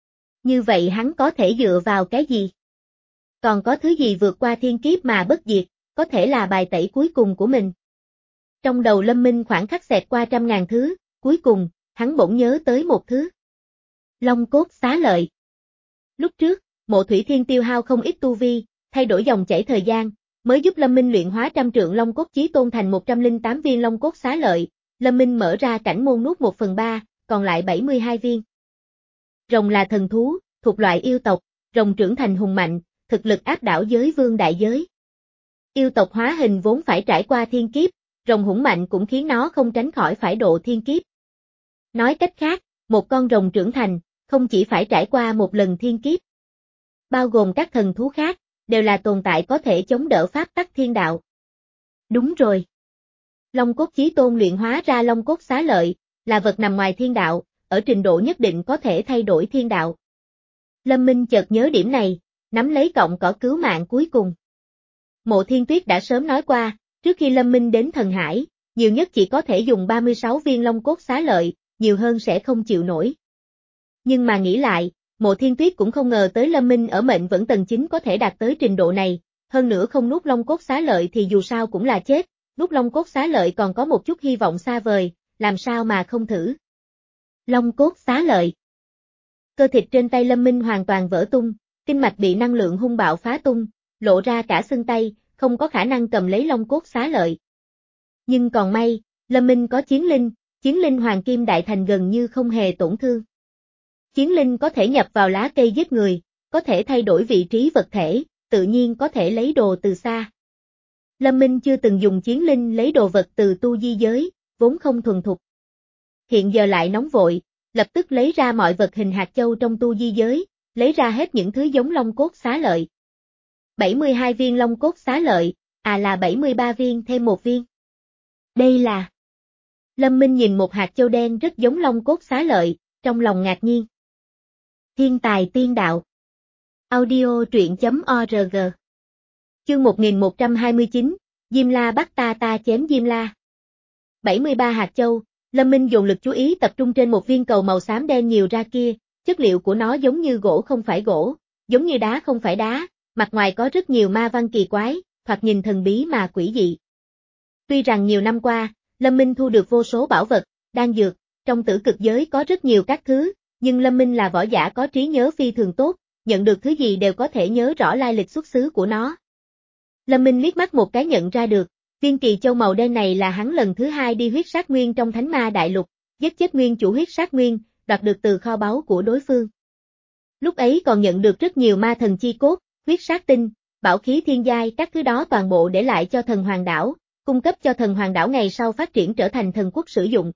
Như vậy hắn có thể dựa vào cái gì? Còn có thứ gì vượt qua thiên kiếp mà bất diệt, có thể là bài tẩy cuối cùng của mình. Trong đầu Lâm Minh khoảng khắc xẹt qua trăm ngàn thứ, cuối cùng, hắn bỗng nhớ tới một thứ. Long cốt xá lợi. Lúc trước, Mộ Thủy Thiên tiêu hao không ít tu vi, thay đổi dòng chảy thời gian, mới giúp Lâm Minh luyện hóa trăm trượng Long cốt chí tôn thành một trăm lẻ tám viên Long cốt xá lợi, Lâm Minh mở ra cảnh môn nuốt một phần ba, còn lại bảy mươi hai viên. Rồng là thần thú, thuộc loại yêu tộc, rồng trưởng thành hùng mạnh, thực lực áp đảo giới vương đại giới. Yêu tộc hóa hình vốn phải trải qua thiên kiếp, rồng hùng mạnh cũng khiến nó không tránh khỏi phải độ thiên kiếp. Nói cách khác, một con rồng trưởng thành, không chỉ phải trải qua một lần thiên kiếp, bao gồm các thần thú khác, đều là tồn tại có thể chống đỡ pháp tắc thiên đạo. Đúng rồi. Long cốt chí tôn luyện hóa ra long cốt xá lợi, là vật nằm ngoài thiên đạo, ở trình độ nhất định có thể thay đổi thiên đạo. Lâm Minh chợt nhớ điểm này, nắm lấy cọng cỏ cứu mạng cuối cùng. Mộ Thiên Tuyết đã sớm nói qua, trước khi Lâm Minh đến Thần Hải, nhiều nhất chỉ có thể dùng ba mươi sáu viên long cốt xá lợi, nhiều hơn sẽ không chịu nổi. Nhưng mà nghĩ lại, Mộ Thiên Tuyết cũng không ngờ tới Lâm Minh ở mệnh vẫn tầng chín có thể đạt tới trình độ này, hơn nữa không nuốt long cốt xá lợi thì dù sao cũng là chết, nuốt long cốt xá lợi còn có một chút hy vọng xa vời, làm sao mà không thử. Long cốt xá lợi. Cơ thịt trên tay Lâm Minh hoàn toàn vỡ tung, kinh mạch bị năng lượng hung bạo phá tung, lộ ra cả xương tay, không có khả năng cầm lấy long cốt xá lợi. Nhưng còn may, Lâm Minh có chiến linh, chiến linh hoàng kim đại thành gần như không hề tổn thương. Chiến linh có thể nhập vào lá cây giết người, có thể thay đổi vị trí vật thể, tự nhiên có thể lấy đồ từ xa. Lâm Minh chưa từng dùng chiến linh lấy đồ vật từ tu di giới, vốn không thuần thục. Hiện giờ lại nóng vội, lập tức lấy ra mọi vật hình hạt châu trong tu di giới, lấy ra hết những thứ giống long cốt xá lợi. bảy mươi hai viên long cốt xá lợi, à là bảy mươi ba viên thêm một viên. Đây là... Lâm Minh nhìn một hạt châu đen rất giống long cốt xá lợi, trong lòng ngạc nhiên. Thiên tài tiên đạo. Audio truyện chấm org. Chương một nghìn một trăm hai mươi chín, Diêm La bắt ta ta chém Diêm La. bảy mươi ba hạt châu, Lâm Minh dồn lực chú ý tập trung trên một viên cầu màu xám đen nhiều ra kia, chất liệu của nó giống như gỗ không phải gỗ, giống như đá không phải đá, mặt ngoài có rất nhiều ma văn kỳ quái, thoạt nhìn thần bí mà quỷ dị. Tuy rằng nhiều năm qua, Lâm Minh thu được vô số bảo vật, đan dược, trong tử cực giới có rất nhiều các thứ, nhưng Lâm Minh là võ giả có trí nhớ phi thường tốt, nhận được thứ gì đều có thể nhớ rõ lai lịch xuất xứ của nó. Lâm Minh liếc mắt một cái nhận ra được, viên kỳ châu màu đen này là hắn lần thứ hai đi huyết sát nguyên trong Thánh Ma Đại Lục, giết chết nguyên chủ huyết sát nguyên, đoạt được từ kho báu của đối phương. Lúc ấy còn nhận được rất nhiều ma thần chi cốt, huyết sát tinh, bảo khí thiên giai, các thứ đó toàn bộ để lại cho thần hoàng đảo, cung cấp cho thần hoàng đảo ngày sau phát triển trở thành thần quốc sử dụng.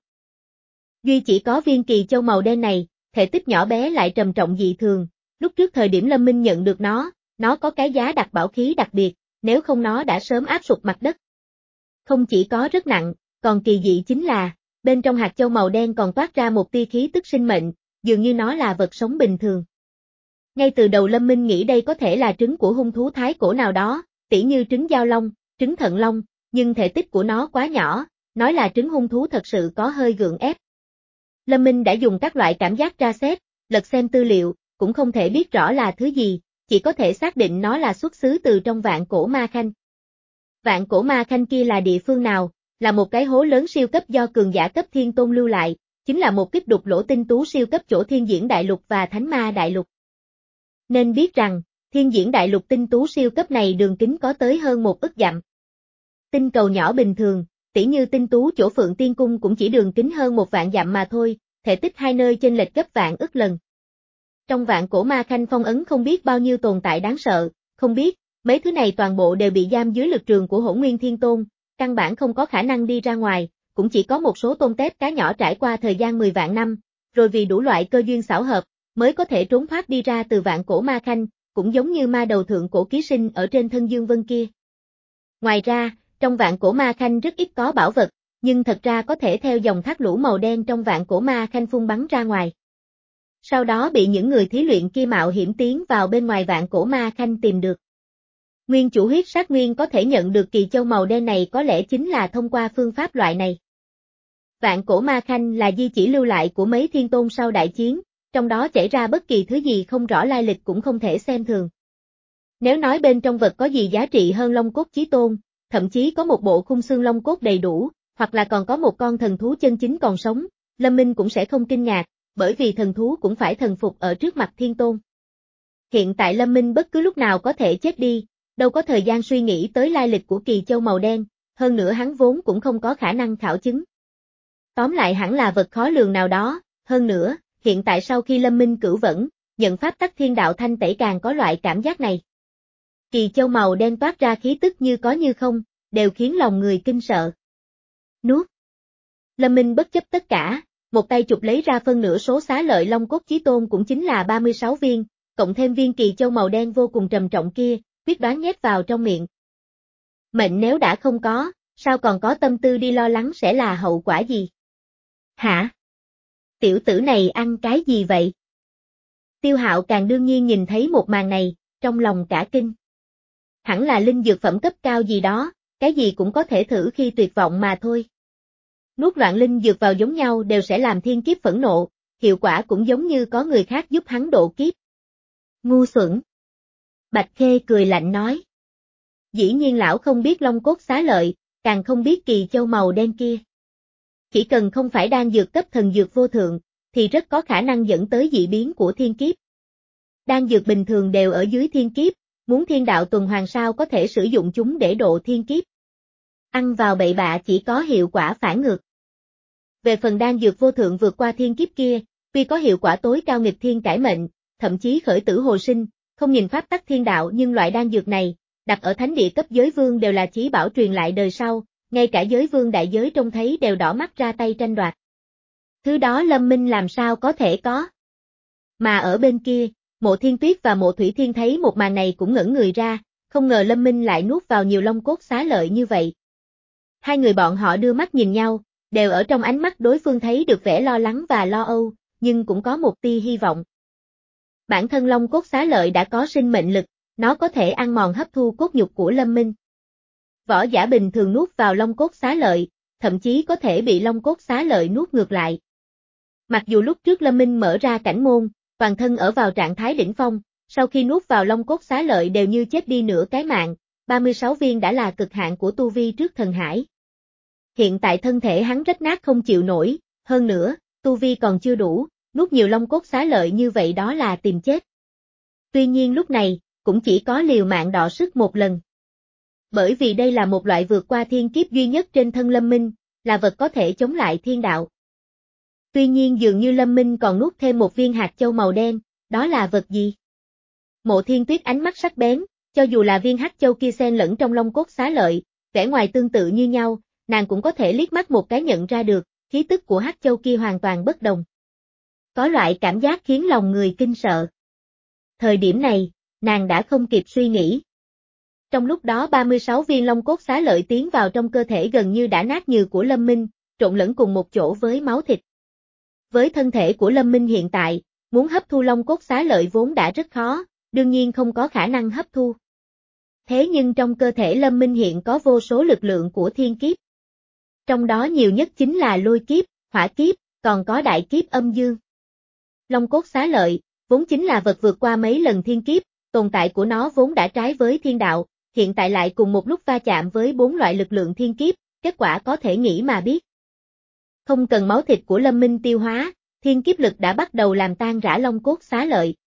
Duy chỉ có viên kỳ châu màu đen này, thể tích nhỏ bé lại trầm trọng dị thường, lúc trước thời điểm Lâm Minh nhận được nó, nó có cái giá đặc bảo khí đặc biệt, nếu không nó đã sớm áp sụp mặt đất. Không chỉ có rất nặng, còn kỳ dị chính là, bên trong hạt châu màu đen còn toát ra một tia khí tức sinh mệnh, dường như nó là vật sống bình thường. Ngay từ đầu Lâm Minh nghĩ đây có thể là trứng của hung thú thái cổ nào đó, tỉ như trứng giao long, trứng thận long, nhưng thể tích của nó quá nhỏ, nói là trứng hung thú thật sự có hơi gượng ép. Lâm Minh đã dùng các loại cảm giác tra xét, lật xem tư liệu, cũng không thể biết rõ là thứ gì, chỉ có thể xác định nó là xuất xứ từ trong vạn cổ ma khanh. Vạn cổ ma khanh kia là địa phương nào, là một cái hố lớn siêu cấp do cường giả cấp thiên tôn lưu lại, chính là một kích đục lỗ tinh tú siêu cấp chỗ thiên diễn đại lục và thánh ma đại lục. Nên biết rằng, thiên diễn đại lục tinh tú siêu cấp này đường kính có tới hơn một ức dặm. Tinh cầu nhỏ bình thường, tỉ như tinh tú chỗ Phượng Tiên Cung cũng chỉ đường kính hơn một vạn dặm mà thôi, thể tích hai nơi chênh lệch gấp vạn ức lần. Trong vạn cổ ma khanh phong ấn không biết bao nhiêu tồn tại đáng sợ, không biết, mấy thứ này toàn bộ đều bị giam dưới lực trường của Hỗn Nguyên Thiên Tôn, căn bản không có khả năng đi ra ngoài, cũng chỉ có một số tôm tép cá nhỏ trải qua thời gian mười vạn năm, rồi vì đủ loại cơ duyên xảo hợp, mới có thể trốn thoát đi ra từ vạn cổ ma khanh, cũng giống như ma đầu thượng cổ ký sinh ở trên thân Dương Vân kia. Ngoài ra, trong vạn cổ ma khanh rất ít có bảo vật, nhưng thật ra có thể theo dòng thác lũ màu đen trong vạn cổ ma khanh phun bắn ra ngoài. Sau đó bị những người thí luyện kia mạo hiểm tiến vào bên ngoài vạn cổ ma khanh tìm được. Nguyên chủ huyết sát nguyên có thể nhận được kỳ châu màu đen này có lẽ chính là thông qua phương pháp loại này. Vạn cổ ma khanh là di chỉ lưu lại của mấy thiên tôn sau đại chiến, trong đó chảy ra bất kỳ thứ gì không rõ lai lịch cũng không thể xem thường. Nếu nói bên trong vật có gì giá trị hơn long cốt chí tôn, thậm chí có một bộ khung xương long cốt đầy đủ, hoặc là còn có một con thần thú chân chính còn sống, Lâm Minh cũng sẽ không kinh ngạc, bởi vì thần thú cũng phải thần phục ở trước mặt thiên tôn. Hiện tại Lâm Minh bất cứ lúc nào có thể chết đi, đâu có thời gian suy nghĩ tới lai lịch của kỳ châu màu đen, hơn nữa hắn vốn cũng không có khả năng khảo chứng. Tóm lại hẳn là vật khó lường nào đó, hơn nữa, hiện tại sau khi Lâm Minh cửu vẫn, nhận pháp tắc thiên đạo thanh tẩy càng có loại cảm giác này. Kỳ châu màu đen toát ra khí tức như có như không, đều khiến lòng người kinh sợ. Nuốt. Lâm Minh bất chấp tất cả, một tay chụp lấy ra phân nửa số xá lợi long cốt chí tôn cũng chính là ba mươi sáu viên, cộng thêm viên kỳ châu màu đen vô cùng trầm trọng kia, quyết đoán nhét vào trong miệng. Mệnh nếu đã không có, sao còn có tâm tư đi lo lắng sẽ là hậu quả gì? Hả? Tiểu tử này ăn cái gì vậy? Tiêu Hạo càng đương nhiên nhìn thấy một màn này, trong lòng cả kinh. Hẳn là linh dược phẩm cấp cao gì đó, cái gì cũng có thể thử khi tuyệt vọng mà thôi. Nuốt loạn linh dược vào giống nhau đều sẽ làm thiên kiếp phẫn nộ, hiệu quả cũng giống như có người khác giúp hắn độ kiếp. Ngu xuẩn. Bạch Khê cười lạnh nói. Dĩ nhiên lão không biết long cốt xá lợi, càng không biết kỳ châu màu đen kia. Chỉ cần không phải đan dược cấp thần dược vô thượng, thì rất có khả năng dẫn tới dị biến của thiên kiếp. Đan dược bình thường đều ở dưới thiên kiếp, muốn thiên đạo tuần hoàn sao có thể sử dụng chúng để độ thiên kiếp. Ăn vào bậy bạ chỉ có hiệu quả phản ngược. Về phần đan dược vô thượng vượt qua thiên kiếp kia, tuy có hiệu quả tối cao nghịch thiên cải mệnh, thậm chí khởi tử hồi sinh, không nhìn pháp tắc thiên đạo nhưng loại đan dược này, đặt ở thánh địa cấp giới vương đều là chí bảo truyền lại đời sau, ngay cả giới vương đại giới trông thấy đều đỏ mắt ra tay tranh đoạt. Thứ đó Lâm Minh làm sao có thể có. Mà ở bên kia, Mộ Thiên Tuyết và Mộ Thủy Thiên thấy một màn này cũng ngẩn người ra, không ngờ Lâm Minh lại nuốt vào nhiều long cốt xá lợi như vậy. Hai người bọn họ đưa mắt nhìn nhau, đều ở trong ánh mắt đối phương thấy được vẻ lo lắng và lo âu, nhưng cũng có một tia hy vọng. Bản thân long cốt xá lợi đã có sinh mệnh lực, nó có thể ăn mòn hấp thu cốt nhục của Lâm Minh. Võ giả bình thường nuốt vào long cốt xá lợi, thậm chí có thể bị long cốt xá lợi nuốt ngược lại. Mặc dù lúc trước Lâm Minh mở ra cảnh môn, toàn thân ở vào trạng thái đỉnh phong, Sau khi nuốt vào long cốt xá lợi đều như chết đi nửa cái mạng, ba mươi sáu viên đã là cực hạn của tu vi trước thần hải. Hiện tại thân thể hắn rách nát không chịu nổi, hơn nữa, tu vi còn chưa đủ, nuốt nhiều long cốt xá lợi như vậy đó là tìm chết. Tuy nhiên lúc này, cũng chỉ có liều mạng đọ sức một lần. Bởi vì đây là một loại vượt qua thiên kiếp duy nhất trên thân Lâm Minh, là vật có thể chống lại thiên đạo. Tuy nhiên dường như Lâm Minh còn nuốt thêm một viên hạt châu màu đen, đó là vật gì? Mộ Thiên Tuyết ánh mắt sắc bén, cho dù là viên hắc châu kia xen lẫn trong long cốt xá lợi, vẻ ngoài tương tự như nhau, nàng cũng có thể liếc mắt một cái nhận ra được, khí tức của hắc châu kia hoàn toàn bất đồng. Có loại cảm giác khiến lòng người kinh sợ. Thời điểm này, nàng đã không kịp suy nghĩ. Trong lúc đó ba mươi sáu viên long cốt xá lợi tiến vào trong cơ thể gần như đã nát nhừ của Lâm Minh, trộn lẫn cùng một chỗ với máu thịt. Với thân thể của Lâm Minh hiện tại, muốn hấp thu long cốt xá lợi vốn đã rất khó, đương nhiên không có khả năng hấp thu. Thế nhưng trong cơ thể Lâm Minh hiện có vô số lực lượng của thiên kiếp. Trong đó nhiều nhất chính là lôi kiếp, hỏa kiếp, còn có đại kiếp âm dương. Long cốt xá lợi, vốn chính là vật vượt qua mấy lần thiên kiếp, tồn tại của nó vốn đã trái với thiên đạo, hiện tại lại cùng một lúc va chạm với bốn loại lực lượng thiên kiếp, kết quả có thể nghĩ mà biết. Không cần máu thịt của Lâm Minh tiêu hóa, thiên kiếp lực đã bắt đầu làm tan rã long cốt xá lợi.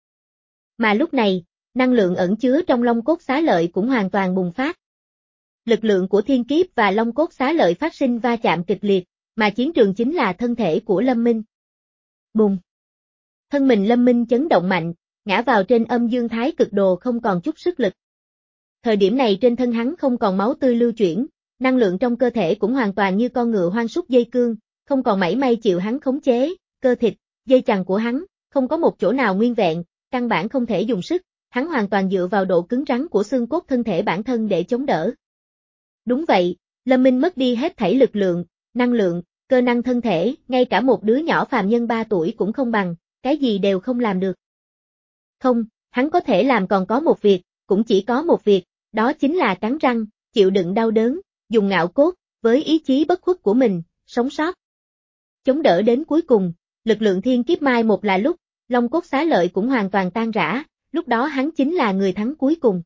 Mà lúc này, năng lượng ẩn chứa trong long cốt xá lợi cũng hoàn toàn bùng phát. Lực lượng của thiên kiếp và long cốt xá lợi phát sinh va chạm kịch liệt, mà chiến trường chính là thân thể của Lâm Minh. Bùng! Thân mình Lâm Minh chấn động mạnh, ngã vào trên âm dương thái cực đồ không còn chút sức lực. Thời điểm này trên thân hắn không còn máu tươi lưu chuyển, năng lượng trong cơ thể cũng hoàn toàn như con ngựa hoang súc dây cương, không còn mảy may chịu hắn khống chế, cơ thịt, dây chằng của hắn, không có một chỗ nào nguyên vẹn, căn bản không thể dùng sức, hắn hoàn toàn dựa vào độ cứng rắn của xương cốt thân thể bản thân để chống đỡ. Đúng vậy, Lâm Minh mất đi hết thảy lực lượng, năng lượng, cơ năng thân thể, ngay cả một đứa nhỏ phàm nhân ba tuổi cũng không bằng, cái gì đều không làm được. Không, hắn có thể làm còn có một việc, cũng chỉ có một việc, đó chính là cắn răng, chịu đựng đau đớn, dùng ngạo cốt, với ý chí bất khuất của mình, sống sót. Chống đỡ đến cuối cùng, lực lượng thiên kiếp mai một là lúc, long cốt xá lợi cũng hoàn toàn tan rã, lúc đó hắn chính là người thắng cuối cùng.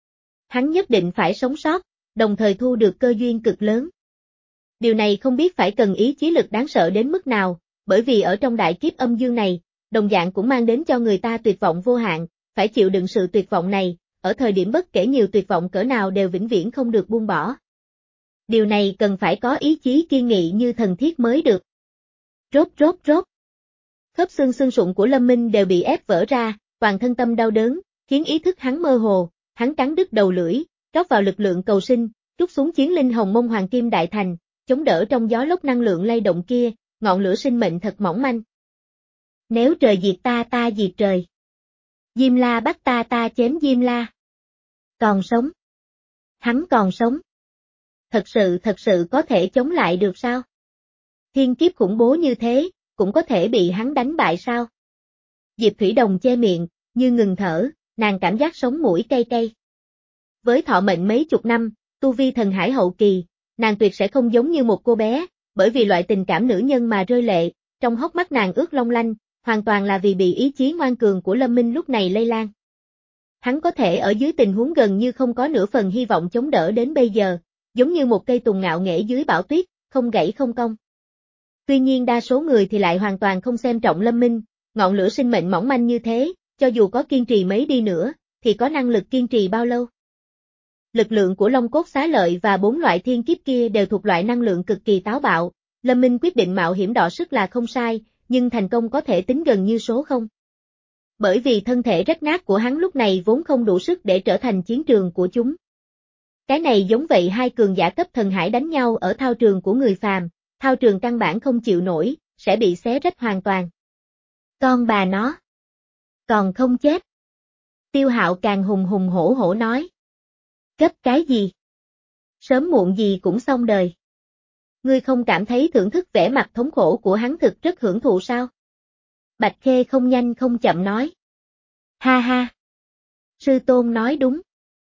Hắn nhất định phải sống sót, đồng thời thu được cơ duyên cực lớn. Điều này không biết phải cần ý chí lực đáng sợ đến mức nào, bởi vì ở trong đại kiếp âm dương này, đồng dạng cũng mang đến cho người ta tuyệt vọng vô hạn, phải chịu đựng sự tuyệt vọng này, ở thời điểm bất kể nhiều tuyệt vọng cỡ nào đều vĩnh viễn không được buông bỏ. Điều này cần phải có ý chí kiên nghị như thần thiết mới được. Rốt rốt rốt. Khớp xương xương sụn của Lâm Minh đều bị ép vỡ ra, toàn thân tâm đau đớn, khiến ý thức hắn mơ hồ, hắn cắn đứt đầu lưỡi, rót vào lực lượng cầu sinh, trút xuống chiến linh hồng mông hoàng kim đại thành, chống đỡ trong gió lốc năng lượng lay động kia, ngọn lửa sinh mệnh thật mỏng manh. Nếu trời diệt ta ta diệt trời. Diêm La bắt ta ta chém Diêm La. Còn sống. Hắn còn sống. Thật sự thật sự có thể chống lại được sao? Thiên kiếp khủng bố như thế, cũng có thể bị hắn đánh bại sao? Diệp Thủy Đồng che miệng, như ngừng thở, nàng cảm giác sống mũi cay cay. Với thọ mệnh mấy chục năm, tu vi thần hải hậu kỳ, nàng tuyệt sẽ không giống như một cô bé, bởi vì loại tình cảm nữ nhân mà rơi lệ, trong hốc mắt nàng ướt long lanh, hoàn toàn là vì bị ý chí ngoan cường của Lâm Minh lúc này lây lan. Hắn có thể ở dưới tình huống gần như không có nửa phần hy vọng chống đỡ đến bây giờ, giống như một cây tùng ngạo nghễ dưới bão tuyết, không gãy không cong. Tuy nhiên đa số người thì lại hoàn toàn không xem trọng Lâm Minh, ngọn lửa sinh mệnh mỏng manh như thế, cho dù có kiên trì mấy đi nữa, thì có năng lực kiên trì bao lâu? Lực lượng của long cốt xá lợi và bốn loại thiên kiếp kia đều thuộc loại năng lượng cực kỳ táo bạo, Lâm Minh quyết định mạo hiểm đọ sức là không sai, nhưng thành công có thể tính gần như số không. Bởi vì thân thể rách nát của hắn lúc này vốn không đủ sức để trở thành chiến trường của chúng. Cái này giống vậy hai cường giả cấp thần hải đánh nhau ở thao trường của người phàm, thao trường căn bản không chịu nổi, sẽ bị xé rách hoàn toàn. Con bà nó. Còn không chết. Tiêu Hạo càng hùng hùng hổ hổ nói. Cấp cái gì? Sớm muộn gì cũng xong đời. Ngươi không cảm thấy thưởng thức vẻ mặt thống khổ của hắn thực rất hưởng thụ sao? Bạch Khê không nhanh không chậm nói. Ha ha. Sư tôn nói đúng.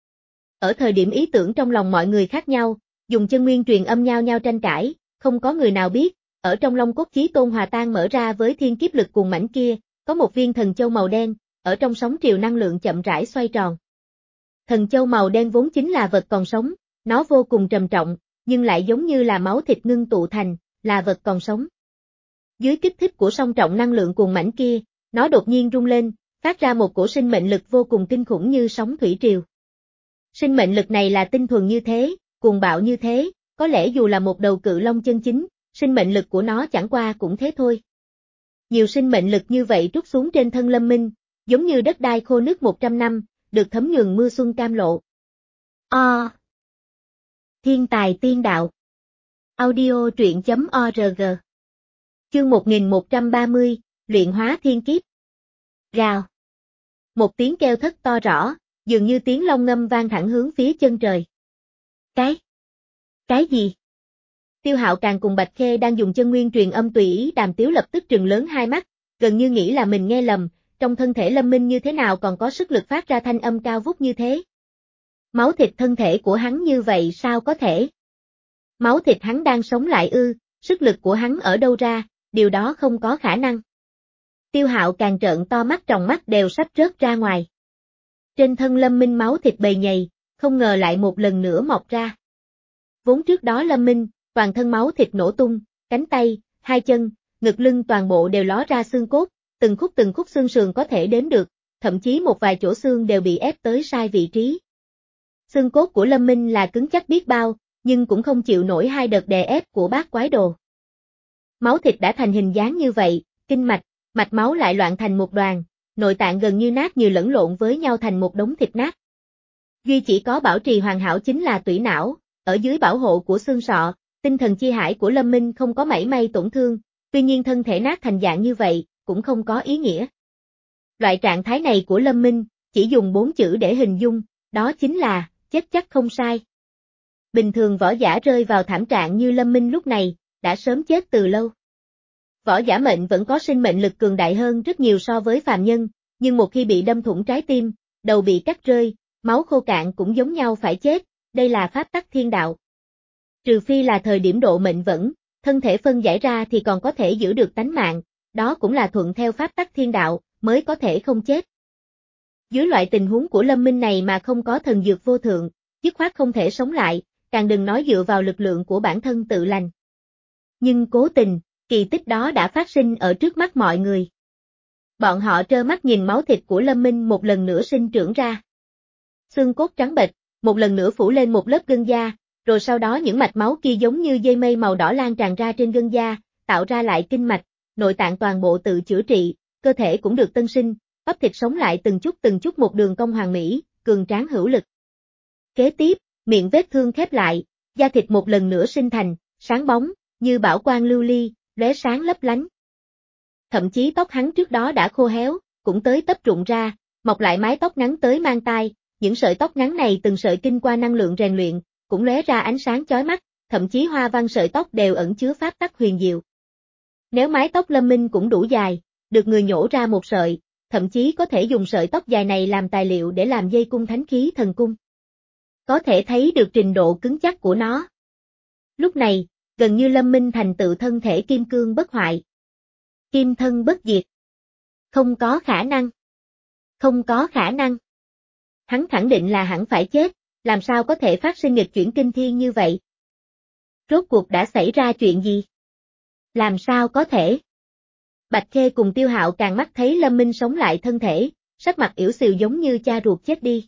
Ở thời điểm ý tưởng trong lòng mọi người khác nhau, dùng chân nguyên truyền âm nhau nhau tranh cãi, không có người nào biết, ở trong long cốt chí tôn hòa tan mở ra với thiên kiếp lực cuồng mãnh kia, có một viên thần châu màu đen, ở trong sóng triều năng lượng chậm rãi xoay tròn. Thần châu màu đen vốn chính là vật còn sống, nó vô cùng trầm trọng, nhưng lại giống như là máu thịt ngưng tụ thành, là vật còn sống. Dưới kích thích của song trọng năng lượng cuồng mãnh kia, nó đột nhiên rung lên, phát ra một cổ sinh mệnh lực vô cùng kinh khủng như sóng thủy triều. Sinh mệnh lực này là tinh thuần như thế, cuồng bạo như thế, có lẽ dù là một đầu cự long chân chính, sinh mệnh lực của nó chẳng qua cũng thế thôi. Nhiều sinh mệnh lực như vậy trút xuống trên thân Lâm Minh, giống như đất đai khô nước một trăm năm, được thấm nhuần mưa xuân cam lộ. O. Thiên tài tiên đạo. Audio truyện chấm org. Chương một nghìn một trăm ba mươi, luyện hóa thiên kiếp. Rào. Một tiếng kêu thất to rõ, dường như tiếng long ngâm vang thẳng hướng phía chân trời. Cái? Cái gì? Tiêu Hạo Càng cùng Bạch Khê đang dùng chân nguyên truyền âm tùy ý đàm tiếu lập tức trừng lớn hai mắt, gần như nghĩ là mình nghe lầm, trong thân thể Lâm Minh như thế nào còn có sức lực phát ra thanh âm cao vút như thế. Máu thịt thân thể của hắn như vậy sao có thể? Máu thịt hắn đang sống lại ư, sức lực của hắn ở đâu ra, điều đó không có khả năng. Tiêu Hạo Càng trợn to mắt, tròng mắt đều sắp rớt ra ngoài. Trên thân Lâm Minh máu thịt bầy nhầy, không ngờ lại một lần nữa mọc ra. Vốn trước đó Lâm Minh, toàn thân máu thịt nổ tung, cánh tay, hai chân, ngực lưng toàn bộ đều ló ra xương cốt, từng khúc từng khúc xương sườn có thể đếm được, thậm chí một vài chỗ xương đều bị ép tới sai vị trí. Xương cốt của Lâm Minh là cứng chắc biết bao, nhưng cũng không chịu nổi hai đợt đè ép của bát quái đồ. Máu thịt đã thành hình dáng như vậy, kinh mạch, mạch máu lại loạn thành một đoàn, nội tạng gần như nát như lẫn lộn với nhau thành một đống thịt nát. Duy chỉ có bảo trì hoàn hảo chính là tủy não, ở dưới bảo hộ của xương sọ, tinh thần chi hải của Lâm Minh không có mảy may tổn thương, tuy nhiên thân thể nát thành dạng như vậy, cũng không có ý nghĩa. Loại trạng thái này của Lâm Minh, chỉ dùng bốn chữ để hình dung, đó chính là, chết chắc không sai. Bình thường võ giả rơi vào thảm trạng như Lâm Minh lúc này, đã sớm chết từ lâu. Võ giả mệnh vẫn có sinh mệnh lực cường đại hơn rất nhiều so với phàm nhân, nhưng một khi bị đâm thủng trái tim, đầu bị cắt rơi, máu khô cạn cũng giống nhau phải chết, đây là pháp tắc thiên đạo. Trừ phi là thời điểm độ mệnh vẫn, thân thể phân giải ra thì còn có thể giữ được tánh mạng, đó cũng là thuận theo pháp tắc thiên đạo, mới có thể không chết. Dưới loại tình huống của Lâm Minh này mà không có thần dược vô thượng, dứt khoát không thể sống lại, càng đừng nói dựa vào lực lượng của bản thân tự lành. Nhưng cố tình, kỳ tích đó đã phát sinh ở trước mắt mọi người. Bọn họ trơ mắt nhìn máu thịt của Lâm Minh một lần nữa sinh trưởng ra. Xương cốt trắng bệch, một lần nữa phủ lên một lớp gân da, rồi sau đó những mạch máu kia giống như dây mây màu đỏ lan tràn ra trên gân da, tạo ra lại kinh mạch, nội tạng toàn bộ tự chữa trị, cơ thể cũng được tân sinh, bắp thịt sống lại từng chút từng chút một đường cong hoàn mỹ, cường tráng hữu lực. Kế tiếp, miệng vết thương khép lại, da thịt một lần nữa sinh thành, sáng bóng, như bảo quang lưu ly, lóe sáng lấp lánh. Thậm chí tóc hắn trước đó đã khô héo, cũng tới tấp rụng ra, mọc lại mái tóc ngắn tới mang tai, những sợi tóc ngắn này từng sợi kinh qua năng lượng rèn luyện, cũng lóe ra ánh sáng chói mắt, thậm chí hoa văn sợi tóc đều ẩn chứa pháp tắc huyền diệu. Nếu mái tóc Lâm Minh cũng đủ dài, được người nhổ ra một sợi, thậm chí có thể dùng sợi tóc dài này làm tài liệu để làm dây cung thánh khí thần cung. Có thể thấy được trình độ cứng chắc của nó. Lúc này, gần như Lâm Minh thành tựu thân thể kim cương bất hoại. Kim thân bất diệt. Không có khả năng. Không có khả năng. Hắn khẳng định là hẳn phải chết, làm sao có thể phát sinh nghịch chuyển kinh thiên như vậy? Rốt cuộc đã xảy ra chuyện gì? Làm sao có thể? Bạch Khê cùng Tiêu Hạo Càng mắt thấy Lâm Minh sống lại thân thể, sắc mặt yểu xìu giống như cha ruột chết đi.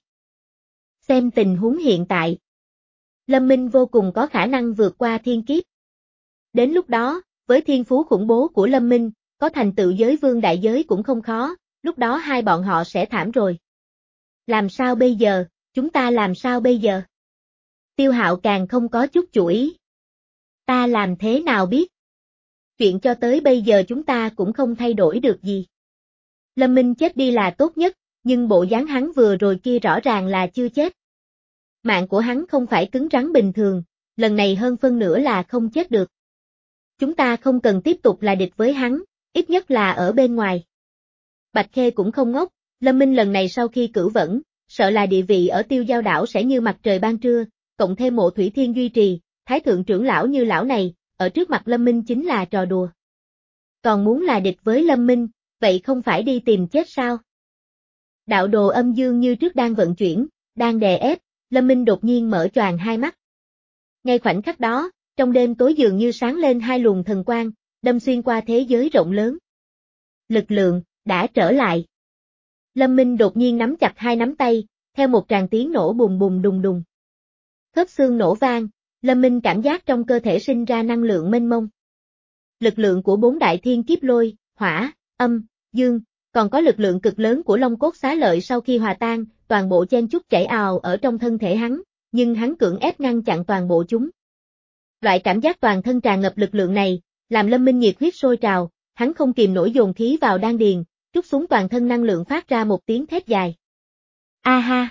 Xem tình huống hiện tại. Lâm Minh vô cùng có khả năng vượt qua thiên kiếp. Đến lúc đó, với thiên phú khủng bố của Lâm Minh, có thành tựu giới vương đại giới cũng không khó, lúc đó hai bọn họ sẽ thảm rồi. Làm sao bây giờ, chúng ta làm sao bây giờ? Tiêu Hạo Càng không có chút chủ ý. Ta làm thế nào biết? Chuyện cho tới bây giờ chúng ta cũng không thay đổi được gì. Lâm Minh chết đi là tốt nhất, nhưng bộ dáng hắn vừa rồi kia rõ ràng là chưa chết. Mạng của hắn không phải cứng rắn bình thường, lần này hơn phân nửa là không chết được. Chúng ta không cần tiếp tục là địch với hắn, ít nhất là ở bên ngoài. Bạch Khê cũng không ngốc, Lâm Minh lần này sau khi cử vẫn, sợ là địa vị ở Tiêu Giao đảo sẽ như mặt trời ban trưa, cộng thêm Mộ Thủy Thiên duy trì, thái thượng trưởng lão như lão này, ở trước mặt Lâm Minh chính là trò đùa. Còn muốn là địch với Lâm Minh, vậy không phải đi tìm chết sao? Đạo đồ âm dương như trước đang vận chuyển, đang đè ép, Lâm Minh đột nhiên mở choàng hai mắt. Ngay khoảnh khắc đó, trong đêm tối dường như sáng lên hai luồng thần quang, đâm xuyên qua thế giới rộng lớn. Lực lượng, đã trở lại. Lâm Minh đột nhiên nắm chặt hai nắm tay, theo một tràng tiếng nổ bùng bùng đùng đùng. Khớp xương nổ vang, Lâm Minh cảm giác trong cơ thể sinh ra năng lượng mênh mông. Lực lượng của bốn đại thiên kiếp lôi, hỏa, âm, dương, còn có lực lượng cực lớn của Long Cốt Xá Lợi sau khi hòa tan, toàn bộ chen chúc chảy ào ở trong thân thể hắn, nhưng hắn cưỡng ép ngăn chặn toàn bộ chúng. Loại cảm giác toàn thân tràn ngập lực lượng này, làm Lâm Minh nhiệt huyết sôi trào, hắn không kìm nổi dồn khí vào đan điền, trút xuống toàn thân năng lượng phát ra một tiếng thét dài. A ha!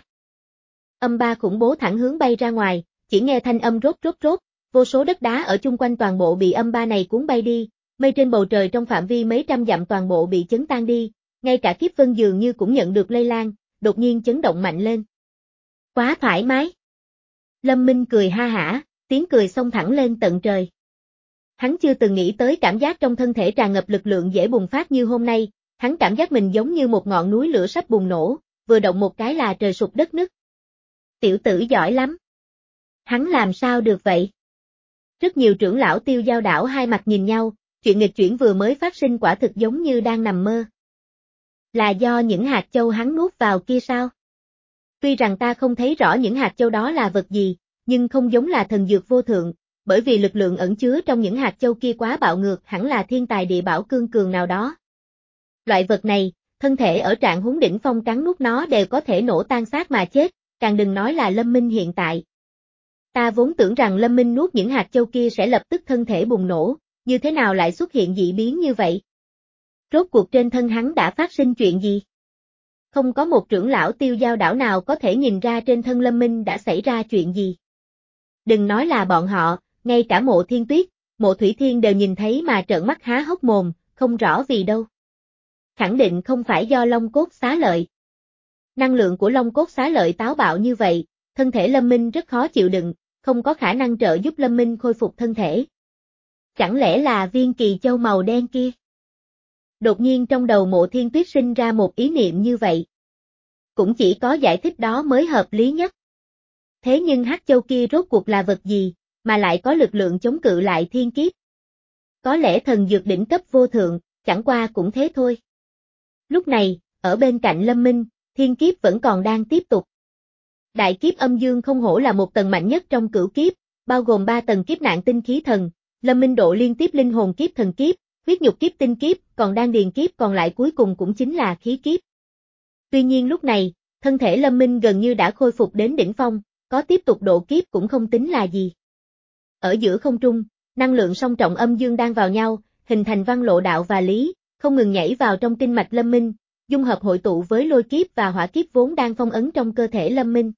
Âm ba khủng bố thẳng hướng bay ra ngoài, chỉ nghe thanh âm rốt rốt rốt, vô số đất đá ở chung quanh toàn bộ bị âm ba này cuốn bay đi, mây trên bầu trời trong phạm vi mấy trăm dặm toàn bộ bị chấn tan đi, ngay cả kiếp vân dường như cũng nhận được lây lan, đột nhiên chấn động mạnh lên. Quá thoải mái! Lâm Minh cười ha hả, tiếng cười xông thẳng lên tận trời. Hắn chưa từng nghĩ tới cảm giác trong thân thể tràn ngập lực lượng dễ bùng phát như hôm nay, hắn cảm giác mình giống như một ngọn núi lửa sắp bùng nổ, vừa động một cái là trời sụp đất nứt. Tiểu tử giỏi lắm. Hắn làm sao được vậy? Rất nhiều trưởng lão Tiêu Giao đảo hai mặt nhìn nhau, chuyện nghịch chuyển vừa mới phát sinh quả thực giống như đang nằm mơ. Là do những hạt châu hắn nuốt vào kia sao? Tuy rằng ta không thấy rõ những hạt châu đó là vật gì, nhưng không giống là thần dược vô thượng, bởi vì lực lượng ẩn chứa trong những hạt châu kia quá bạo ngược, hẳn là thiên tài địa bảo cương cường nào đó. Loại vật này, thân thể ở trạng huống đỉnh phong cắn nuốt nó đều có thể nổ tan xác mà chết, càng đừng nói là Lâm Minh hiện tại. Ta vốn tưởng rằng Lâm Minh nuốt những hạt châu kia sẽ lập tức thân thể bùng nổ, như thế nào lại xuất hiện dị biến như vậy? Rốt cuộc trên thân hắn đã phát sinh chuyện gì? Không có một trưởng lão Tiêu Giao đảo nào có thể nhìn ra trên thân Lâm Minh đã xảy ra chuyện gì. Đừng nói là bọn họ, ngay cả Mộ Thiên Tuyết, Mộ Thủy Thiên đều nhìn thấy mà trợn mắt há hốc mồm, không rõ vì đâu. Khẳng định không phải do Long Cốt Xá Lợi. Năng lượng của Long Cốt Xá Lợi táo bạo như vậy, thân thể Lâm Minh rất khó chịu đựng, không có khả năng trợ giúp Lâm Minh khôi phục thân thể. Chẳng lẽ là viên kỳ châu màu đen kia? Đột nhiên trong đầu Mộ Thiên Tuyết sinh ra một ý niệm như vậy. Cũng chỉ có giải thích đó mới hợp lý nhất. Thế nhưng hắc châu kia rốt cuộc là vật gì, mà lại có lực lượng chống cự lại thiên kiếp? Có lẽ thần dược đỉnh cấp vô thượng, chẳng qua cũng thế thôi. Lúc này, ở bên cạnh Lâm Minh, thiên kiếp vẫn còn đang tiếp tục. Đại kiếp âm dương không hổ là một tầng mạnh nhất trong cửu kiếp, bao gồm ba tầng kiếp nạn tinh khí thần, Lâm Minh độ liên tiếp linh hồn kiếp thần kiếp, huyết nhục kiếp tinh kiếp, còn đan điền kiếp còn lại cuối cùng cũng chính là khí kiếp. Tuy nhiên lúc này, thân thể Lâm Minh gần như đã khôi phục đến đỉnh phong, có tiếp tục độ kiếp cũng không tính là gì. Ở giữa không trung, năng lượng song trọng âm dương đang vào nhau, hình thành văn lộ đạo và lý, không ngừng nhảy vào trong kinh mạch Lâm Minh, dung hợp hội tụ với lôi kiếp và hỏa kiếp vốn đang phong ấn trong cơ thể Lâm Minh.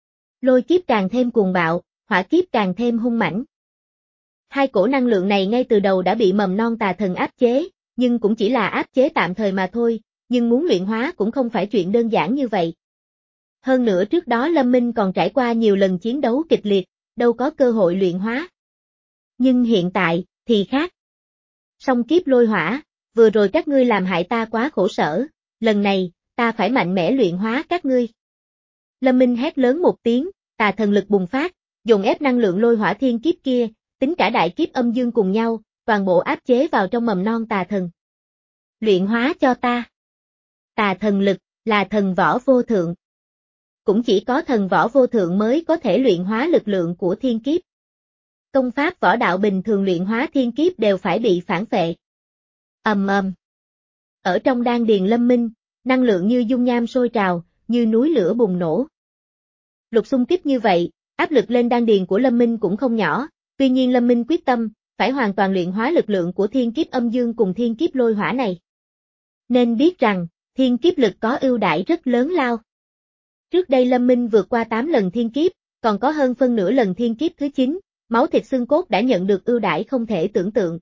Lôi kiếp càng thêm cuồng bạo, hỏa kiếp càng thêm hung mãnh. Hai cổ năng lượng này ngay từ đầu đã bị mầm non tà thần áp chế, nhưng cũng chỉ là áp chế tạm thời mà thôi, nhưng muốn luyện hóa cũng không phải chuyện đơn giản như vậy. Hơn nữa trước đó Lâm Minh còn trải qua nhiều lần chiến đấu kịch liệt, đâu có cơ hội luyện hóa. Nhưng hiện tại, thì khác. Song kiếp lôi hỏa, vừa rồi các ngươi làm hại ta quá khổ sở, lần này, ta phải mạnh mẽ luyện hóa các ngươi. Lâm Minh hét lớn một tiếng, tà thần lực bùng phát, dồn ép năng lượng lôi hỏa thiên kiếp kia, tính cả đại kiếp âm dương cùng nhau, toàn bộ áp chế vào trong mầm non tà thần. Luyện hóa cho ta. Tà thần lực, là thần võ vô thượng. Cũng chỉ có thần võ vô thượng mới có thể luyện hóa lực lượng của thiên kiếp. Công pháp võ đạo bình thường luyện hóa thiên kiếp đều phải bị phản phệ. Ầm ầm. Ở trong đan điền Lâm Minh, năng lượng như dung nham sôi trào, như núi lửa bùng nổ. Lục xung kích như vậy, áp lực lên đan điền của Lâm Minh cũng không nhỏ, tuy nhiên Lâm Minh quyết tâm, phải hoàn toàn luyện hóa lực lượng của thiên kiếp âm dương cùng thiên kiếp lôi hỏa này. Nên biết rằng, thiên kiếp lực có ưu đãi rất lớn lao. Trước đây Lâm Minh vượt qua tám lần thiên kiếp, còn có hơn phân nửa lần thiên kiếp thứ chín, máu thịt xương cốt đã nhận được ưu đãi không thể tưởng tượng.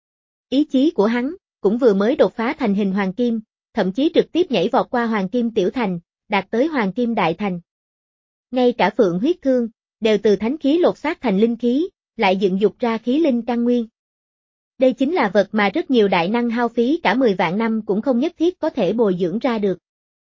Ý chí của hắn, cũng vừa mới đột phá thành hình hoàng kim, thậm chí trực tiếp nhảy vọt qua hoàng kim tiểu thành, đạt tới hoàng kim đại thành. Ngay cả phượng huyết thương, đều từ thánh khí lột xác thành linh khí, lại dựng dục ra khí linh căn nguyên. Đây chính là vật mà rất nhiều đại năng hao phí cả mười vạn năm cũng không nhất thiết có thể bồi dưỡng ra được.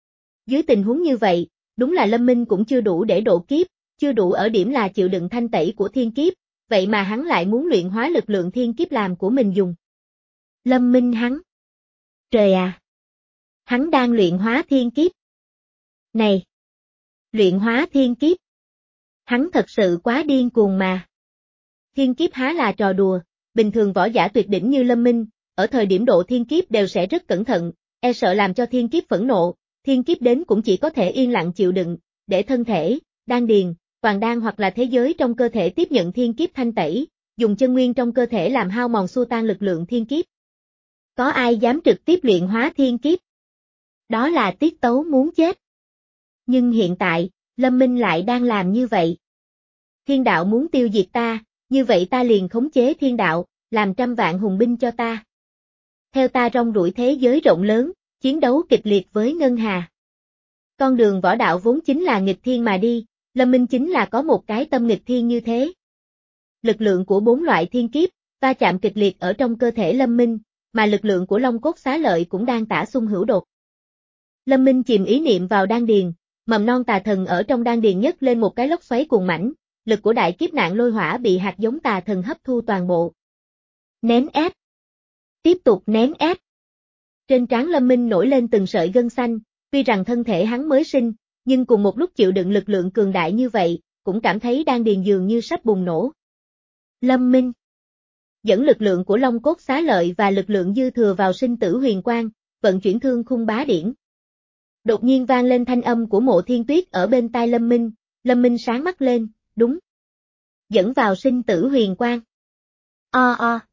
Dưới tình huống như vậy, đúng là Lâm Minh cũng chưa đủ để độ kiếp, chưa đủ ở điểm là chịu đựng thanh tẩy của thiên kiếp, vậy mà hắn lại muốn luyện hóa lực lượng thiên kiếp làm của mình dùng. Lâm Minh hắn. Trời à! Hắn đang luyện hóa thiên kiếp. Này! Luyện hóa thiên kiếp. Hắn thật sự quá điên cuồng mà. Thiên kiếp há là trò đùa, bình thường võ giả tuyệt đỉnh như Lâm Minh, ở thời điểm độ thiên kiếp đều sẽ rất cẩn thận, e sợ làm cho thiên kiếp phẫn nộ, thiên kiếp đến cũng chỉ có thể yên lặng chịu đựng, để thân thể, đan điền, toàn đan hoặc là thế giới trong cơ thể tiếp nhận thiên kiếp thanh tẩy, dùng chân nguyên trong cơ thể làm hao mòn xua tan lực lượng thiên kiếp. Có ai dám trực tiếp luyện hóa thiên kiếp? Đó là tiết tấu muốn chết. Nhưng hiện tại, Lâm Minh lại đang làm như vậy. Thiên đạo muốn tiêu diệt ta, như vậy ta liền khống chế thiên đạo, làm trăm vạn hùng binh cho ta. Theo ta rong ruổi thế giới rộng lớn, chiến đấu kịch liệt với Ngân Hà. Con đường võ đạo vốn chính là nghịch thiên mà đi, Lâm Minh chính là có một cái tâm nghịch thiên như thế. Lực lượng của bốn loại thiên kiếp, va chạm kịch liệt ở trong cơ thể Lâm Minh, mà lực lượng của Long Cốt Xá Lợi cũng đang tả xung hữu đột. Lâm Minh chìm ý niệm vào đan điền, mầm non tà thần ở trong đan điền nhấc lên một cái lốc xoáy cuồng mãnh, lực của đại kiếp nạn lôi hỏa bị hạt giống tà thần hấp thu toàn bộ. Nén ép. Tiếp tục nén ép. Trên trán Lâm Minh nổi lên từng sợi gân xanh, tuy rằng thân thể hắn mới sinh, nhưng cùng một lúc chịu đựng lực lượng cường đại như vậy, cũng cảm thấy đan điền dường như sắp bùng nổ. Lâm Minh dẫn lực lượng của Long Cốt Xá Lợi và lực lượng dư thừa vào sinh tử huyền quang, vận chuyển thương khung bá điển. Đột nhiên vang lên thanh âm của Mộ Thiên Tuyết ở bên tai Lâm Minh, Lâm Minh sáng mắt lên, đúng. Dẫn vào sinh tử huyền quang. O o.